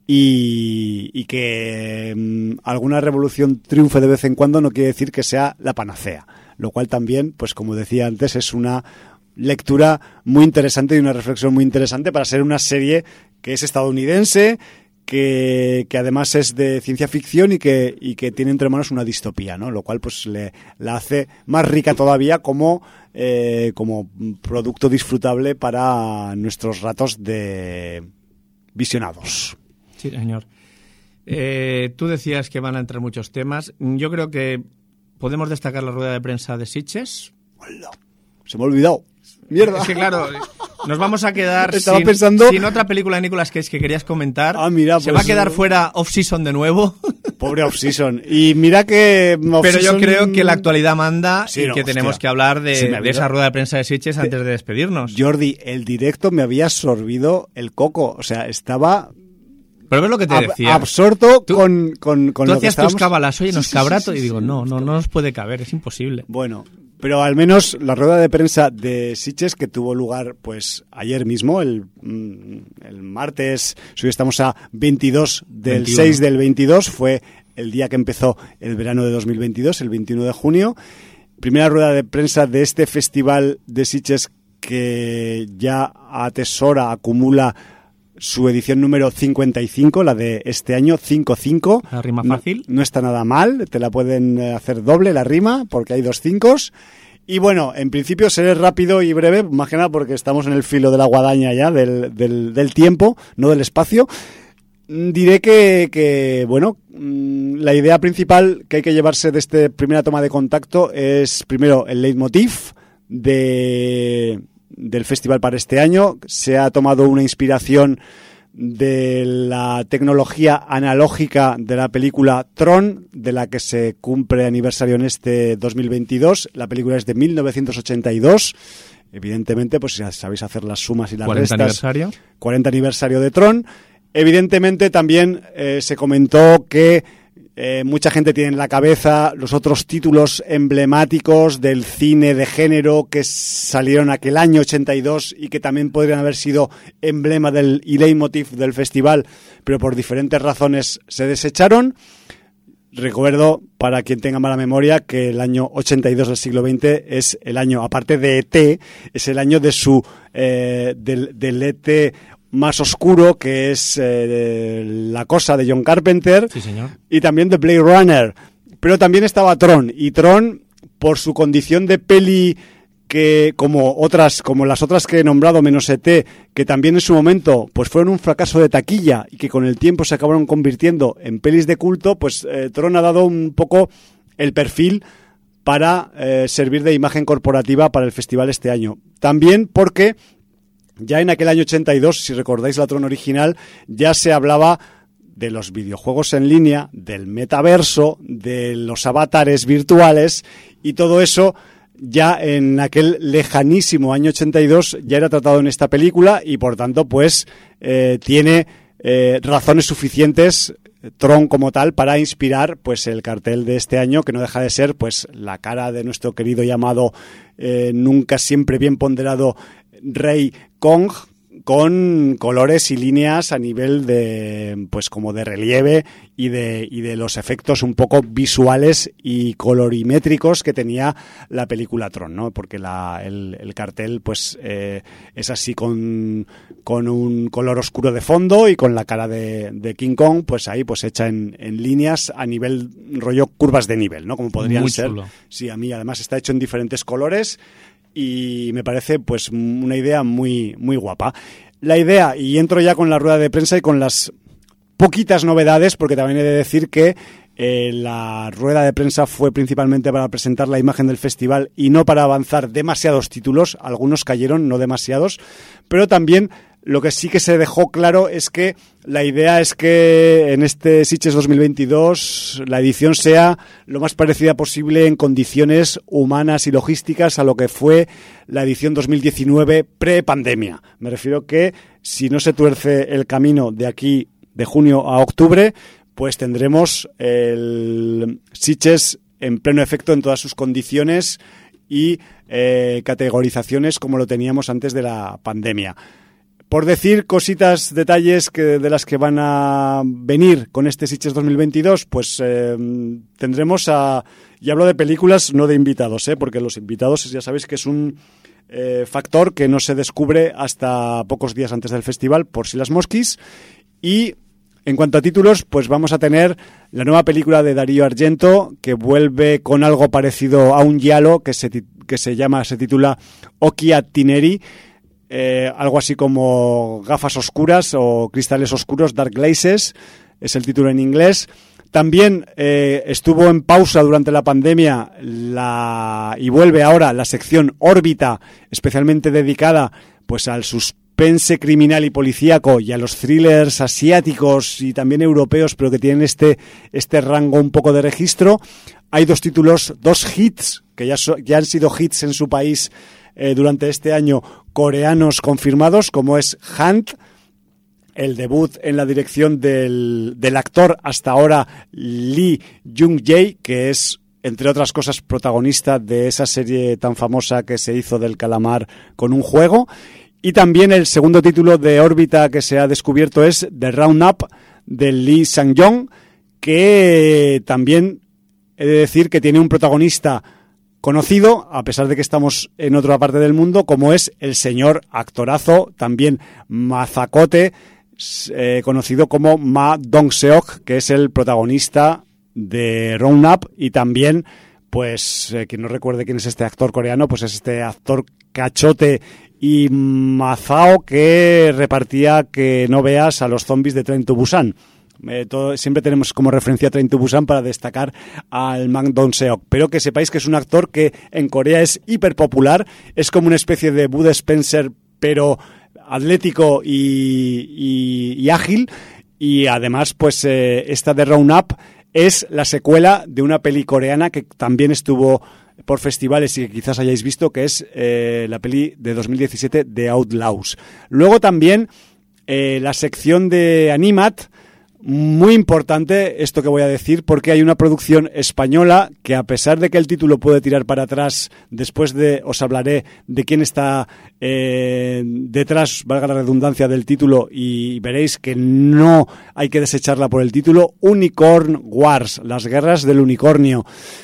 Y, y que mmm, alguna revolución triunfe de vez en cuando no quiere decir que sea la panacea, lo cual también, pues como decía antes, es una lectura muy interesante y una reflexión muy interesante para ser una serie que es estadounidense, que, que además es de ciencia ficción y que, y que tiene entre manos una distopía, ¿no? Lo cual pues le, la hace más rica todavía como, eh, como producto disfrutable para nuestros ratos de visionados. Sí, señor. Eh, tú decías que van a entrar muchos temas. Yo creo que podemos destacar la rueda de prensa de Sitges. Hola. Se me ha olvidado. Mierda. Es que claro, nos vamos a quedar Estaba sin, pensando... sin otra película de Nicolas Cage que querías comentar. Ah, mira, Se pues... va a quedar fuera Off-Season de nuevo. Pobre Off-Season. Y mira que... Pero yo creo que la actualidad manda sí, y no, que hostia. tenemos que hablar de, sí, de esa rueda de prensa de Sitges de... antes de despedirnos. Jordi, el directo me había absorbido el coco. O sea, estaba... Pero ves lo que te Ab- decía. Absorto tú, con, con, con tú lo que hacías estábamos... tus cabalas, oye, nos sí, sí, cabrato. sí, sí, y digo, sí, no, no, no nos puede caber, es imposible. Bueno, pero al menos la rueda de prensa de Sitges que tuvo lugar pues ayer mismo, el, el martes, hoy estamos a veintidós del veintiuno. seis del veintidós, fue el día que empezó el verano de dos mil veintidós, el veintiuno de junio. Primera rueda de prensa de este festival de Sitges que ya atesora, acumula su edición número cincuenta y cinco, la de este año, cinco cinco. La rima fácil. No, no está nada mal, te la pueden hacer doble la rima, porque hay dos cincos. Y bueno, en principio seré rápido y breve, más que nada porque estamos en el filo de la guadaña ya, del, del, del tiempo, no del espacio. Diré que, que, bueno, la idea principal que hay que llevarse de esta primera toma de contacto es, primero, el leitmotiv de... del festival para este año. Se ha tomado una inspiración de la tecnología analógica de la película Tron, de la que se cumple aniversario en este dos mil veintidós. La película es de mil novecientos ochenta y dos. Evidentemente, pues ya sabéis hacer las sumas y las cuarenta restas. Aniversario. cuarenta aniversario de Tron. Evidentemente también eh, se comentó que Eh, mucha gente tiene en la cabeza los otros títulos emblemáticos del cine de género que salieron aquel año ochenta y dos y que también podrían haber sido emblema del y leitmotiv del festival, pero por diferentes razones se desecharon. Recuerdo, para quien tenga mala memoria, que el año ochenta y dos del siglo veinte es el año, aparte de E T, es el año de su eh, del, del E T más oscuro, que es eh, La cosa de John Carpenter. Sí, señor. Y también de Blade Runner. Pero también estaba Tron, y Tron, por su condición de peli que como otras, como las otras que he nombrado menos E T, que también en su momento pues fueron un fracaso de taquilla y que con el tiempo se acabaron convirtiendo en pelis de culto, pues eh, Tron ha dado un poco el perfil para eh, servir de imagen corporativa para el festival este año. También porque ya en aquel año ochenta y dos, si recordáis la Tron original, ya se hablaba de los videojuegos en línea, del metaverso, de los avatares virtuales, y todo eso ya en aquel lejanísimo año ochenta y dos ya era tratado en esta película, y por tanto pues eh, tiene eh, razones suficientes Tron como tal para inspirar pues el cartel de este año, que no deja de ser pues la cara de nuestro querido y amado eh, nunca siempre bien ponderado Rey Kong, con colores y líneas a nivel de pues como de relieve y de y de los efectos un poco visuales y colorimétricos que tenía la película Tron, ¿no? Porque la el, el cartel pues eh, es así con con un color oscuro de fondo y con la cara de, de King Kong pues ahí pues hecha en, en líneas a nivel rollo curvas de nivel, ¿no? Como podrían Muy ser. chulo. Sí, a mí además está hecho en diferentes colores. Y me parece pues una idea muy muy guapa. La idea, y entro ya con la rueda de prensa y con las poquitas novedades, porque también he de decir que eh, la rueda de prensa fue principalmente para presentar la imagen del festival y no para avanzar demasiados títulos. Algunos cayeron, no demasiados, pero también lo que sí que se dejó claro es que la idea es que en este Sitges dos mil veintidós la edición sea lo más parecida posible en condiciones humanas y logísticas a lo que fue la edición dos mil diecinueve pre-pandemia. Me refiero que si no se tuerce el camino de aquí de junio a octubre, pues tendremos el Sitges en pleno efecto en todas sus condiciones y eh, categorizaciones como lo teníamos antes de la pandemia. Por decir cositas, detalles que, de las que van a venir con este Sitges dos mil veintidós, pues eh, tendremos a... Y hablo de películas, no de invitados, ¿eh? Porque los invitados ya sabéis que es un eh, factor que no se descubre hasta pocos días antes del festival, por si las mosquis. Y en cuanto a títulos, pues vamos a tener la nueva película de Darío Argento, que vuelve con algo parecido a un giallo, que se, que se llama, se titula Occhi Attineri, eh, algo así como Gafas Oscuras o Cristales Oscuros, Dark Glasses, es el título en inglés. También eh, estuvo en pausa durante la pandemia la y vuelve ahora la sección Órbita, especialmente dedicada pues al suspense criminal y policíaco y a los thrillers asiáticos y también europeos, pero que tienen este este rango un poco de registro. Hay dos títulos, dos hits que ya, so, ya han sido hits en su país eh, durante este año, coreanos confirmados, como es Hunt, el debut en la dirección del, del actor hasta ahora Lee Jung-jae, que es, entre otras cosas, protagonista de esa serie tan famosa que se hizo del calamar con un juego. Y también el segundo título de órbita que se ha descubierto es The Roundup, de Lee Sang-yong, que también he de decir que tiene un protagonista conocido, a pesar de que estamos en otra parte del mundo, como es el señor actorazo, también mazacote, Eh, conocido como Ma Dong-seok, que es el protagonista de Roundup, y también, pues, eh, quien no recuerde quién es este actor coreano, pues es este actor cachote y mazao que repartía que no veas a los zombies de Train to Busan. Eh, todo, siempre tenemos como referencia a Train to Busan para destacar al Ma Dong-seok, pero que sepáis que es un actor que en Corea es hiper popular, es como una especie de Bud Spencer, pero atlético y, y, y ágil, y además pues eh, esta de Roundup es la secuela de una peli coreana que también estuvo por festivales y que quizás hayáis visto, que es eh, la peli de dos mil diecisiete de Outlaws. Luego también eh, la sección de Animat, muy importante esto que voy a decir, porque hay una producción española que, a pesar de que el título puede tirar para atrás, después de os hablaré de quién está eh, detrás, valga la redundancia, del título, y veréis que no hay que desecharla por el título. Unicorn Wars, las guerras del unicornio.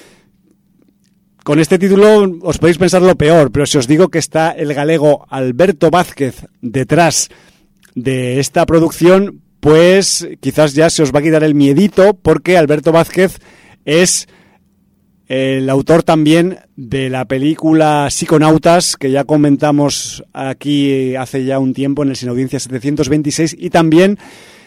Con este título os podéis pensar lo peor, pero si os digo que está el galego Alberto Vázquez detrás de esta producción, pues quizás ya se os va a quitar el miedito, porque Alberto Vázquez es el autor también de la película Psiconautas, que ya comentamos aquí hace ya un tiempo en el Sin Audiencia setecientos veintiséis, y también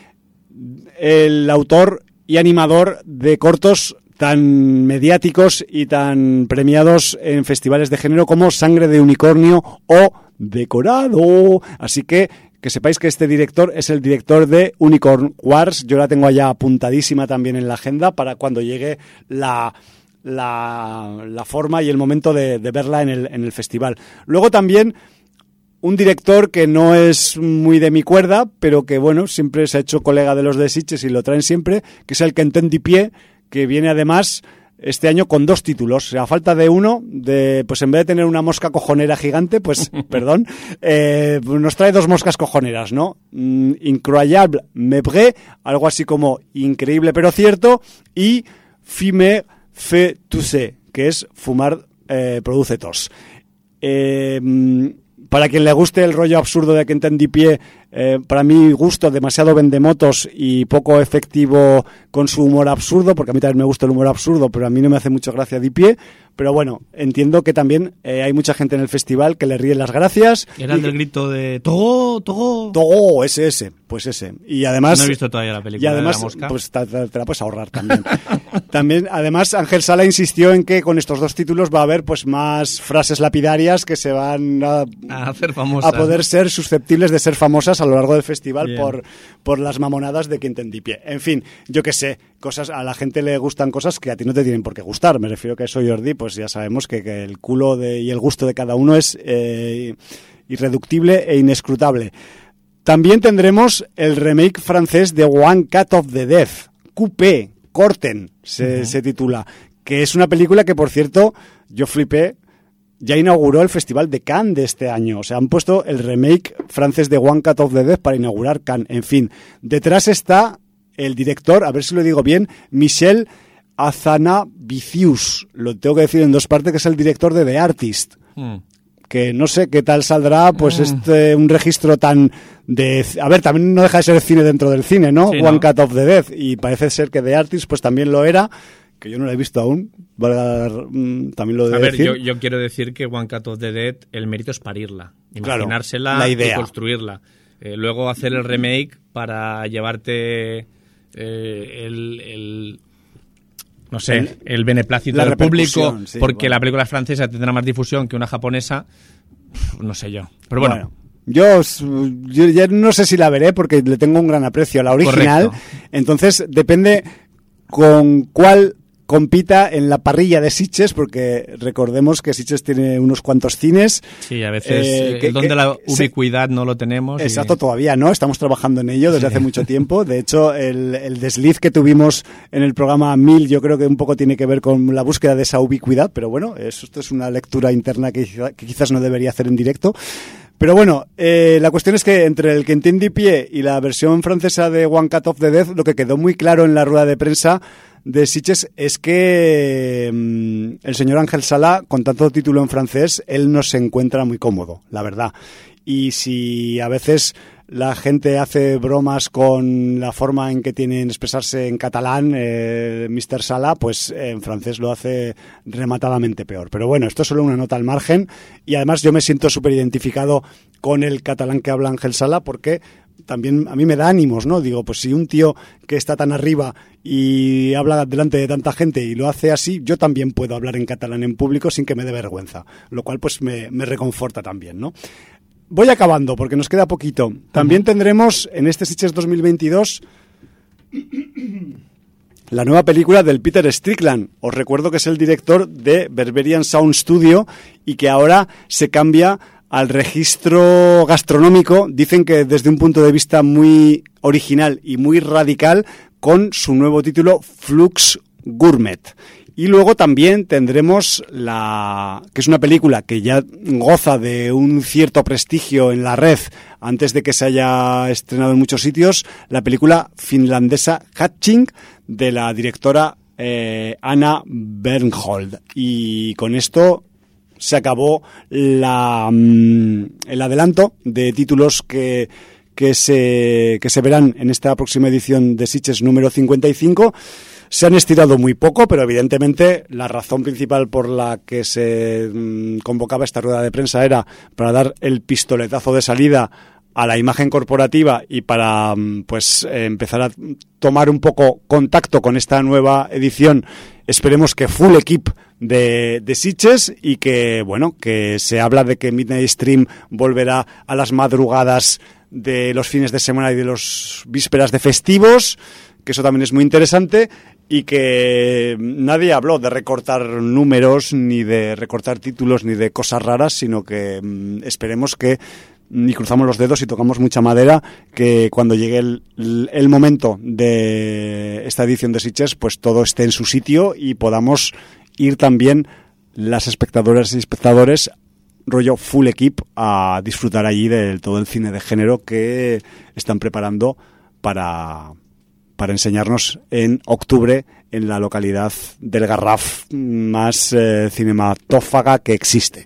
el autor y animador de cortos tan mediáticos y tan premiados en festivales de género como Sangre de Unicornio o Decorado. Así que que sepáis que este director es el director de Unicorn Wars. Yo la tengo allá apuntadísima también en la agenda para cuando llegue la, la, la forma y el momento de, de verla en el, en el festival. Luego también un director que no es muy de mi cuerda, pero que bueno, siempre se ha hecho colega de los de Sitges y lo traen siempre, que es el Quentin Dupieux, que viene además este año con dos títulos, a falta de uno, de pues en vez de tener una mosca cojonera gigante, pues, perdón, eh, nos trae dos moscas cojoneras, ¿no? Mm, Incroyable mais vrai, algo así como increíble pero cierto, y Fumer fait tousser, que es fumar eh, produce tos. Eh, para quien le guste el rollo absurdo de Quentin Dupieux, eh, para mi gusto demasiado vendemotos y poco efectivo con su humor absurdo, porque a mí también me gusta el humor absurdo, pero a mí no me hace mucho gracia Dupieux. Pero bueno, entiendo que también eh, hay mucha gente en el festival que le ríen las gracias. Era el del grito de Togo, Togo. Togo, ese, ese, pues ese. Y además... No he visto todavía la película y además, de la mosca. Pues te, te, te la puedes ahorrar también. También, además, Ángel Sala insistió en que con estos dos títulos va a haber pues más frases lapidarias que se van a, a hacer famosas, a poder ¿no? ser susceptibles de ser famosas a lo largo del festival Bien. por por las mamonadas de Quentin Dupieux. En fin, yo qué sé, cosas a la gente le gustan cosas que a ti no te tienen por qué gustar. Me refiero que eso, Jordi, pues ya sabemos que, que el culo de, y el gusto de cada uno es eh, irreductible e inescrutable. También tendremos el remake francés de One Cut of the Death, Q P, Corten, se, uh-huh. se titula, que es una película que, por cierto, yo flipé, ya inauguró el Festival de Cannes de este año. O sea, han puesto el remake francés de One Cut of the Death para inaugurar Cannes. En fin, detrás está el director, a ver si lo digo bien, Michel Hazanavicius. Lo tengo que decir en dos partes, que es el director de The Artist. Mm. Que no sé qué tal saldrá, pues mm. este un registro tan de... A ver, también no deja de ser cine dentro del cine, ¿no? Sí, One ¿no? Cut of the Death. Y parece ser que The Artist pues también lo era, que yo no lo he visto aún. Valga, también lo de A ver, decir. Yo, yo quiero decir que One Cut of the Dead, el mérito es parirla, imaginársela, claro, la idea. Y construirla. Eh, luego hacer el remake para llevarte eh, el... el no sé, el, el beneplácito del público, sí, porque bueno. la película francesa tendrá más difusión que una japonesa, no sé yo. Pero bueno. bueno yo, yo ya no sé si la veré porque le tengo un gran aprecio a la original. Correcto. Entonces depende con cuál compita en la parrilla de Sitges, porque recordemos que Sitges tiene unos cuantos cines. Sí, a veces eh, que, donde que, la ubicuidad se, no lo tenemos. Exacto, y... todavía no, estamos trabajando en ello desde sí. hace mucho tiempo. De hecho, el, el desliz que tuvimos en el programa mil yo creo que un poco tiene que ver con la búsqueda de esa ubicuidad, pero bueno, eso, esto es una lectura interna que, que quizás no debería hacer en directo. Pero bueno, eh, la cuestión es que entre el Quentin Dupieux y la versión francesa de One Cut of the Death, lo que quedó muy claro en la rueda de prensa de Sitges es que mmm, el señor Ángel Sala, con tanto título en francés, él no se encuentra muy cómodo, la verdad. Y si a veces la gente hace bromas con la forma en que tienen expresarse en catalán, eh, mister Sala, pues eh, en francés lo hace rematadamente peor. Pero bueno, esto es solo una nota al margen y además yo me siento súper identificado con el catalán que habla Ángel Sala porque también a mí me da ánimos, ¿no? Digo, pues si un tío que está tan arriba y habla delante de tanta gente y lo hace así, yo también puedo hablar en catalán en público sin que me dé vergüenza, lo cual pues me, me reconforta también, ¿no? Voy acabando porque nos queda poquito. También uh-huh. tendremos en este Sitges dos mil veintidós la nueva película del Peter Strickland. Os recuerdo que es el director de Berberian Sound Studio y que ahora se cambia al registro gastronómico, dicen que desde un punto de vista muy original y muy radical, con su nuevo título Flux Gourmet. Y luego también tendremos la que es una película que ya goza de un cierto prestigio en la red antes de que se haya estrenado en muchos sitios, la película finlandesa Hatching de la directora eh, Anna Bernhold. Y con esto se acabó la, el adelanto de títulos que, que, se, que se verán en esta próxima edición de Sitges número cincuenta y cinco. Se han estirado muy poco, pero evidentemente la razón principal por la que se mmm, convocaba esta rueda de prensa era para dar el pistoletazo de salida a la imagen corporativa y para pues eh, empezar a tomar un poco contacto con esta nueva edición. Esperemos que full equip de, de Sitges y que, bueno, que se habla de que Midnight Stream volverá a las madrugadas de los fines de semana y de los vísperas de festivos, que eso también es muy interesante, y que nadie habló de recortar números, ni de recortar títulos, ni de cosas raras, sino que mmm, esperemos que, y cruzamos los dedos y tocamos mucha madera, que cuando llegue el, el momento de esta edición de Sitges, pues todo esté en su sitio y podamos ir también las espectadoras y espectadores rollo full equip a disfrutar allí de todo el cine de género que están preparando para... para enseñarnos en octubre en la localidad del Garraf más eh, cinematófaga que existe.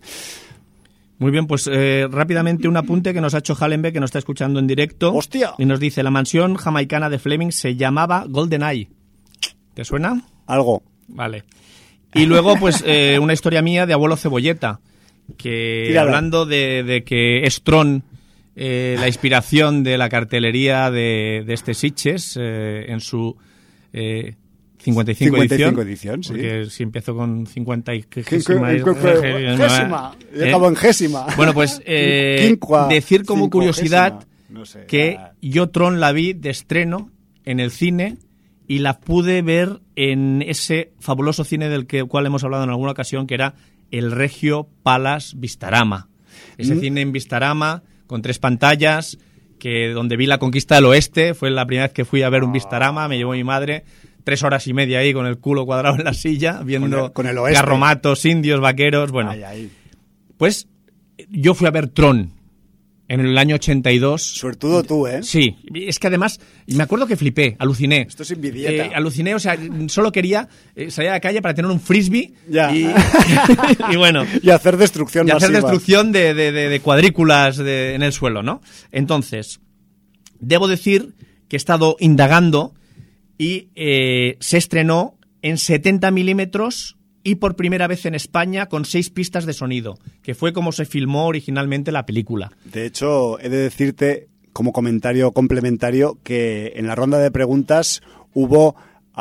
Muy bien, pues eh, rápidamente un apunte que nos ha hecho Hallenbeck, que nos está escuchando en directo. ¡Hostia! Y nos dice, la mansión jamaicana de Fleming se llamaba GoldenEye. ¿Te suena? Algo. Vale. Y luego, pues, eh, una historia mía de Abuelo Cebolleta, que Tírala. hablando de, de que es Tron... Eh, la inspiración de la cartelería de, de este Sitges eh, en su eh, cincuenta y cinco, cincuenta y cinco edición, edición sí. Porque si empiezo con cincuenta y gésima, y acabo en gésima. Bueno, pues eh, Quinqua, decir como curiosidad no sé, que ya. yo Tron la vi de estreno en el cine y la pude ver en ese fabuloso cine del que, cual hemos hablado en alguna ocasión, que era el Regio Palace Vistarama. Ese mm. cine en Vistarama con tres pantallas, que donde vi la conquista del oeste, fue la primera vez que fui a ver un Vistarama, me llevó mi madre, tres horas y media ahí con el culo cuadrado en la silla, viendo con el, con el oeste. Garromatos, indios, vaqueros, bueno. Ay, ay. Pues yo fui a ver Tron en el año ochenta y dos. Suertudo tú, ¿eh? Sí, es que además, me acuerdo que flipé, aluciné. Esto es envidieta. Eh, aluciné, o sea, solo quería eh, salir a la calle para tener un frisbee ya. Y, y bueno. Y hacer destrucción Y masiva. hacer destrucción de, de, de, de cuadrículas de, en el suelo, ¿no? Entonces, debo decir que he estado indagando y eh, se estrenó en setenta milímetros y por primera vez en España con seis pistas de sonido, que fue como se filmó originalmente la película. De hecho, he de decirte, como comentario complementario, que en la ronda de preguntas hubo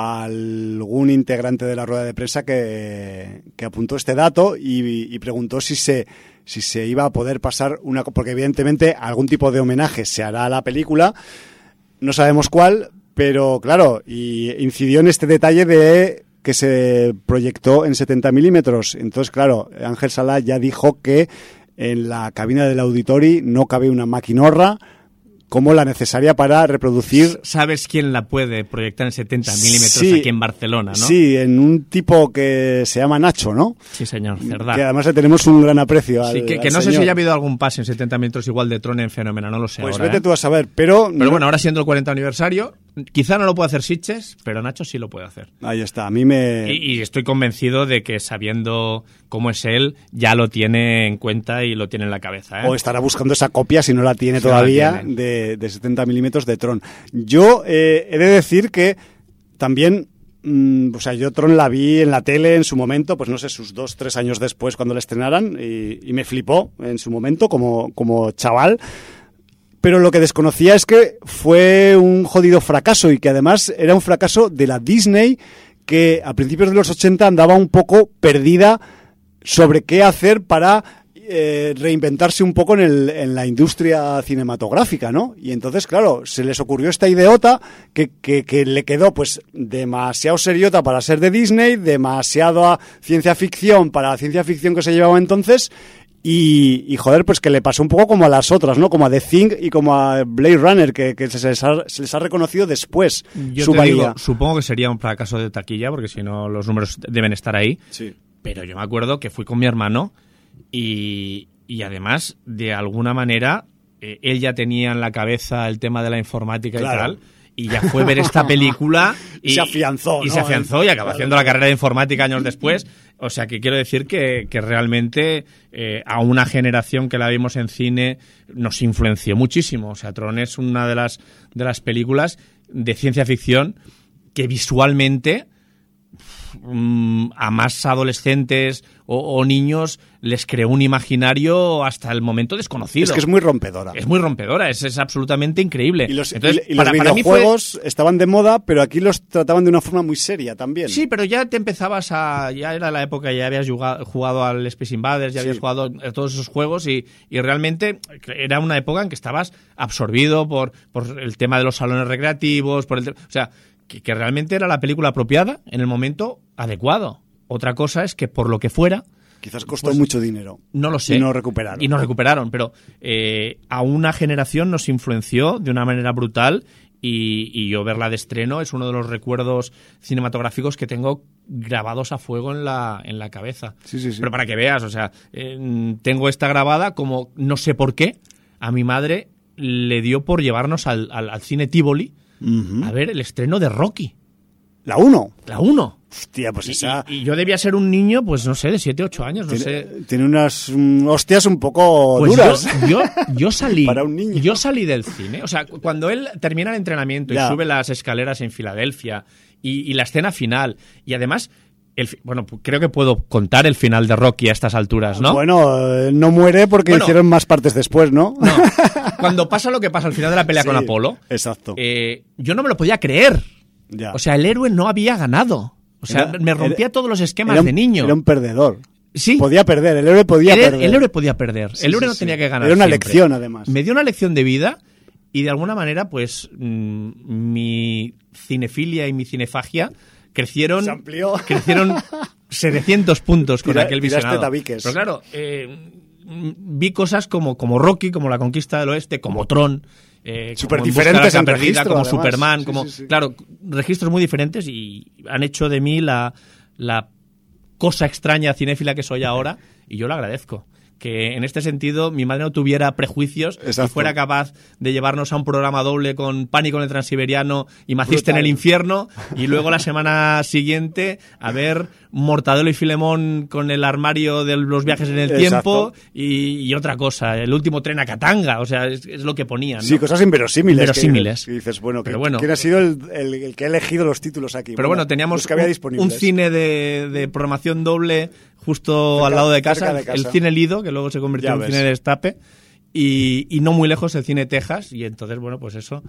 algún integrante de la rueda de prensa que, que apuntó este dato y, y preguntó si se, si se iba a poder pasar una... Porque evidentemente algún tipo de homenaje se hará a la película, no sabemos cuál, pero claro, y incidió en este detalle de... que se proyectó en setenta milímetros. Entonces, claro, Ángel Salá ya dijo que en la cabina del Auditori no cabe una maquinorra como la necesaria para reproducir... ¿Sabes quién la puede proyectar en setenta milímetros sí, aquí en Barcelona, no? Sí, en un tipo que se llama Nacho, ¿no? Sí, señor, Cerdá. Que además le tenemos un gran aprecio al, sí, que, que al no señor. sé si ya ha habido algún pase en setenta milímetros igual de Tron en Fenómena, no lo sé Pues ahora, vete ¿eh? tú a saber, pero... Pero no... bueno, ahora siendo el cuarenta aniversario, quizá no lo puede hacer Sitges, pero Nacho sí lo puede hacer. Ahí está, a mí me... Y, y estoy convencido de que sabiendo cómo es él, ya lo tiene en cuenta y lo tiene en la cabeza, ¿eh? O estará buscando esa copia, si no la tiene Si no todavía, la tiene. de, de setenta milímetros de Tron. Yo eh, he de decir que también, mmm, o sea, yo Tron la vi en la tele en su momento, pues no sé, sus dos, tres años después cuando la estrenaran, y, y me flipó en su momento como, como chaval. Pero lo que desconocía es que fue un jodido fracaso y que además era un fracaso de la Disney que a principios de los ochenta andaba un poco perdida sobre qué hacer para eh, reinventarse un poco en, el, en la industria cinematográfica, ¿no? Y entonces, claro, se les ocurrió esta ideota que, que, que le quedó pues demasiado seriota para ser de Disney, demasiado a ciencia ficción para la ciencia ficción que se llevaba entonces. Y, y joder, pues que le pasó un poco como a las otras, ¿no? Como a The Thing y como a Blade Runner, que, que se, les ha, se les ha reconocido después Yo su te valía. digo, supongo que sería un fracaso de taquilla, porque si no los números deben estar ahí. Sí. Pero yo me acuerdo que fui con mi hermano y, y además, de alguna manera, eh, él ya tenía en la cabeza el tema de la informática Claro. y tal. Y ya fue ver esta película y se afianzó, y ¿no? se afianzó y acabó Claro. haciendo la carrera de informática años después. O sea, que quiero decir que, que realmente eh, a una generación que la vimos en cine nos influenció muchísimo. O sea, Tron es una de las, de las películas de ciencia ficción que visualmente mm, a más adolescentes o, o niños les creó un imaginario hasta el momento desconocido. Es que es muy rompedora. Es muy rompedora, es, es absolutamente increíble. Y los, Entonces, y, y los para, para mí fue- videojuegos estaban de moda, pero aquí los trataban de una forma muy seria también. Sí, pero ya te empezabas a... Ya era la época, ya habías jugado, jugado al Space Invaders, ya Sí. habías jugado a todos esos juegos y, y realmente era una época en que estabas absorbido por, por el tema de los salones recreativos, por el te- o sea, que, que realmente era la película apropiada en el momento adecuado. Otra cosa es que por lo que fuera... Quizás costó Pues, mucho dinero. No lo sé. Y no recuperaron. Y no recuperaron, pero eh, a una generación nos influenció de una manera brutal y, y yo verla de estreno es uno de los recuerdos cinematográficos que tengo grabados a fuego en la, en la cabeza. Sí, sí, sí. Pero para que veas, o sea, eh, tengo esta grabada como no sé por qué a mi madre le dio por llevarnos al, al, al cine Tivoli Ujú. a ver el estreno de Rocky, La uno. la uno. Hostia, pues Y, esa... y- y yo debía ser un niño, pues no sé, de siete, ocho años, no tiene, sé. tiene unas mm, hostias un poco Pues duras. yo, yo, yo salí. Para un niño. Yo salí del cine. O sea, cu- cuando él termina el entrenamiento Ya. y sube las escaleras en Filadelfia y, y la escena final, y además, el, fi- bueno, pu- creo que puedo contar el final de Rocky a estas alturas, ¿no? Bueno, eh, no muere porque Bueno. hicieron más partes después, ¿no? No. Cuando pasa lo que pasa al final de la pelea Sí, con Apolo, Exacto. eh, yo no me lo podía creer. Ya. O sea, el héroe no había ganado. O sea, Era- me rompía era- todos los esquemas era un- de niño. Era un perdedor. Sí. Podía perder, el héroe podía el, perder. el héroe podía perder. Sí, el héroe sí, no sí. tenía que ganar. Era una siempre. lección, además. Me dio una lección de vida y de alguna manera, pues, mmm, mi cinefilia y mi cinefagia crecieron. Se amplió. Crecieron setecientos puntos con Tira- aquel tiraste visionado. tabiques. Pero claro, eh, vi cosas como, como Rocky, como La Conquista del Oeste, como Tron, eh, súper diferentes en perdida, registro, como además. Superman, sí, como sí, sí. claro, registros muy diferentes y han hecho de mí la, la cosa extraña cinéfila que soy ahora, y yo lo agradezco. Que en este sentido mi madre no tuviera prejuicios Exacto. y fuera capaz de llevarnos a un programa doble con Pánico en el Transiberiano y Maciste Brutal. en el Infierno, y luego la semana siguiente a ver Mortadelo y Filemón con el armario de los viajes en el Exacto. tiempo y, y otra cosa, el último tren a Katanga, o sea, es, es lo que ponían, ¿no? Sí, cosas inverosímiles. Inverosímiles. Que, que dices, bueno, Pero que, bueno. ¿quién ha sido el, el, el que ha elegido los títulos aquí? Pero bueno, teníamos los que había un, disponibles. un cine de, de programación doble justo Cerca- al lado de cerca casa, de casa. el cine Lido, que luego se convirtió Ya en un ves. cine de Destape, y, y no muy lejos el cine Texas, y entonces, bueno, pues eso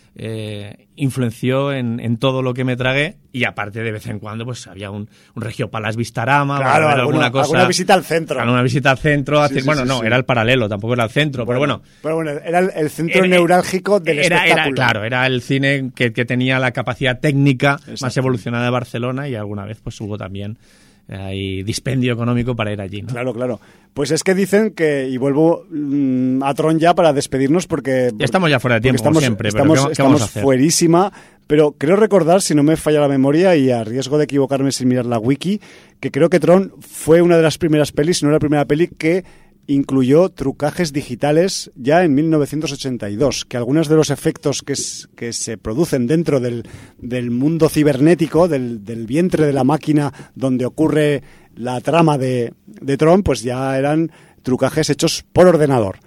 eh, influenció en, en todo lo que me tragué, y aparte de vez en cuando pues había un, un Regio Palace Vistarama, Claro, para ver alguna, alguna cosa, alguna visita al centro. alguna visita al centro, hacer, sí, bueno, sí, no, sí. era el paralelo, tampoco era el centro, pero bueno. Pero bueno, era el, el centro Era- neurálgico del era, espectáculo. Era, claro, era el cine que, que tenía la capacidad técnica Exacto. más evolucionada de Barcelona, y alguna vez pues hubo también eh, ahí dispendio económico para ir allí, ¿no? Claro, claro. Pues es que dicen que, y vuelvo mm, a Tron ya para despedirnos porque... Ya estamos ya fuera de tiempo, porque como estamos, siempre, pero estamos, ¿qué- qué estamos vamos a hacer? fuerísima, pero creo recordar, si no me falla la memoria y a riesgo de equivocarme sin mirar la wiki, que creo que Tron fue una de las primeras pelis, si no la primera peli, que incluyó trucajes digitales ya en mil novecientos ochenta y dos, que algunos de los efectos que, es, que se producen dentro del, del mundo cibernético, del, del vientre de la máquina donde ocurre la trama de, de Tron, pues ya eran trucajes hechos por ordenador.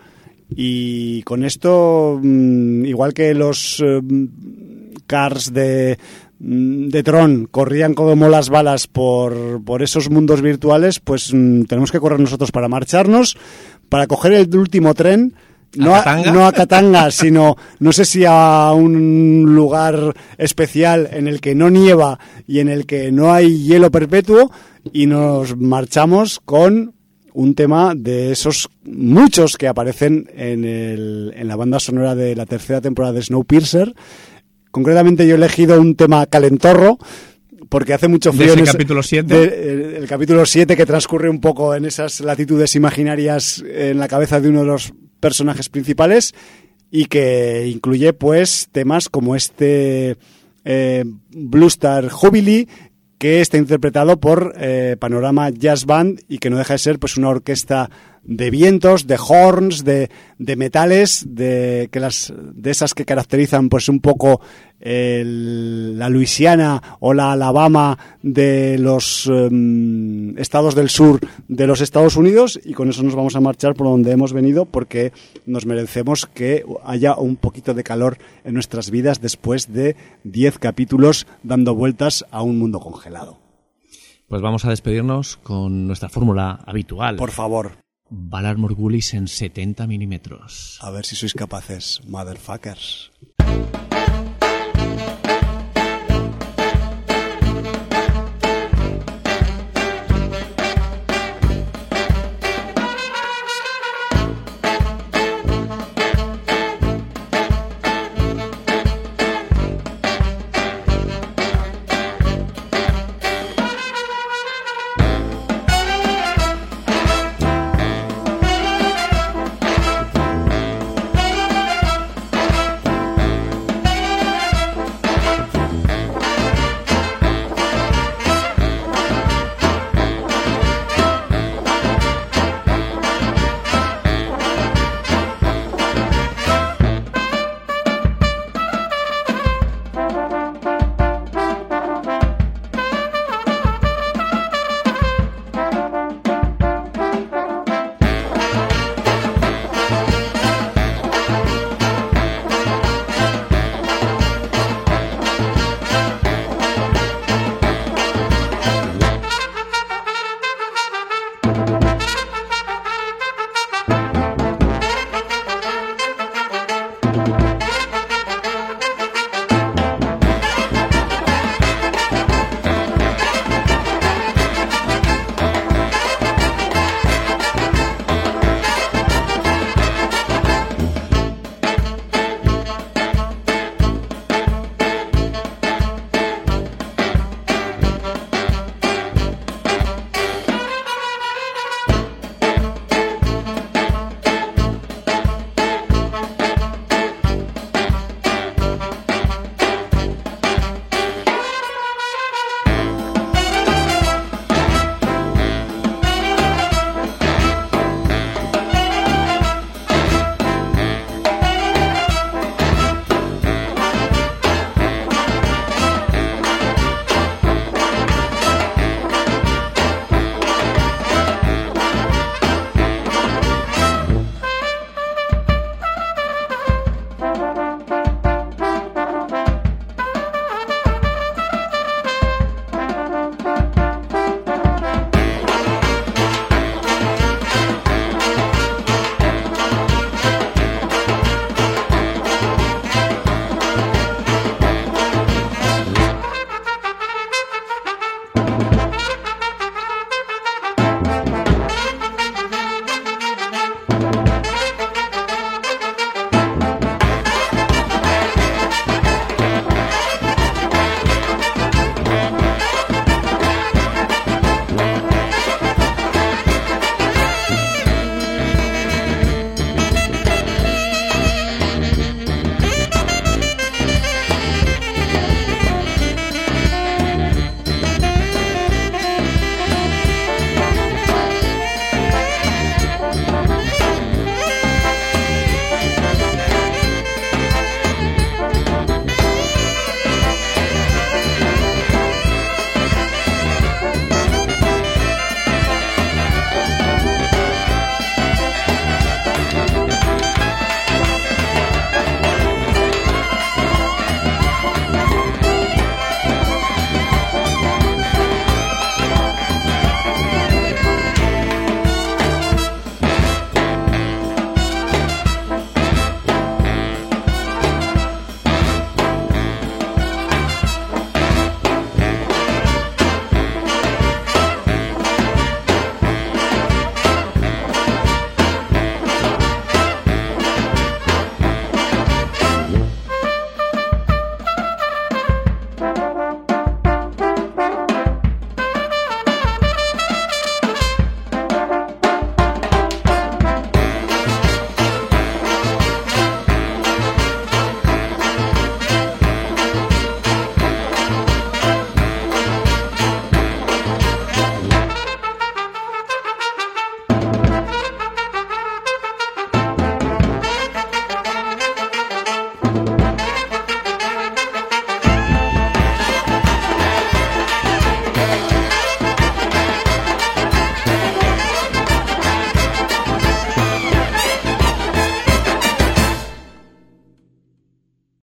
Y con esto, mmm, igual que los eh, cars de, de Tron corrían como las balas por, por esos mundos virtuales, pues mmm, tenemos que correr nosotros para marcharnos, para coger el último tren. No ¿A a, Katanga? no a Katanga, sino, no sé si a un lugar especial en el que no nieva y en el que no hay hielo perpetuo, y nos marchamos con un tema de esos muchos que aparecen en, el, en la banda sonora de la tercera temporada de Snowpiercer. Concretamente yo he elegido un tema calentorro, porque hace mucho frío. ¿De ese en ese- capítulo siete? de- el, el capítulo siete, que transcurre un poco en esas latitudes imaginarias en la cabeza de uno de los personajes principales, y que incluye pues temas como este eh, Blue Star Jubilee, que está interpretado por eh, Panorama Jazz Band, y que no deja de ser pues una orquesta de vientos, de horns, de, de metales, de que las de esas que caracterizan pues un poco el, la Luisiana o la Alabama de los um, estados del sur de los Estados Unidos. Y con eso nos vamos a marchar por donde hemos venido, porque nos merecemos que haya un poquito de calor en nuestras vidas después de diez capítulos dando vueltas a un mundo congelado. Pues vamos a despedirnos con nuestra fórmula habitual. Por favor, Valar Morghulis en setenta milímetros. a ver si sois capaces, motherfuckers.